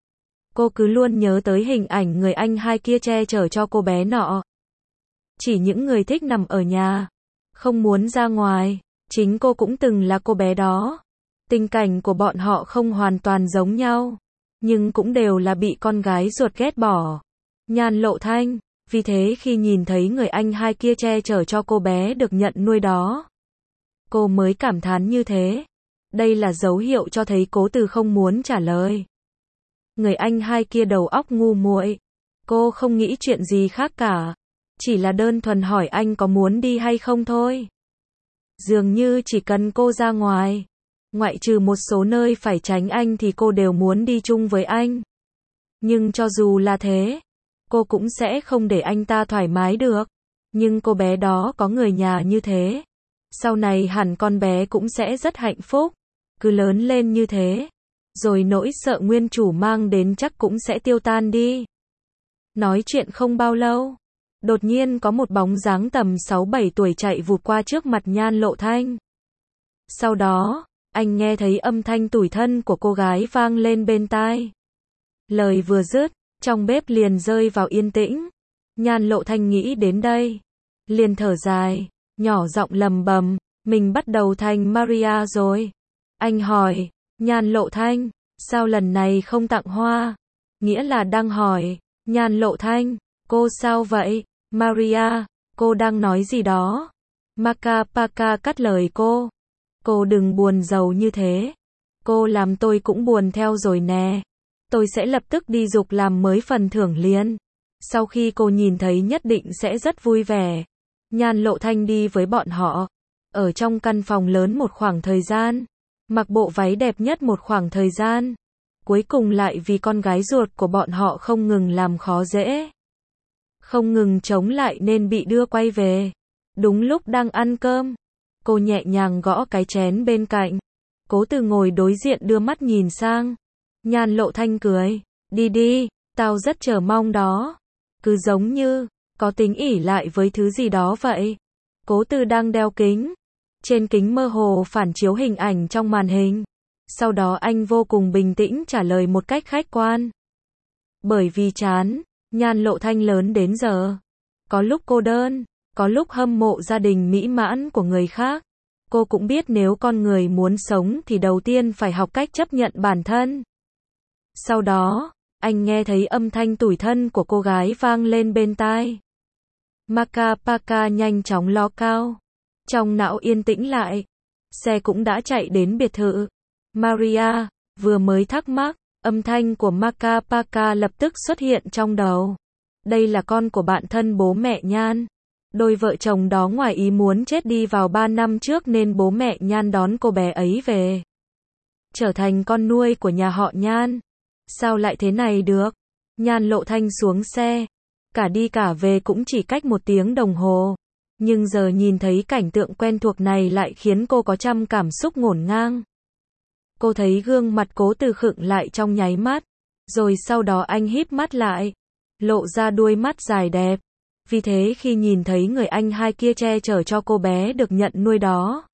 Cô cứ luôn nhớ tới hình ảnh người anh hai kia che chở cho cô bé nọ. Chỉ những người thích nằm ở nhà, không muốn ra ngoài. Chính cô cũng từng là cô bé đó. Tình cảnh của bọn họ không hoàn toàn giống nhau, nhưng cũng đều là bị con gái ruột ghét bỏ. Nhan Lộ Thanh, vì thế khi nhìn thấy người anh hai kia che chở cho cô bé được nhận nuôi đó, cô mới cảm thán như thế. Đây là dấu hiệu cho thấy Cố Từ không muốn trả lời. Người anh hai kia đầu óc ngu muội. Cô không nghĩ chuyện gì khác cả. Chỉ là đơn thuần hỏi anh có muốn đi hay không thôi. Dường như chỉ cần cô ra ngoài, ngoại trừ một số nơi phải tránh anh thì cô đều muốn đi chung với anh. Nhưng cho dù là thế, cô cũng sẽ không để anh ta thoải mái được. Nhưng cô bé đó có người nhà như thế. Sau này hẳn con bé cũng sẽ rất hạnh phúc. Cứ lớn lên như thế. Rồi nỗi sợ nguyên chủ mang đến chắc cũng sẽ tiêu tan đi. Nói chuyện không bao lâu. Đột nhiên có một bóng dáng tầm 6-7 tuổi chạy vụt qua trước mặt Nhan Lộ Thanh. Sau đó, anh nghe thấy âm thanh tủi thân của cô gái vang lên bên tai. Lời vừa dứt, trong bếp liền rơi vào yên tĩnh. Nhan Lộ Thanh nghĩ đến đây, liền thở dài, nhỏ giọng lầm bầm, mình bắt đầu thành Maria rồi. Anh hỏi, Nhan Lộ Thanh, sao lần này không tặng hoa? Nghĩa là đang hỏi, Nhan Lộ Thanh, cô sao vậy? Maria, cô đang nói gì đó? Maka Paka cắt lời cô. Cô đừng buồn rầu như thế. Cô làm tôi cũng buồn theo rồi nè. Tôi sẽ lập tức đi dục làm mới phần thưởng liền. Sau khi cô nhìn thấy nhất định sẽ rất vui vẻ. Nhan Lộ Thanh đi với bọn họ. Ở trong căn phòng lớn một khoảng thời gian. Mặc bộ váy đẹp nhất một khoảng thời gian. Cuối cùng lại vì con gái ruột của bọn họ không ngừng làm khó dễ. Không ngừng chống lại nên bị đưa quay về. Đúng lúc đang ăn cơm, cô nhẹ nhàng gõ cái chén bên cạnh. Cố Từ ngồi đối diện đưa mắt nhìn sang. Nhan Lộ Thanh cười, đi đi, tao rất chờ mong đó. Cứ giống như, có tính ỷ lại với thứ gì đó vậy. Cố Từ đang đeo kính. Trên kính mơ hồ phản chiếu hình ảnh trong màn hình. Sau đó anh vô cùng bình tĩnh trả lời một cách khách quan. Bởi vì chán, Nhan Lộ Thanh lớn đến giờ. Có lúc cô đơn, có lúc hâm mộ gia đình mỹ mãn của người khác. Cô cũng biết nếu con người muốn sống thì đầu tiên phải học cách chấp nhận bản thân. Sau đó, anh nghe thấy âm thanh tủi thân của cô gái vang lên bên tai. Maka Paka nhanh chóng ló cao. Trong não yên tĩnh lại. Xe cũng đã chạy đến biệt thự. Maria, vừa mới thắc mắc, Âm thanh của Maka Paka lập tức xuất hiện trong đầu. Đây là con của bạn thân bố mẹ Nhan. Đôi vợ chồng đó ngoài ý muốn chết đi vào 3 năm trước nên bố mẹ Nhan đón cô bé ấy về. Trở thành con nuôi của nhà họ Nhan. Sao lại thế này được? Nhan Lộ Thanh xuống xe. Cả đi cả về cũng chỉ cách 1 tiếng đồng hồ. Nhưng giờ nhìn thấy cảnh tượng quen thuộc này lại khiến cô có trăm cảm xúc ngổn ngang. Cô thấy gương mặt Cố Từ khựng lại trong nháy mắt. Rồi sau đó anh híp mắt lại. Lộ ra đuôi mắt dài đẹp. Vì thế khi nhìn thấy người anh hai kia che chở cho cô bé được nhận nuôi đó,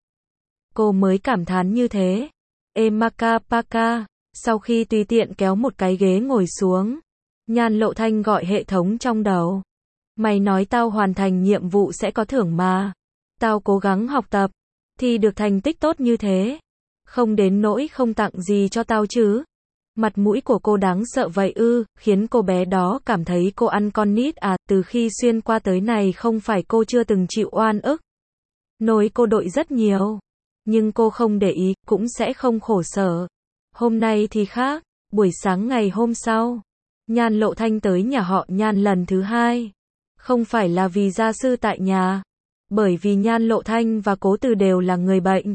cô mới cảm thán như thế. Ê Maka Paka, sau khi tùy tiện kéo một cái ghế ngồi xuống, Nhan Lộ Thanh gọi hệ thống trong đầu. Mày nói tao hoàn thành nhiệm vụ sẽ có thưởng mà. Tao cố gắng học tập, thì được thành tích tốt như thế. Không đến nỗi không tặng gì cho tao chứ. Mặt mũi của cô đáng sợ vậy ư, khiến cô bé đó cảm thấy cô ăn con nít à, từ khi xuyên qua tới này không phải cô chưa từng chịu oan ức. Nồi cô đội rất nhiều. Nhưng cô không để ý, cũng sẽ không khổ sở. Hôm nay thì khác, buổi sáng ngày hôm sau, Nhan Lộ Thanh tới nhà họ Nhan lần thứ 2. Không phải là vì gia sư tại nhà, bởi vì Nhan Lộ Thanh và Cố Từ đều là người bệnh.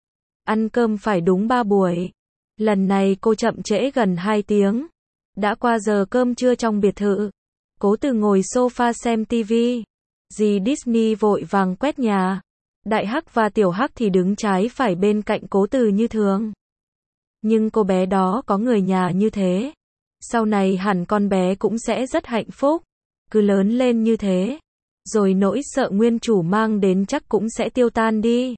Ăn cơm phải đúng 3 buổi. Lần này cô chậm trễ gần 2 tiếng. Đã qua giờ cơm trưa trong biệt thự. Cố Từ ngồi sofa xem tivi. Dì Disney vội vàng quét nhà. Đại Hắc và Tiểu Hắc thì đứng trái phải bên cạnh Cố Từ như thường. Nhưng cô bé đó có người nhà như thế. Sau này hẳn con bé cũng sẽ rất hạnh phúc. Cứ lớn lên như thế. Rồi nỗi sợ nguyên chủ mang đến chắc cũng sẽ tiêu tan đi.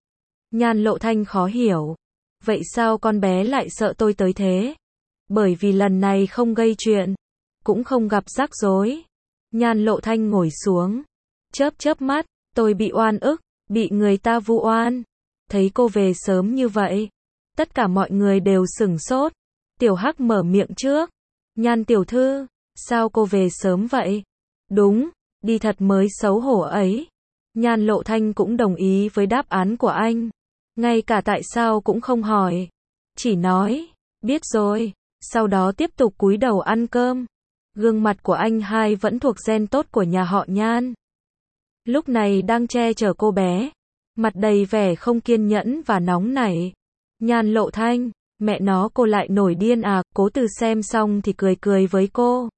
Nhan Lộ Thanh khó hiểu. Vậy sao con bé lại sợ tôi tới thế? Bởi vì lần này không gây chuyện, cũng không gặp rắc rối. Nhan Lộ Thanh ngồi xuống, chớp mắt, tôi bị oan ức, bị người ta vu oan. Thấy cô về sớm như vậy, tất cả mọi người đều sửng sốt. Tiểu Hắc mở miệng trước. Nhan tiểu thư, sao cô về sớm vậy? Đúng, đi thật mới xấu hổ ấy. Nhan Lộ Thanh cũng đồng ý với đáp án của anh. Ngay cả tại sao cũng không hỏi. Chỉ nói, biết rồi. Sau đó tiếp tục cúi đầu ăn cơm. Gương mặt của anh hai vẫn thuộc gen tốt của nhà họ Nhan. Lúc này đang che chở cô bé. Mặt đầy vẻ không kiên nhẫn và nóng nảy. Nhan Lộ Thanh, mẹ nó cô lại nổi điên à, Cố Từ xem xong thì cười với cô.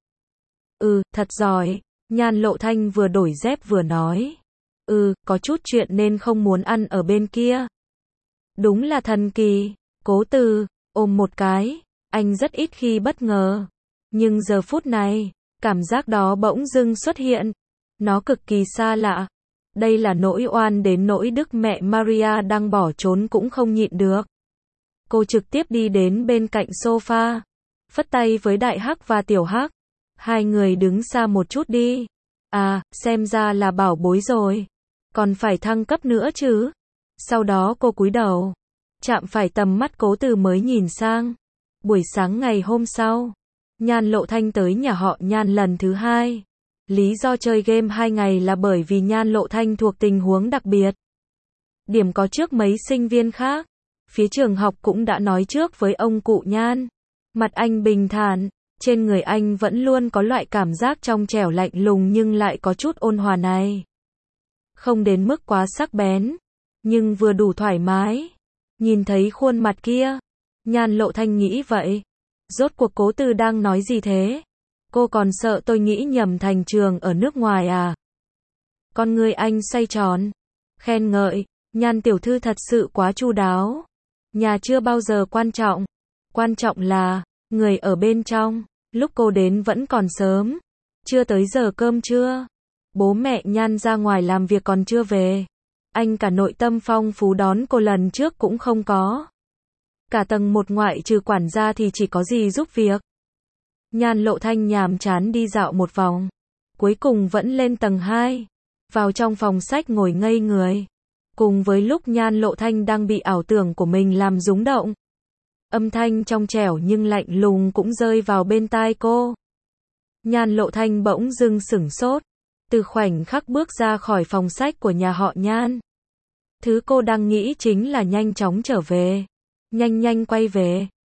Thật giỏi. Nhan Lộ Thanh vừa đổi dép vừa nói. Có chút chuyện nên không muốn ăn ở bên kia. Đúng là thần kỳ. Cố Từ ôm một cái. Anh rất ít khi bất ngờ. Nhưng giờ phút này, cảm giác đó bỗng dưng xuất hiện. Nó cực kỳ xa lạ. Đây là nỗi oan đến nỗi Đức Mẹ Maria đang bỏ trốn cũng không nhịn được. Cô trực tiếp đi đến bên cạnh sofa. Phất tay với Đại Hắc và Tiểu Hắc. Hai người đứng xa một chút đi. À, xem ra là bảo bối rồi. Còn phải thăng cấp nữa chứ. Sau đó cô cúi đầu. Chạm phải tầm mắt Cố Từ mới nhìn sang. Buổi sáng ngày hôm sau, Nhan Lộ Thanh tới nhà họ Nhan lần thứ 2. Lý do chơi game 2 ngày là bởi vì Nhan Lộ Thanh thuộc tình huống đặc biệt. Điểm có trước mấy sinh viên khác. Phía trường học cũng đã nói trước với ông cụ Nhan. Mặt anh bình thản, trên người anh vẫn luôn có loại cảm giác trong trẻo lạnh lùng nhưng lại có chút ôn hòa này. Không đến mức quá sắc bén, nhưng vừa đủ thoải mái. Nhìn thấy khuôn mặt kia, Nhan Lộ Thanh nghĩ vậy. Rốt cuộc Cố Từ đang nói gì thế? Cô còn sợ tôi nghĩ nhầm thành trường ở nước ngoài à? Con người anh xoay tròn, khen ngợi, Nhan tiểu thư thật sự quá chu đáo. Nhà chưa bao giờ quan trọng là người ở bên trong. Lúc cô đến vẫn còn sớm, chưa tới giờ cơm trưa. Bố mẹ Nhan ra ngoài làm việc còn chưa về. Anh cả nội tâm phong phú đón cô lần trước cũng không có. Cả tầng 1 ngoại trừ quản gia thì chỉ có gì giúp việc. Nhan Lộ Thanh nhàm chán đi dạo một vòng. Cuối cùng vẫn lên tầng 2. Vào trong phòng sách ngồi ngây người. Cùng với lúc Nhan Lộ Thanh đang bị ảo tưởng của mình làm rúng động. Âm thanh trong trẻo nhưng lạnh lùng cũng rơi vào bên tai cô. Nhan Lộ Thanh bỗng dưng sửng sốt. Từ khoảnh khắc bước ra khỏi phòng sách của nhà họ Nhan. Thứ cô đang nghĩ chính là nhanh chóng trở về. Nhanh quay về.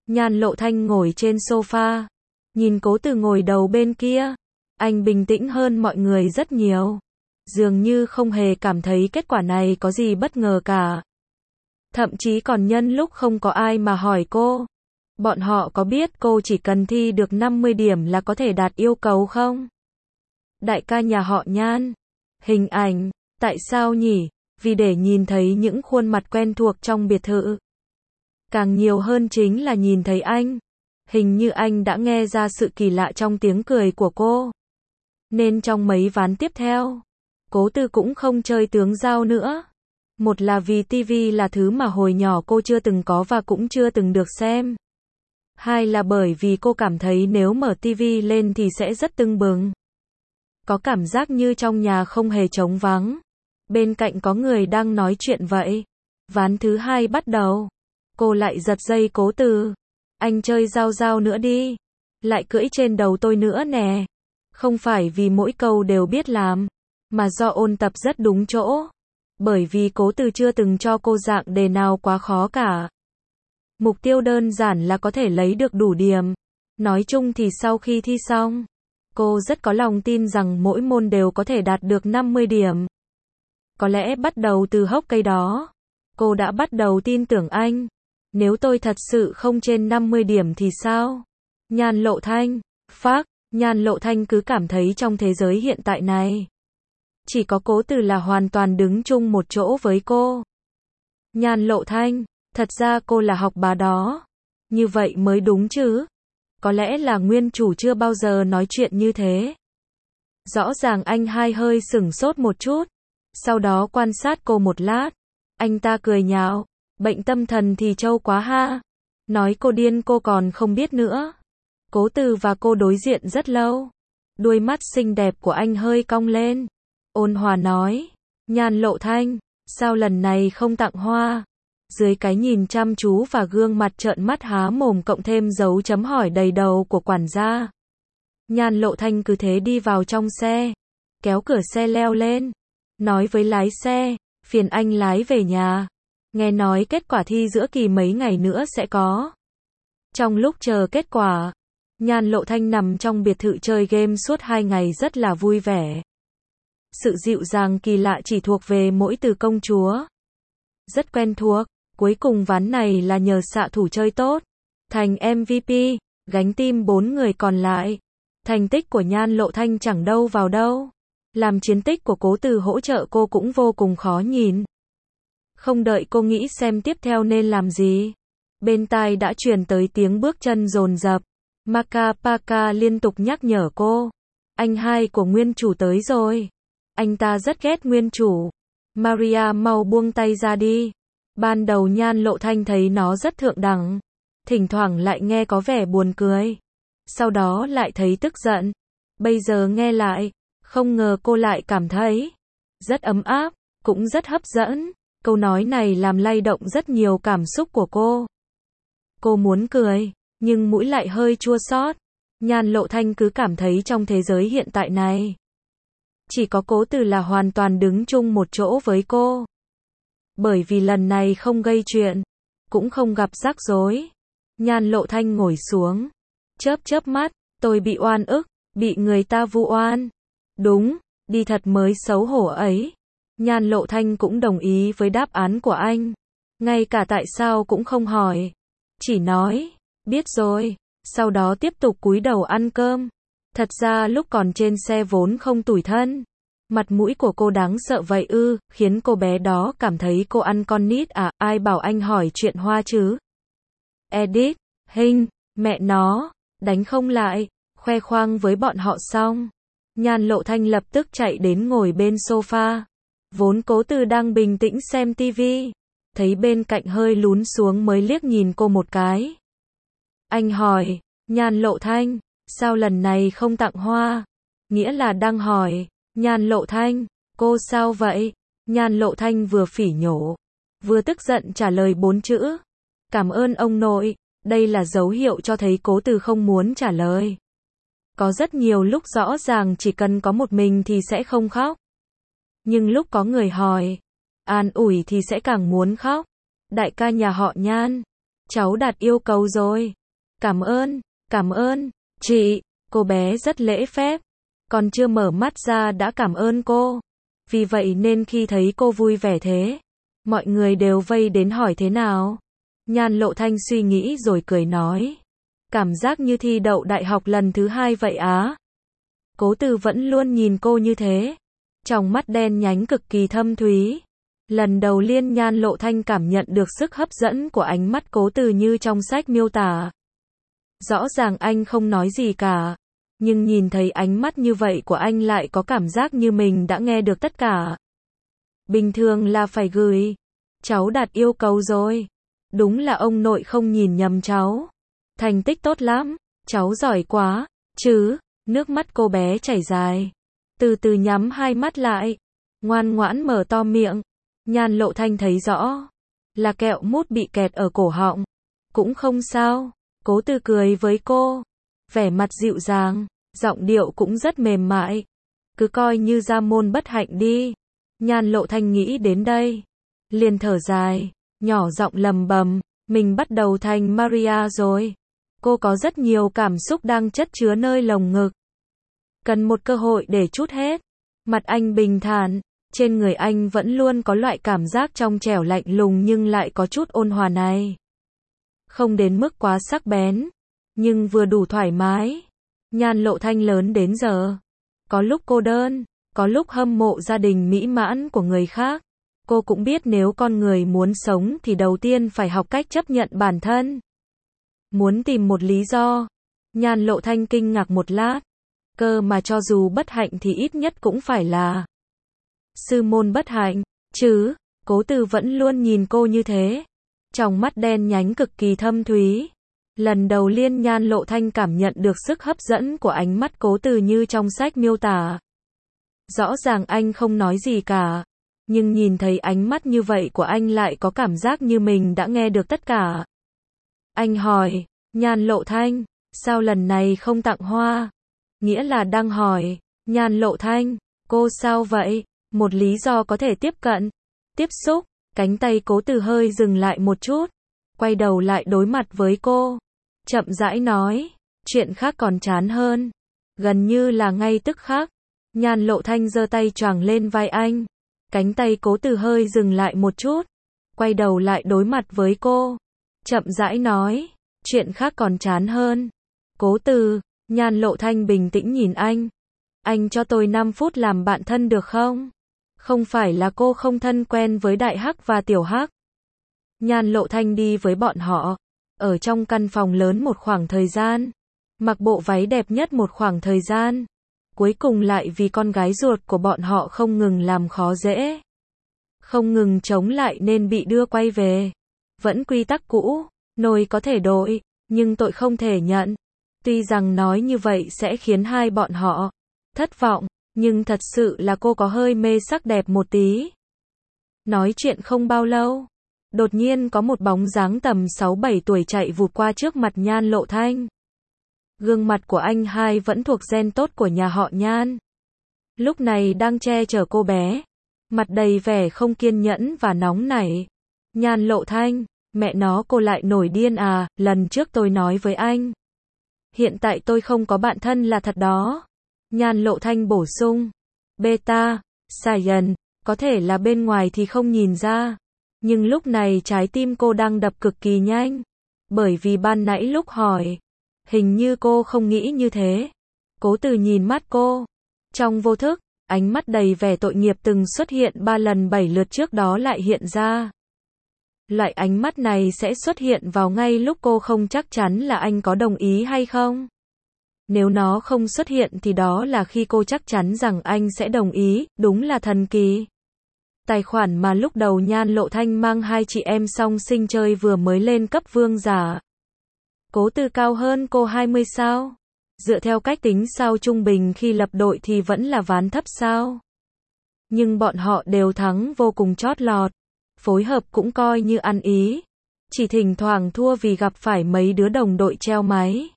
Nhan Lộ Thanh ngồi trên sofa, nhìn Cố Từ ngồi đầu bên kia. Anh bình tĩnh hơn mọi người rất nhiều. Dường như không hề cảm thấy kết quả này có gì bất ngờ cả. Thậm chí còn nhân lúc không có ai mà hỏi cô. Bọn họ có biết cô chỉ cần thi được 50 điểm là có thể đạt yêu cầu không? Đại ca nhà họ Nhan. Hình ảnh. Tại sao nhỉ? Vì để nhìn thấy những khuôn mặt quen thuộc trong biệt thự. Càng nhiều hơn chính là nhìn thấy anh. Hình như anh đã nghe ra sự kỳ lạ trong tiếng cười của cô. Nên trong mấy ván tiếp theo, Cố Từ cũng không chơi tướng dao nữa. Một là vì TV là thứ mà hồi nhỏ cô chưa từng có và cũng chưa từng được xem. Hai là bởi vì cô cảm thấy nếu mở TV lên thì sẽ rất tưng bừng. Có cảm giác như trong nhà không hề trống vắng. Bên cạnh có người đang nói chuyện vậy. Ván thứ hai bắt đầu. Cô lại giật dây Cố Từ. Anh chơi dao dao nữa đi. Lại cưỡi trên đầu tôi nữa nè. Không phải vì mỗi câu đều biết làm, mà do ôn tập rất đúng chỗ. Bởi vì Cố Từ chưa từng cho cô dạng đề nào quá khó cả. Mục tiêu đơn giản là có thể lấy được đủ điểm. Nói chung thì sau khi thi xong, cô rất có lòng tin rằng mỗi môn đều có thể đạt được 50 điểm. Có lẽ bắt đầu từ hốc cây đó, cô đã bắt đầu tin tưởng anh. Nếu tôi thật sự không trên 50 điểm thì sao? Nhan Lộ Thanh, phác, Nhan Lộ Thanh cứ cảm thấy trong thế giới hiện tại này, chỉ có Cố Từ là hoàn toàn đứng chung một chỗ với cô. Nhan Lộ Thanh, thật ra cô là học bá đó. Như vậy mới đúng chứ. Có lẽ là nguyên chủ chưa bao giờ nói chuyện như thế. Rõ ràng anh hai hơi sửng sốt một chút. Sau đó quan sát cô một lát. Anh ta cười nhạo. Bệnh tâm thần thì trâu quá ha. Nói cô điên cô còn không biết nữa. Cố Từ và cô đối diện rất lâu. Đuôi mắt xinh đẹp của anh hơi cong lên. Ôn hòa nói. Nhan Lộ Thanh, sao lần này không tặng hoa? Dưới cái nhìn chăm chú và gương mặt trợn mắt há mồm cộng thêm dấu chấm hỏi đầy đầu của quản gia. Nhan Lộ Thanh cứ thế đi vào trong xe. Kéo cửa xe leo lên. Nói với lái xe, phiền anh lái về nhà. Nghe nói kết quả thi giữa kỳ mấy ngày nữa sẽ có. Trong lúc chờ kết quả, Nhan Lộ Thanh nằm trong biệt thự chơi game suốt 2 ngày rất là vui vẻ. Sự dịu dàng kỳ lạ chỉ thuộc về mỗi từ công chúa. Rất quen thuộc. Cuối cùng ván này là nhờ xạ thủ chơi tốt, thành MVP, gánh team 4 người còn lại. Thành tích của Nhan Lộ Thanh chẳng đâu vào đâu. Làm chiến tích của Cố Từ hỗ trợ cô cũng vô cùng khó nhìn. Không đợi cô nghĩ xem tiếp theo nên làm gì, bên tai đã truyền tới tiếng bước chân dồn dập. Maka Paka liên tục nhắc nhở cô. Anh hai của nguyên chủ tới rồi. Anh ta rất ghét nguyên chủ. Maria mau buông tay ra đi. Ban đầu Nhan Lộ Thanh thấy nó rất thượng đẳng. Thỉnh thoảng lại nghe có vẻ buồn cười. Sau đó lại thấy tức giận. Bây giờ nghe lại, không ngờ cô lại cảm thấy rất ấm áp, cũng rất hấp dẫn. Câu nói này làm lay động rất nhiều cảm xúc của cô. Cô muốn cười, nhưng mũi lại hơi chua xót. Nhan Lộ Thanh cứ cảm thấy trong thế giới hiện tại này, chỉ có Cố Từ là hoàn toàn đứng chung một chỗ với cô. Bởi vì lần này không gây chuyện, cũng không gặp rắc rối. Nhan Lộ Thanh ngồi xuống, chớp chớp mắt, tôi bị oan ức, bị người ta vu oan. Đúng, đi thật mới xấu hổ ấy. Nhan Lộ Thanh cũng đồng ý với đáp án của anh. Ngay cả tại sao cũng không hỏi. Chỉ nói, biết rồi, sau đó tiếp tục cúi đầu ăn cơm. Thật ra lúc còn trên xe vốn không tủi thân. Mặt mũi của cô đáng sợ vậy ư, khiến cô bé đó cảm thấy cô ăn con nít à, ai bảo anh hỏi chuyện hoa chứ. Edit, Hình, mẹ nó, đánh không lại, khoe khoang với bọn họ xong. Nhan Lộ Thanh lập tức chạy đến ngồi bên sofa. Vốn Cố Từ đang bình tĩnh xem tivi, thấy bên cạnh hơi lún xuống mới liếc nhìn cô một cái. Anh hỏi, Nhan Lộ Thanh, sao lần này không tặng hoa? Nghĩa là đang hỏi, Nhan Lộ Thanh, cô sao vậy? Nhan Lộ Thanh vừa phỉ nhổ, vừa tức giận trả lời 4 chữ. Cảm ơn ông nội, đây là dấu hiệu cho thấy Cố Từ không muốn trả lời. Có rất nhiều lúc rõ ràng chỉ cần có một mình thì sẽ không khóc. Nhưng lúc có người hỏi, an ủi thì sẽ càng muốn khóc. Đại ca nhà họ Nhan, cháu đạt yêu cầu rồi. cảm ơn, chị, cô bé rất lễ phép, còn chưa mở mắt ra đã cảm ơn cô. Vì vậy nên khi thấy cô vui vẻ thế, mọi người đều vây đến hỏi thế nào. Nhan Lộ Thanh suy nghĩ rồi cười nói. Cảm giác như thi đậu đại học lần thứ 2 vậy á. Cố Từ vẫn luôn nhìn cô như thế. Trong mắt đen nhánh cực kỳ thâm thúy. Lần đầu Liên Nhan Lộ Thanh cảm nhận được sức hấp dẫn của ánh mắt Cố Từ như trong sách miêu tả. Rõ ràng anh không nói gì cả. Nhưng nhìn thấy ánh mắt như vậy của anh lại có cảm giác như mình đã nghe được tất cả. Bình thường là phải gửi. Cháu đạt yêu cầu rồi. Đúng là ông nội không nhìn nhầm cháu. Thành tích tốt lắm. Cháu giỏi quá. Chứ. Nước mắt cô bé chảy dài. Từ từ nhắm hai mắt lại. Ngoan ngoãn mở to miệng. Nhan Lộ Thanh thấy rõ. Là kẹo mút bị kẹt ở cổ họng. Cũng không sao. Cố Từ cười với cô. Vẻ mặt dịu dàng. Giọng điệu cũng rất mềm mại. Cứ coi như ra môn bất hạnh đi. Nhan Lộ Thanh nghĩ đến đây. Liền thở dài. Nhỏ giọng lầm bầm. Mình bắt đầu thành Maria rồi. Cô có rất nhiều cảm xúc đang chất chứa nơi lồng ngực. Cần một cơ hội để trút hết. Mặt anh bình thản. Trên người anh vẫn luôn có loại cảm giác trong trẻo lạnh lùng nhưng lại có chút ôn hòa này. Không đến mức quá sắc bén. Nhưng vừa đủ thoải mái. Nhan Lộ Thanh lớn đến giờ. Có lúc cô đơn. Có lúc hâm mộ gia đình mỹ mãn của người khác. Cô cũng biết nếu con người muốn sống thì đầu tiên phải học cách chấp nhận bản thân. Muốn tìm một lý do. Nhan Lộ Thanh kinh ngạc một lát. Cơ mà cho dù bất hạnh thì ít nhất cũng phải là sư môn bất hạnh, chứ. Cố Từ vẫn luôn nhìn cô như thế. Trong mắt đen nhánh cực kỳ thâm thúy. Lần đầu Liên Nhan Lộ Thanh cảm nhận được sức hấp dẫn của ánh mắt Cố Từ như trong sách miêu tả. Rõ ràng anh không nói gì cả. Nhưng nhìn thấy ánh mắt như vậy của anh lại có cảm giác như mình đã nghe được tất cả. Anh hỏi, Nhan Lộ Thanh, sao lần này không tặng hoa? Nghĩa là đang hỏi, Nhan Lộ Thanh, cô sao vậy? Một lý do có thể tiếp cận, tiếp xúc, cánh tay Cố Từ hơi dừng lại một chút, quay đầu lại đối mặt với cô, chậm rãi nói, chuyện khác còn chán hơn, gần như là ngay tức khắc, Nhan Lộ Thanh giơ tay choàng lên vai anh, cánh tay Cố Từ hơi dừng lại một chút, quay đầu lại đối mặt với cô, chậm rãi nói, chuyện khác còn chán hơn, Cố Từ, Nhan Lộ Thanh bình tĩnh nhìn anh cho tôi 5 phút làm bạn thân được không? Không phải là cô không thân quen với Đại Hắc và Tiểu Hắc. Nhan Lộ Thanh đi với bọn họ, ở trong căn phòng lớn một khoảng thời gian, mặc bộ váy đẹp nhất một khoảng thời gian, cuối cùng lại vì con gái ruột của bọn họ không ngừng làm khó dễ, không ngừng chống lại nên bị đưa quay về. Vẫn quy tắc cũ, nồi có thể đổi, nhưng tội không thể nhận. Tuy rằng nói như vậy sẽ khiến hai bọn họ thất vọng, nhưng thật sự là cô có hơi mê sắc đẹp một tí. Nói chuyện không bao lâu, đột nhiên có một bóng dáng tầm 6-7 tuổi chạy vụt qua trước mặt Nhan Lộ Thanh. Gương mặt của anh hai vẫn thuộc gen tốt của nhà họ Nhan. Lúc này đang che chở cô bé, mặt đầy vẻ không kiên nhẫn và nóng nảy. Nhan Lộ Thanh, mẹ nó cô lại nổi điên à, lần trước tôi nói với anh. Hiện tại tôi không có bạn thân là thật đó. Nhan Lộ Thanh bổ sung. Beta, Saiyan, có thể là bên ngoài thì không nhìn ra. Nhưng lúc này trái tim cô đang đập cực kỳ nhanh. Bởi vì ban nãy lúc hỏi, hình như cô không nghĩ như thế. Cố Từ nhìn mắt cô. Trong vô thức, ánh mắt đầy vẻ tội nghiệp từng xuất hiện 3 lần 7 lượt trước đó lại hiện ra. Loại ánh mắt này sẽ xuất hiện vào ngay lúc cô không chắc chắn là anh có đồng ý hay không. Nếu nó không xuất hiện thì đó là khi cô chắc chắn rằng anh sẽ đồng ý, đúng là thần kỳ. Tài khoản mà lúc đầu Nhan Lộ Thanh mang hai chị em song sinh chơi vừa mới lên cấp vương giả. Cố Từ cao hơn cô 20 sao? Dựa theo cách tính sao trung bình khi lập đội thì vẫn là ván thấp sao? Nhưng bọn họ đều thắng vô cùng chót lọt. Phối hợp cũng coi như ăn ý. Chỉ thỉnh thoảng thua vì gặp phải mấy đứa đồng đội treo máy.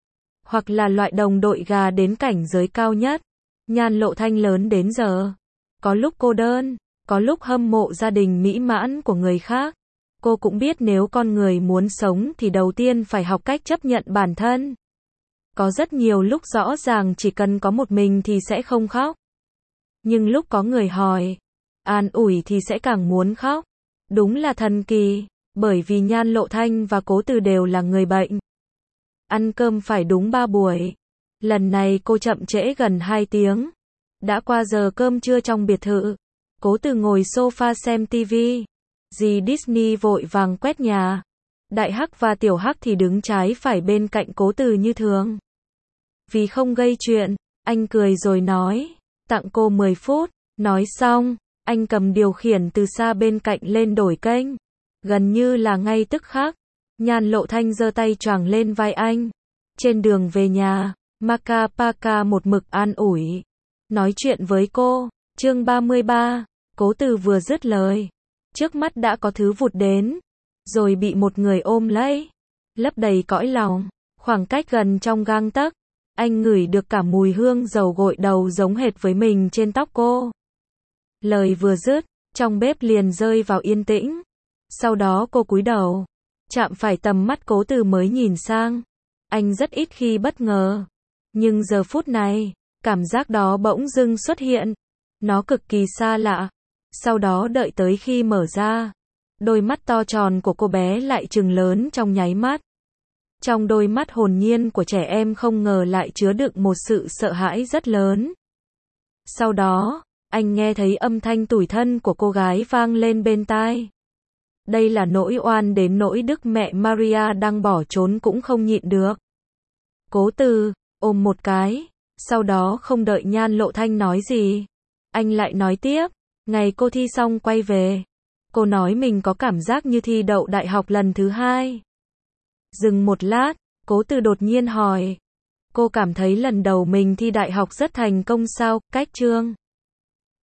Hoặc là loại đồng đội gà đến cảnh giới cao nhất. Nhan Lộ Thanh lớn đến giờ. Có lúc cô đơn, có lúc hâm mộ gia đình mỹ mãn của người khác. Cô cũng biết nếu con người muốn sống thì đầu tiên phải học cách chấp nhận bản thân. Có rất nhiều lúc rõ ràng chỉ cần có một mình thì sẽ không khóc. Nhưng lúc có người hỏi, an ủi thì sẽ càng muốn khóc. Đúng là thần kỳ, bởi vì Nhan Lộ Thanh và Cố Từ đều là người bệnh. Ăn cơm phải đúng 3 buổi. Lần này cô chậm trễ gần 2 tiếng. Đã qua giờ cơm trưa trong biệt thự. Cố Từ ngồi sofa xem tivi. Dì Disney vội vàng quét nhà. Đại Hắc và Tiểu Hắc thì đứng trái phải bên cạnh Cố Từ như thường. Vì không gây chuyện, anh cười rồi nói, tặng cô 10 phút. Nói xong, anh cầm điều khiển từ xa bên cạnh lên đổi kênh. Gần như là ngay tức khắc, Nhan Lộ Thanh giơ tay choàng lên vai anh. Trên đường về nhà, Maka Paka một mực an ủi. Nói chuyện với cô. Chương 33, Cố Từ vừa dứt lời. Trước mắt đã có thứ vụt đến. Rồi bị một người ôm lấy. Lấp đầy cõi lòng. Khoảng cách gần trong gang tấc. Anh ngửi được cả mùi hương dầu gội đầu giống hệt với mình trên tóc cô. Lời vừa dứt, trong bếp liền rơi vào yên tĩnh. Sau đó cô cúi đầu. Chạm phải tầm mắt Cố Từ mới nhìn sang. Anh rất ít khi bất ngờ. Nhưng giờ phút này, cảm giác đó bỗng dưng xuất hiện. Nó cực kỳ xa lạ. Sau đó đợi tới khi mở ra. Đôi mắt to tròn của cô bé lại trừng lớn trong nháy mắt. Trong đôi mắt hồn nhiên của trẻ em không ngờ lại chứa đựng một sự sợ hãi rất lớn. Sau đó, anh nghe thấy âm thanh tủi thân của cô gái vang lên bên tai. Đây là nỗi oan đến nỗi Đức Mẹ Maria đang bỏ trốn cũng không nhịn được. Cố Từ, ôm một cái. Sau đó không đợi Nhan Lộ Thanh nói gì. Anh lại nói tiếp. Ngày cô thi xong quay về. Cô nói mình có cảm giác như thi đậu đại học lần thứ 2. Dừng một lát, Cố Từ đột nhiên hỏi. Cô cảm thấy lần đầu mình thi đại học rất thành công sao? Cách chương